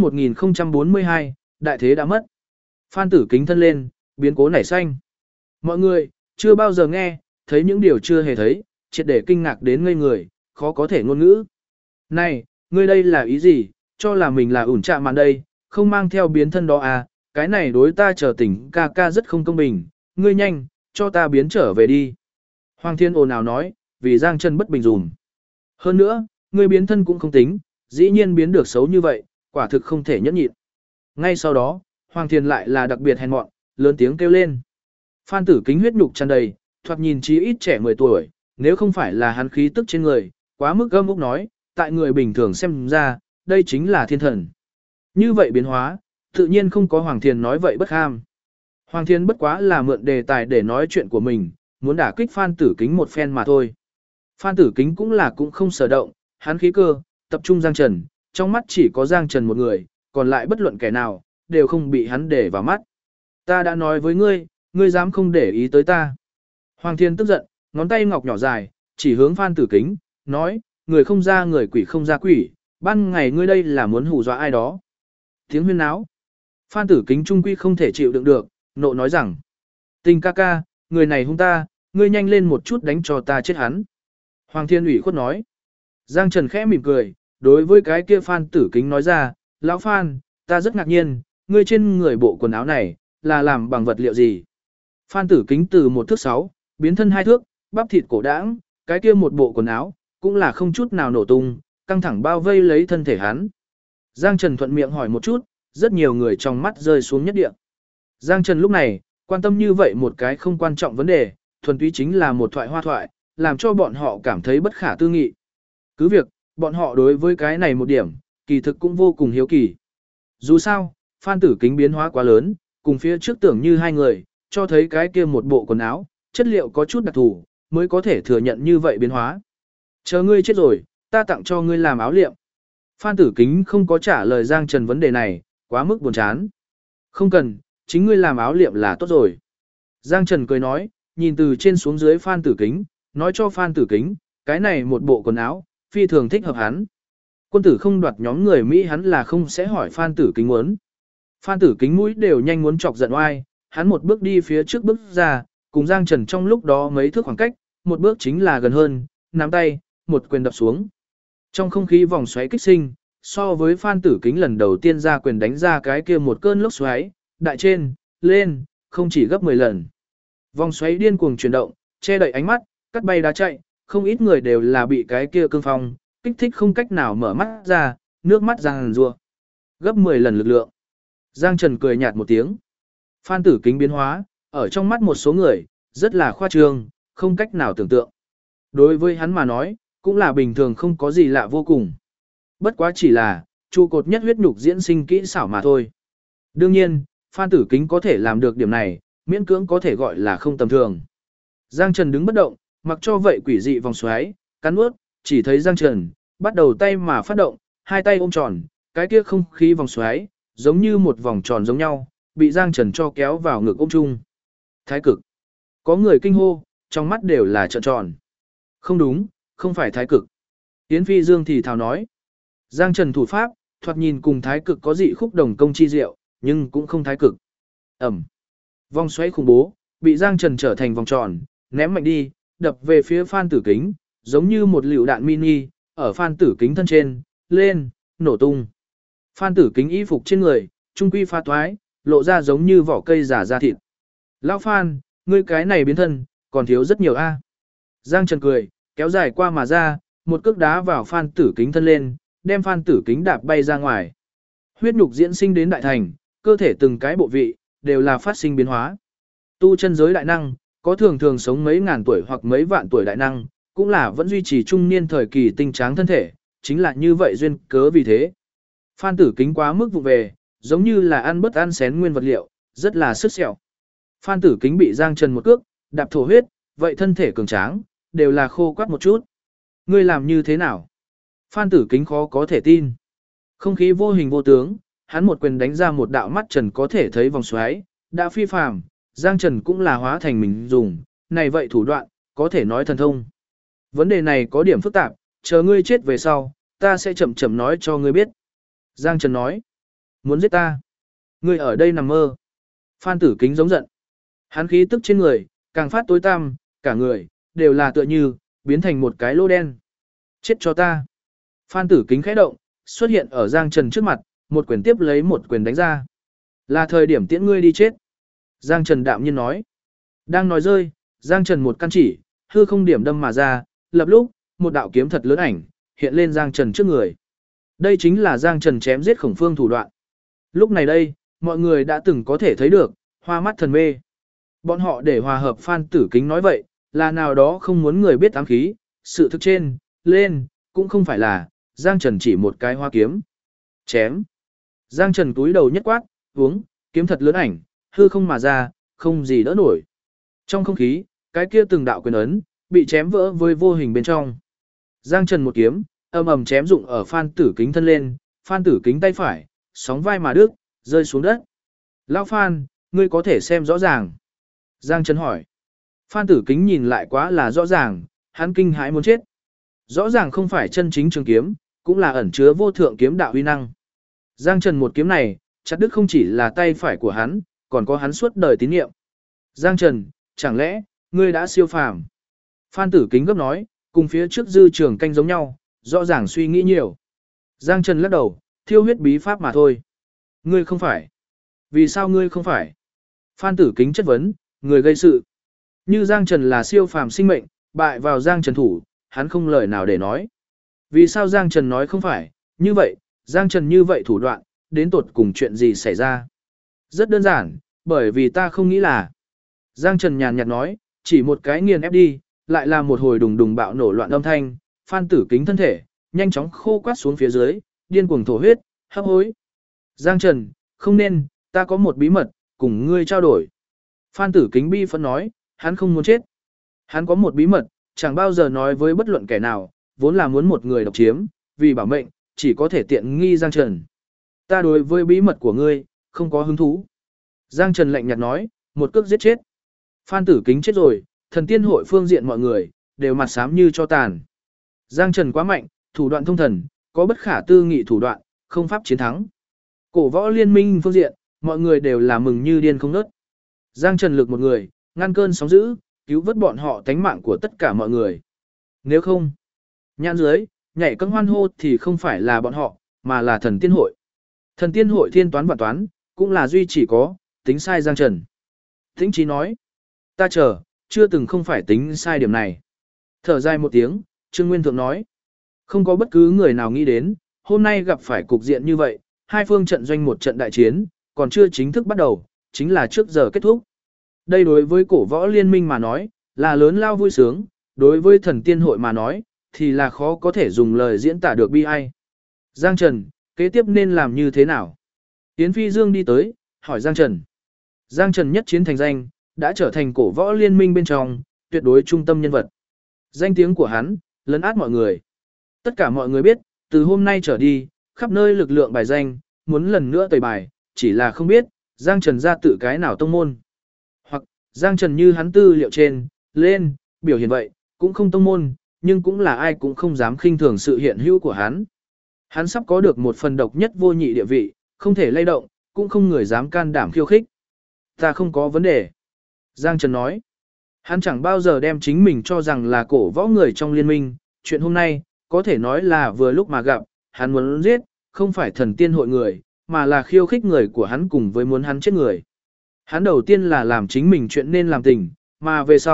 1042, đại thế đã mất. Phan Tử Kính thân lên, biến cố nảy sinh. Mọi người chưa bao giờ nghe, thấy những điều chưa hề thấy, triệt để kinh ngạc đến ngây người, khó có thể ngôn ngữ. Này, ngươi đây là ý gì, cho là mình là ủn trạ màn đây, không mang theo biến thân đó à, cái này đối ta trở tỉnh ca ca rất không công bình, ngươi nhanh, cho ta biến trở về đi. Hoàng Thiên ồn ào nói, vì Giang Trần bất bình dùm. Hơn nữa, ngươi biến thân cũng không tính, dĩ nhiên biến được xấu như vậy, quả thực không thể nhẫn nhịn. Ngay sau đó, Hoàng Thiên lại là đặc biệt hèn mọn, lớn tiếng kêu lên. Phan Tử Kính huyết nhục tràn đầy, thoạt nhìn chí ít trẻ 10 tuổi, nếu không phải là hắn khí tức trên người, quá mức gâm úc nói, tại người bình thường xem ra, đây chính là thiên thần. Như vậy biến hóa, tự nhiên không có Hoàng Thiên nói vậy bất ham. Hoàng Thiên bất quá là mượn đề tài để nói chuyện của mình, muốn đả kích Phan Tử Kính một phen mà thôi. Phan Tử Kính cũng không sở động, hắn khí cơ, tập trung Giang Trần, trong mắt chỉ có Giang Trần một người, còn lại bất luận kẻ nào, đều không bị hắn để vào mắt. Ta đã nói với ngươi, ngươi dám không để ý tới ta. Hoàng Thiên tức giận, ngón tay ngọc nhỏ dài, chỉ hướng Phan Tử Kính, nói, người không ra người quỷ không ra quỷ, ban ngày ngươi đây là muốn hù dọa ai đó. Tiếng huyên náo. Phan Tử Kính trung quy không thể chịu đựng được, nộ nói rằng, Tình ca ca, người này hung ta, ngươi nhanh lên một chút đánh cho ta chết hắn. Hoàng Thiên ủy khuất nói. Giang Trần khẽ mỉm cười, đối với cái kia Phan Tử Kính nói ra, lão Phan, ta rất ngạc nhiên, ngươi trên người bộ quần áo này, là làm bằng vật liệu gì? Phan Tử Kính từ 1 thước 6, biến thân 2 thước, bắp thịt cổ đãng, cái kia một bộ quần áo, cũng là không chút nào nổ tung, căng thẳng bao vây lấy thân thể hắn. Giang Trần thuận miệng hỏi một chút, rất nhiều người trong mắt rơi xuống nhất địa. Giang Trần lúc này, quan tâm như vậy một cái không quan trọng vấn đề, thuần túy chính là một thoại hoa thoại, làm cho bọn họ cảm thấy bất khả tư nghị. Cứ việc, bọn họ đối với cái này một điểm, kỳ thực cũng vô cùng hiếu kỳ. Dù sao, Phan Tử Kính biến hóa quá lớn, cùng phía trước tưởng như hai người, cho thấy cái kia một bộ quần áo, chất liệu có chút đặc thù, mới có thể thừa nhận như vậy biến hóa. Chờ ngươi chết rồi, ta tặng cho ngươi làm áo liệm. Phan Tử Kính không có trả lời Giang Trần vấn đề này, quá mức buồn chán. Không cần, chính ngươi làm áo liệm là tốt rồi. Giang Trần cười nói, nhìn từ trên xuống dưới Phan Tử Kính, nói cho Phan Tử Kính, cái này một bộ quần áo, phi thường thích hợp hắn. Quân tử không đoạt nhóm người Mỹ hắn là không sẽ hỏi Phan Tử Kính muốn. Phan Tử Kính mũi đều nhanh muốn chọc giận oai, hắn một bước đi phía trước bước ra, cùng Giang Trần trong lúc đó mấy thước khoảng cách, một bước chính là gần hơn, nắm tay, một quyền đập xuống. Trong không khí vòng xoáy kích sinh, so với Phan Tử Kính lần đầu tiên ra quyền đánh ra cái kia một cơn lốc xoáy, đại trên, lên, không chỉ gấp 10 lần. Vòng xoáy điên cuồng chuyển động, che đậy ánh mắt, cắt bay đá chạy, không ít người đều là bị cái kia cương phong, kích thích không cách nào mở mắt ra, nước mắt ràng rùa. Gấp 10 lần lực lượng. Giang Trần cười nhạt một tiếng. Phan Tử Kính biến hóa, ở trong mắt một số người, rất là khoa trương, không cách nào tưởng tượng. Đối với hắn mà nói, cũng là bình thường không có gì lạ vô cùng. Bất quá chỉ là, trụ cột nhất huyết nhục diễn sinh kỹ xảo mà thôi. Đương nhiên, Phan Tử Kính có thể làm được điểm này, miễn cưỡng có thể gọi là không tầm thường. Giang Trần đứng bất động, mặc cho vậy quỷ dị vòng xoáy, cắn nuốt, chỉ thấy Giang Trần, bắt đầu tay mà phát động, hai tay ôm tròn, cái kia không khí vòng xoáy, giống như một vòng tròn giống nhau, bị Giang Trần cho kéo vào ngực ôm chung. Thái cực. Có người kinh hô, trong mắt đều là trợn tròn. Không đúng, không phải thái cực. Yến Phi Dương thì thào nói. Giang Trần thủ pháp, thoạt nhìn cùng thái cực có dị khúc đồng công chi diệu, nhưng cũng không thái cực. Ẩm. Vòng xoáy khủng bố, bị Giang Trần trở thành vòng tròn, ném mạnh đi, đập về phía Phan Tử Kính, giống như một lựu đạn mini, ở Phan Tử Kính thân trên, lên, nổ tung. Phan Tử Kính y phục trên người, trung quy pha toái, lộ ra giống như vỏ cây giả da thịt. Lão Phan, ngươi cái này biến thân, Còn thiếu rất nhiều a. Giang Trần cười, kéo dài qua mà ra, một cước đá vào Phan Tử Kính thân lên, đem Phan Tử Kính đạp bay ra ngoài. Huyết nhục diễn sinh đến đại thành, cơ thể từng cái bộ vị đều là phát sinh biến hóa. Tu chân giới đại năng, có thường thường sống mấy ngàn tuổi hoặc mấy vạn tuổi đại năng, cũng là vẫn duy trì trung niên thời kỳ tinh tráng thân thể, chính là như vậy duyên cớ vì thế. Phan Tử Kính quá mức vụ về, giống như là ăn bớt ăn xén nguyên vật liệu, rất là sức sẹo. Phan Tử Kính bị Giang Trần một cước đạp thổ huyết, vậy thân thể cường tráng, đều là khô quắt một chút. Ngươi làm như thế nào? Phan Tử Kính khó có thể tin. Không khí vô hình vô tướng, hắn một quyền đánh ra một đạo mắt trần có thể thấy vòng xoáy, đã phi phàm, Giang Trần cũng là hóa thành mình dùng, này vậy thủ đoạn, có thể nói thần thông. Vấn đề này có điểm phức tạp, chờ ngươi chết về sau, ta sẽ chậm chậm nói cho ngươi biết. Giang Trần nói, muốn giết ta? Ngươi ở đây nằm mơ. Phan Tử Kính giống giận. Hắn khí tức trên người, càng phát tối tăm, cả người, đều là tựa như, biến thành một cái lô đen. Chết cho ta. Phan Tử Kính khẽ động, xuất hiện ở Giang Trần trước mặt, một quyền tiếp lấy một quyền đánh ra. Là thời điểm tiễn ngươi đi chết. Giang Trần đạm nhiên nói. Đang nói rơi, Giang Trần một căn chỉ, hư không điểm đâm mà ra, lập lúc, một đạo kiếm thật lớn ảnh, hiện lên Giang Trần trước người. Đây chính là Giang Trần chém giết Khổng Phương thủ đoạn. Lúc này đây, mọi người đã từng có thể thấy được, hoa mắt thần mê. Bọn họ để hòa hợp Phan Tử Kính nói vậy, là nào đó không muốn người biết ám khí, sự thực trên, lên, cũng không phải là, Giang Trần chỉ một cái hoa kiếm. Chém. Giang Trần túi đầu nhất quát, uống, kiếm thật lớn ảnh, hư không mà ra, không gì đỡ nổi. Trong không khí, cái kia từng đạo quyền ấn, bị chém vỡ với vô hình bên trong. Giang Trần một kiếm, ầm ầm chém dụng ở Phan Tử Kính thân lên, Phan Tử Kính tay phải, sóng vai mà đứt, rơi xuống đất. Lão Phan, ngươi có thể xem rõ ràng. Giang Trần hỏi. Phan Tử Kính nhìn lại quá là rõ ràng, hắn kinh hãi muốn chết. Rõ ràng không phải chân chính trường kiếm, cũng là ẩn chứa vô thượng kiếm đạo uy năng. Giang Trần một kiếm này, chặt đứt không chỉ là tay phải của hắn, còn có hắn suốt đời tín niệm. Giang Trần, chẳng lẽ, ngươi đã siêu phàm? Phan Tử Kính gấp nói, cùng phía trước Dư Trường Canh giống nhau, rõ ràng suy nghĩ nhiều. Giang Trần lắc đầu, thiêu huyết bí pháp mà thôi. Ngươi không phải. Vì sao ngươi không phải? Phan Tử Kính chất vấn, người gây sự. Như Giang Trần là siêu phàm sinh mệnh, bại vào Giang Trần thủ, hắn không lời nào để nói. Vì sao Giang Trần nói không phải? Như vậy, Giang Trần như vậy thủ đoạn, đến tột cùng chuyện gì xảy ra? Rất đơn giản, bởi vì ta không nghĩ là. Giang Trần nhàn nhạt nói, chỉ một cái nghiền ép đi, lại là một hồi đùng đùng bạo nổ loạn âm thanh, Phan Tử Kính thân thể, nhanh chóng khô quát xuống phía dưới, điên cuồng thổ huyết, hấp hối. Giang Trần, không nên, ta có một bí mật, cùng ngươi trao đổi. Phan Tử Kính bi phẫn nói, hắn không muốn chết. Hắn có một bí mật, chẳng bao giờ nói với bất luận kẻ nào, vốn là muốn một người độc chiếm, vì bảo mệnh, chỉ có thể tiện nghi Giang Trần. Ta đối với bí mật của ngươi, không có hứng thú. Giang Trần lạnh nhạt nói, một cước giết chết. Phan Tử Kính chết rồi, thần tiên hội phương diện mọi người, đều mặt xám như cho tàn. Giang Trần quá mạnh, thủ đoạn thông thần, có bất khả tư nghị thủ đoạn, không pháp chiến thắng. Cổ võ liên minh phương diện, mọi người đều là mừng như điên không ngớt. Giang Trần lực một người, ngăn cơn sóng dữ, cứu vớt bọn họ tánh mạng của tất cả mọi người. Nếu không, nhãn dưới, nhảy cân hoan hô thì không phải là bọn họ, mà là thần tiên hội. Thần tiên hội thiên toán và toán, cũng là duy chỉ có, tính sai Giang Trần. Tĩnh Chí nói, ta chờ, chưa từng không phải tính sai điểm này. Thở dài một tiếng, Trương Nguyên Thượng nói, không có bất cứ người nào nghĩ đến, hôm nay gặp phải cục diện như vậy, hai phương trận doanh một trận đại chiến, còn chưa chính thức bắt đầu, chính là trước giờ kết thúc. Đây đối với cổ võ liên minh mà nói, là lớn lao vui sướng, đối với thần tiên hội mà nói, thì là khó có thể dùng lời diễn tả được bi ai. Giang Trần, kế tiếp nên làm như thế nào? Yến Phi Dương đi tới, hỏi Giang Trần. Giang Trần nhất chiến thành danh, đã trở thành cổ võ liên minh bên trong, tuyệt đối trung tâm nhân vật. Danh tiếng của hắn, lấn át mọi người. Tất cả mọi người biết, từ hôm nay trở đi, khắp nơi lực lượng bài danh, muốn lần nữa tẩy bài, chỉ là không biết, Giang Trần ra tự cái nào tông môn. Hoặc, Giang Trần như hắn tư liệu trên, lên, biểu hiện vậy, cũng không tông môn, nhưng cũng là ai cũng không dám khinh thường sự hiện hữu của hắn. Hắn sắp có được một phần độc nhất vô nhị địa vị, không thể lay động, cũng không người dám can đảm khiêu khích. Ta không có vấn đề. Giang Trần nói, hắn chẳng bao giờ đem chính mình cho rằng là cổ võ người trong liên minh, chuyện hôm nay, có thể nói là vừa lúc mà gặp, hắn muốn giết, không phải thần tiên hội người, mà là khiêu khích người của hắn cùng với muốn hắn chết người. Hắn đầu tiên là làm chính mình chuyện nên làm tình, mà về sau,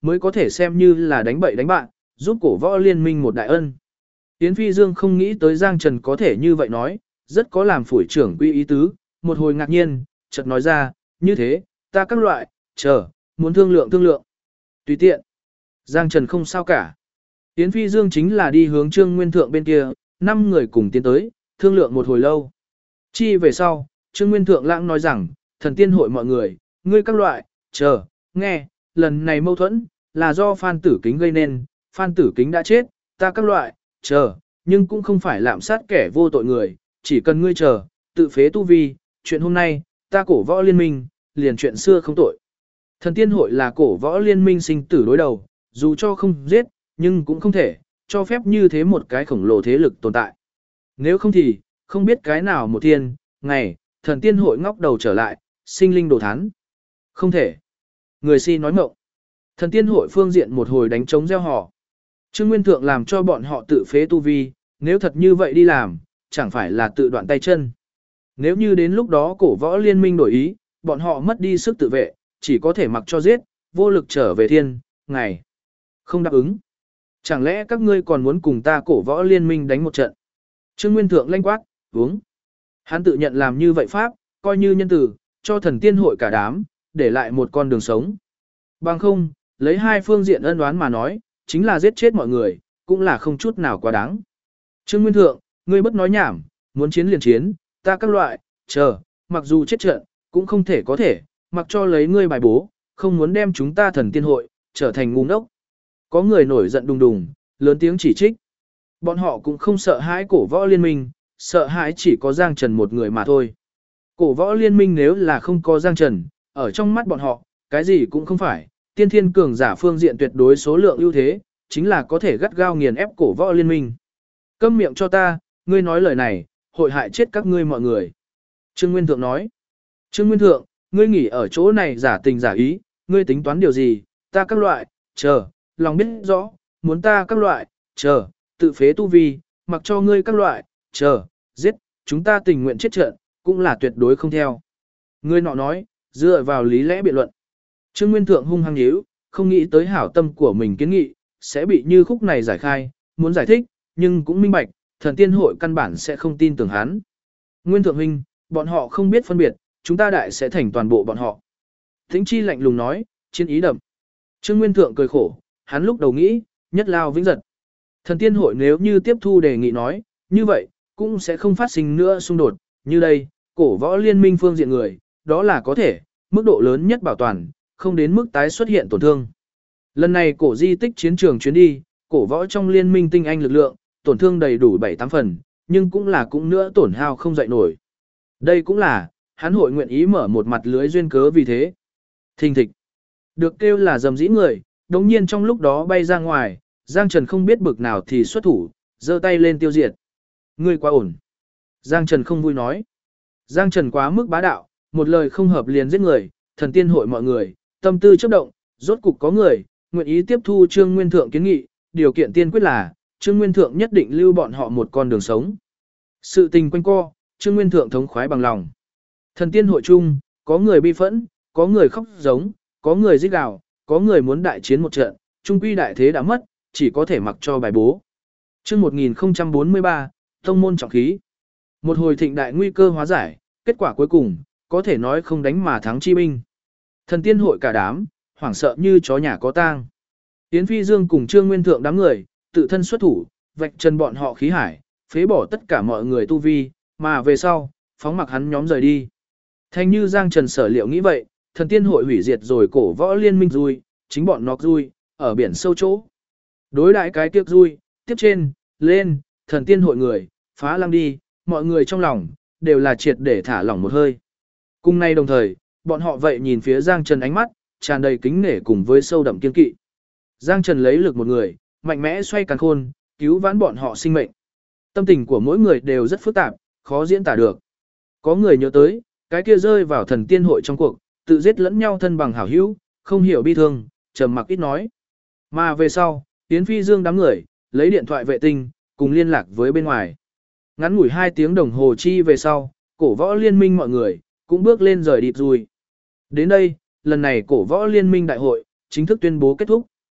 mới có thể xem như là đánh bậy đánh bạn, giúp cổ võ liên minh một đại ân. Yến Phi Dương không nghĩ tới Giang Trần có thể như vậy nói, rất có làm phủi trưởng quy ý tứ, một hồi ngạc nhiên, chợt nói ra, như thế, ta các loại, chờ, muốn thương lượng thương lượng. Tùy tiện. Giang Trần không sao cả. Yến Phi Dương chính là đi hướng Trương Nguyên Thượng bên kia, 5 người cùng tiến tới, thương lượng một hồi lâu. Chi về sau, Trương Nguyên Thượng lãng nói rằng, thần tiên hội mọi người, ngươi các loại, chờ, nghe, lần này mâu thuẫn, là do Phan Tử Kính gây nên, Phan Tử Kính đã chết, ta các loại, chờ, nhưng cũng không phải lạm sát kẻ vô tội người, chỉ cần ngươi chờ, tự phế tu vi, chuyện hôm nay, ta cổ võ liên minh, liền chuyện xưa không tội. Thần tiên hội là cổ võ liên minh sinh tử đối đầu, dù cho không giết, nhưng cũng không thể, cho phép như thế một cái khổng lồ thế lực tồn tại. Nếu không thì, không biết cái nào một thiên, ngày, thần tiên hội ngóc đầu trở lại, sinh linh đồ thán. Không thể. Người si nói mộng. Thần tiên hội phương diện một hồi đánh trống gieo họ. Trương Nguyên Thượng làm cho bọn họ tự phế tu vi, nếu thật như vậy đi làm, chẳng phải là tự đoạn tay chân. Nếu như đến lúc đó cổ võ liên minh đổi ý, bọn họ mất đi sức tự vệ, chỉ có thể mặc cho giết, vô lực trở về thiên, ngày. Không đáp ứng. Chẳng lẽ các ngươi còn muốn cùng ta cổ võ liên minh đánh một trận? Trương Nguyên Thượng lanh quát, uống. Hắn tự nhận làm như vậy pháp, coi như nhân tử, cho thần tiên hội cả đám, để lại một con đường sống. Bằng không, lấy hai phương diện ân đoán mà nói, chính là giết chết mọi người, cũng là không chút nào quá đáng. Trương Nguyên Thượng, ngươi bất nói nhảm, muốn chiến liền chiến, ta các loại, chờ, mặc dù chết trận, cũng không thể có thể, mặc cho lấy ngươi bài bố, không muốn đem chúng ta thần tiên hội, trở thành ngu ngốc. Có người nổi giận đùng đùng, lớn tiếng chỉ trích. Bọn họ cũng không sợ hãi cổ võ liên minh, sợ hãi chỉ có Giang Trần một người mà thôi. Cổ võ liên minh nếu là không có Giang Trần, ở trong mắt bọn họ, cái gì cũng không phải, tiên thiên cường giả phương diện tuyệt đối số lượng ưu thế, chính là có thể gắt gao nghiền ép cổ võ liên minh. Câm miệng cho ta, ngươi nói lời này, hội hại chết các ngươi mọi người. Trương Nguyên Thượng nói, Trương Nguyên Thượng, ngươi nghỉ ở chỗ này giả tình giả ý, ngươi tính toán điều gì, ta các loại, chờ, lòng biết rõ, muốn ta các loại, chờ, tự phế tu vi, mặc cho ngươi các loại, chờ, giết, chúng ta tình nguyện chết trận, cũng là tuyệt đối không theo. Ngươi nọ nói, dựa vào lý lẽ biện luận. Trương Nguyên Thượng hung hăng nhíu, không nghĩ tới hảo tâm của mình kiến nghị, sẽ bị như khúc này giải khai, muốn giải thích, nhưng cũng minh bạch, thần tiên hội căn bản sẽ không tin tưởng hắn. Nguyên Thượng huynh, bọn họ không biết phân biệt, chúng ta đại sẽ thành toàn bộ bọn họ. Thính Chi lạnh lùng nói, chiến ý đậm. Trương Nguyên Thượng cười khổ, hắn lúc đầu nghĩ, nhất lao vĩnh giật. Thần tiên hội nếu như tiếp thu đề nghị nói, như vậy, cũng sẽ không phát sinh nữa xung đột, như đây, cổ võ liên minh phương diện người, đó là có thể, mức độ lớn nhất bảo toàn, không đến mức tái xuất hiện tổn thương. Lần này cổ di tích chiến trường chuyến đi, cổ võ trong liên minh tinh anh lực lượng, tổn thương đầy đủ 7-8 phần, nhưng cũng nữa tổn hao không dậy nổi. Đây cũng là, hắn hội nguyện ý mở một mặt lưới duyên cớ vì thế. Thình thịch. Được kêu là dầm dĩ người, đồng nhiên trong lúc đó bay ra ngoài, Giang Trần không biết bực nào thì xuất thủ, giơ tay lên tiêu diệt. Ngươi quá ổn. Giang Trần không vui nói. Giang Trần quá mức bá đạo, một lời không hợp liền giết người, thần tiên hội mọi người, tâm tư chấp động, rốt cục có người, nguyện ý tiếp thu Trương Nguyên Thượng kiến nghị, điều kiện tiên quyết là, Trương Nguyên Thượng nhất định lưu bọn họ một con đường sống. Sự tình quanh co, Trương Nguyên Thượng thống khoái bằng lòng. Thần tiên hội chung, có người bi phẫn, có người khóc giống, có người rít gào, có người muốn đại chiến một trận, trung quy đại thế đã mất, chỉ có thể mặc cho bài bố. Chương 1043, tông môn trọng khí. Một hồi thịnh đại nguy cơ hóa giải, kết quả cuối cùng, có thể nói không đánh mà thắng chi binh. Thần tiên hội cả đám, hoảng sợ như chó nhà có tang. Yến Phi Dương cùng Trương Nguyên Thượng đám người, tự thân xuất thủ, vạch chân bọn họ khí hải, phế bỏ tất cả mọi người tu vi, mà về sau, phóng mặc hắn nhóm rời đi. Thành như Giang Trần sở liệu nghĩ vậy, thần tiên hội hủy diệt rồi cổ võ liên minh rui, chính bọn nó rui, ở biển sâu chỗ. Đối đại cái tiếc rui, tiếp trên, lên, thần tiên hội người, phá lăng đi, mọi người trong lòng, đều là triệt để thả lỏng một hơi. Cùng nay đồng thời, bọn họ vậy nhìn phía Giang Trần ánh mắt, tràn đầy kính nể cùng với sâu đậm kiên kỵ. Giang Trần lấy lực một người, mạnh mẽ xoay càn khôn, cứu vãn bọn họ sinh mệnh. Tâm tình của mỗi người đều rất phức tạp, khó diễn tả được. Có người nhớ tới, cái kia rơi vào thần tiên hội trong cuộc, tự giết lẫn nhau thân bằng hảo hữu, không hiểu bi thương, trầm mặc ít nói. Mà về sau, Yến Phi Dương đám người, lấy điện thoại vệ tinh, cùng liên lạc với bên ngoài. Ngắn ngủi 2 tiếng đồng hồ chi về sau, cổ võ liên minh mọi người, cũng bước lên rời đi rồi. Đến đây, lần này cổ võ liên minh đại hội, chính thức tuyên bố kết thúc.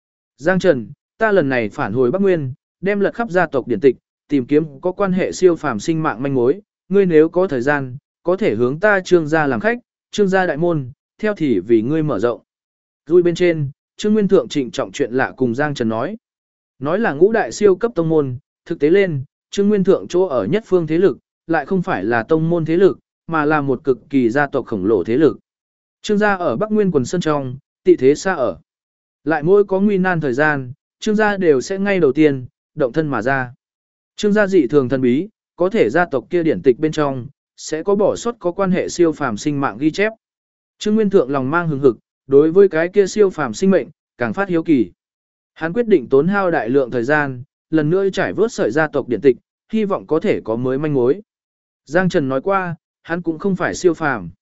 Giang Trần, ta lần này phản hồi Bắc Nguyên, đem lật khắp gia tộc điển tịch, tìm kiếm có quan hệ siêu phàm sinh mạng manh mối, ngươi nếu có thời gian, có thể hướng ta Trương gia làm khách, Trương gia đại môn, theo thì vì ngươi mở rộng. Rui bên trên, Trương Nguyên Thượng trịnh trọng chuyện lạ cùng Giang Trần nói. Nói là ngũ đại siêu cấp tông môn, thực tế lên, Trương Nguyên Thượng chỗ ở nhất phương thế lực, lại không phải là tông môn thế lực, mà là một cực kỳ gia tộc khổng lồ thế lực. Trương gia ở Bắc Nguyên quần sơn trong, tị thế xa ở. Lại mỗi có nguy nan thời gian, Trương gia đều sẽ ngay đầu tiên, động thân mà ra. Trương gia dị thường thần bí, có thể gia tộc kia điển tịch bên trong, sẽ có bỏ sót có quan hệ siêu phàm sinh mạng ghi chép. Trương Nguyên Thượng lòng mang hừng hực, đối với cái kia siêu phàm sinh mệnh, càng phát hiếu kỳ. Hắn quyết định tốn hao đại lượng thời gian, lần nữa trải vớt sợi gia tộc điển tịch, hy vọng có thể có mới manh mối. Giang Trần nói qua, hắn cũng không phải siêu phàm.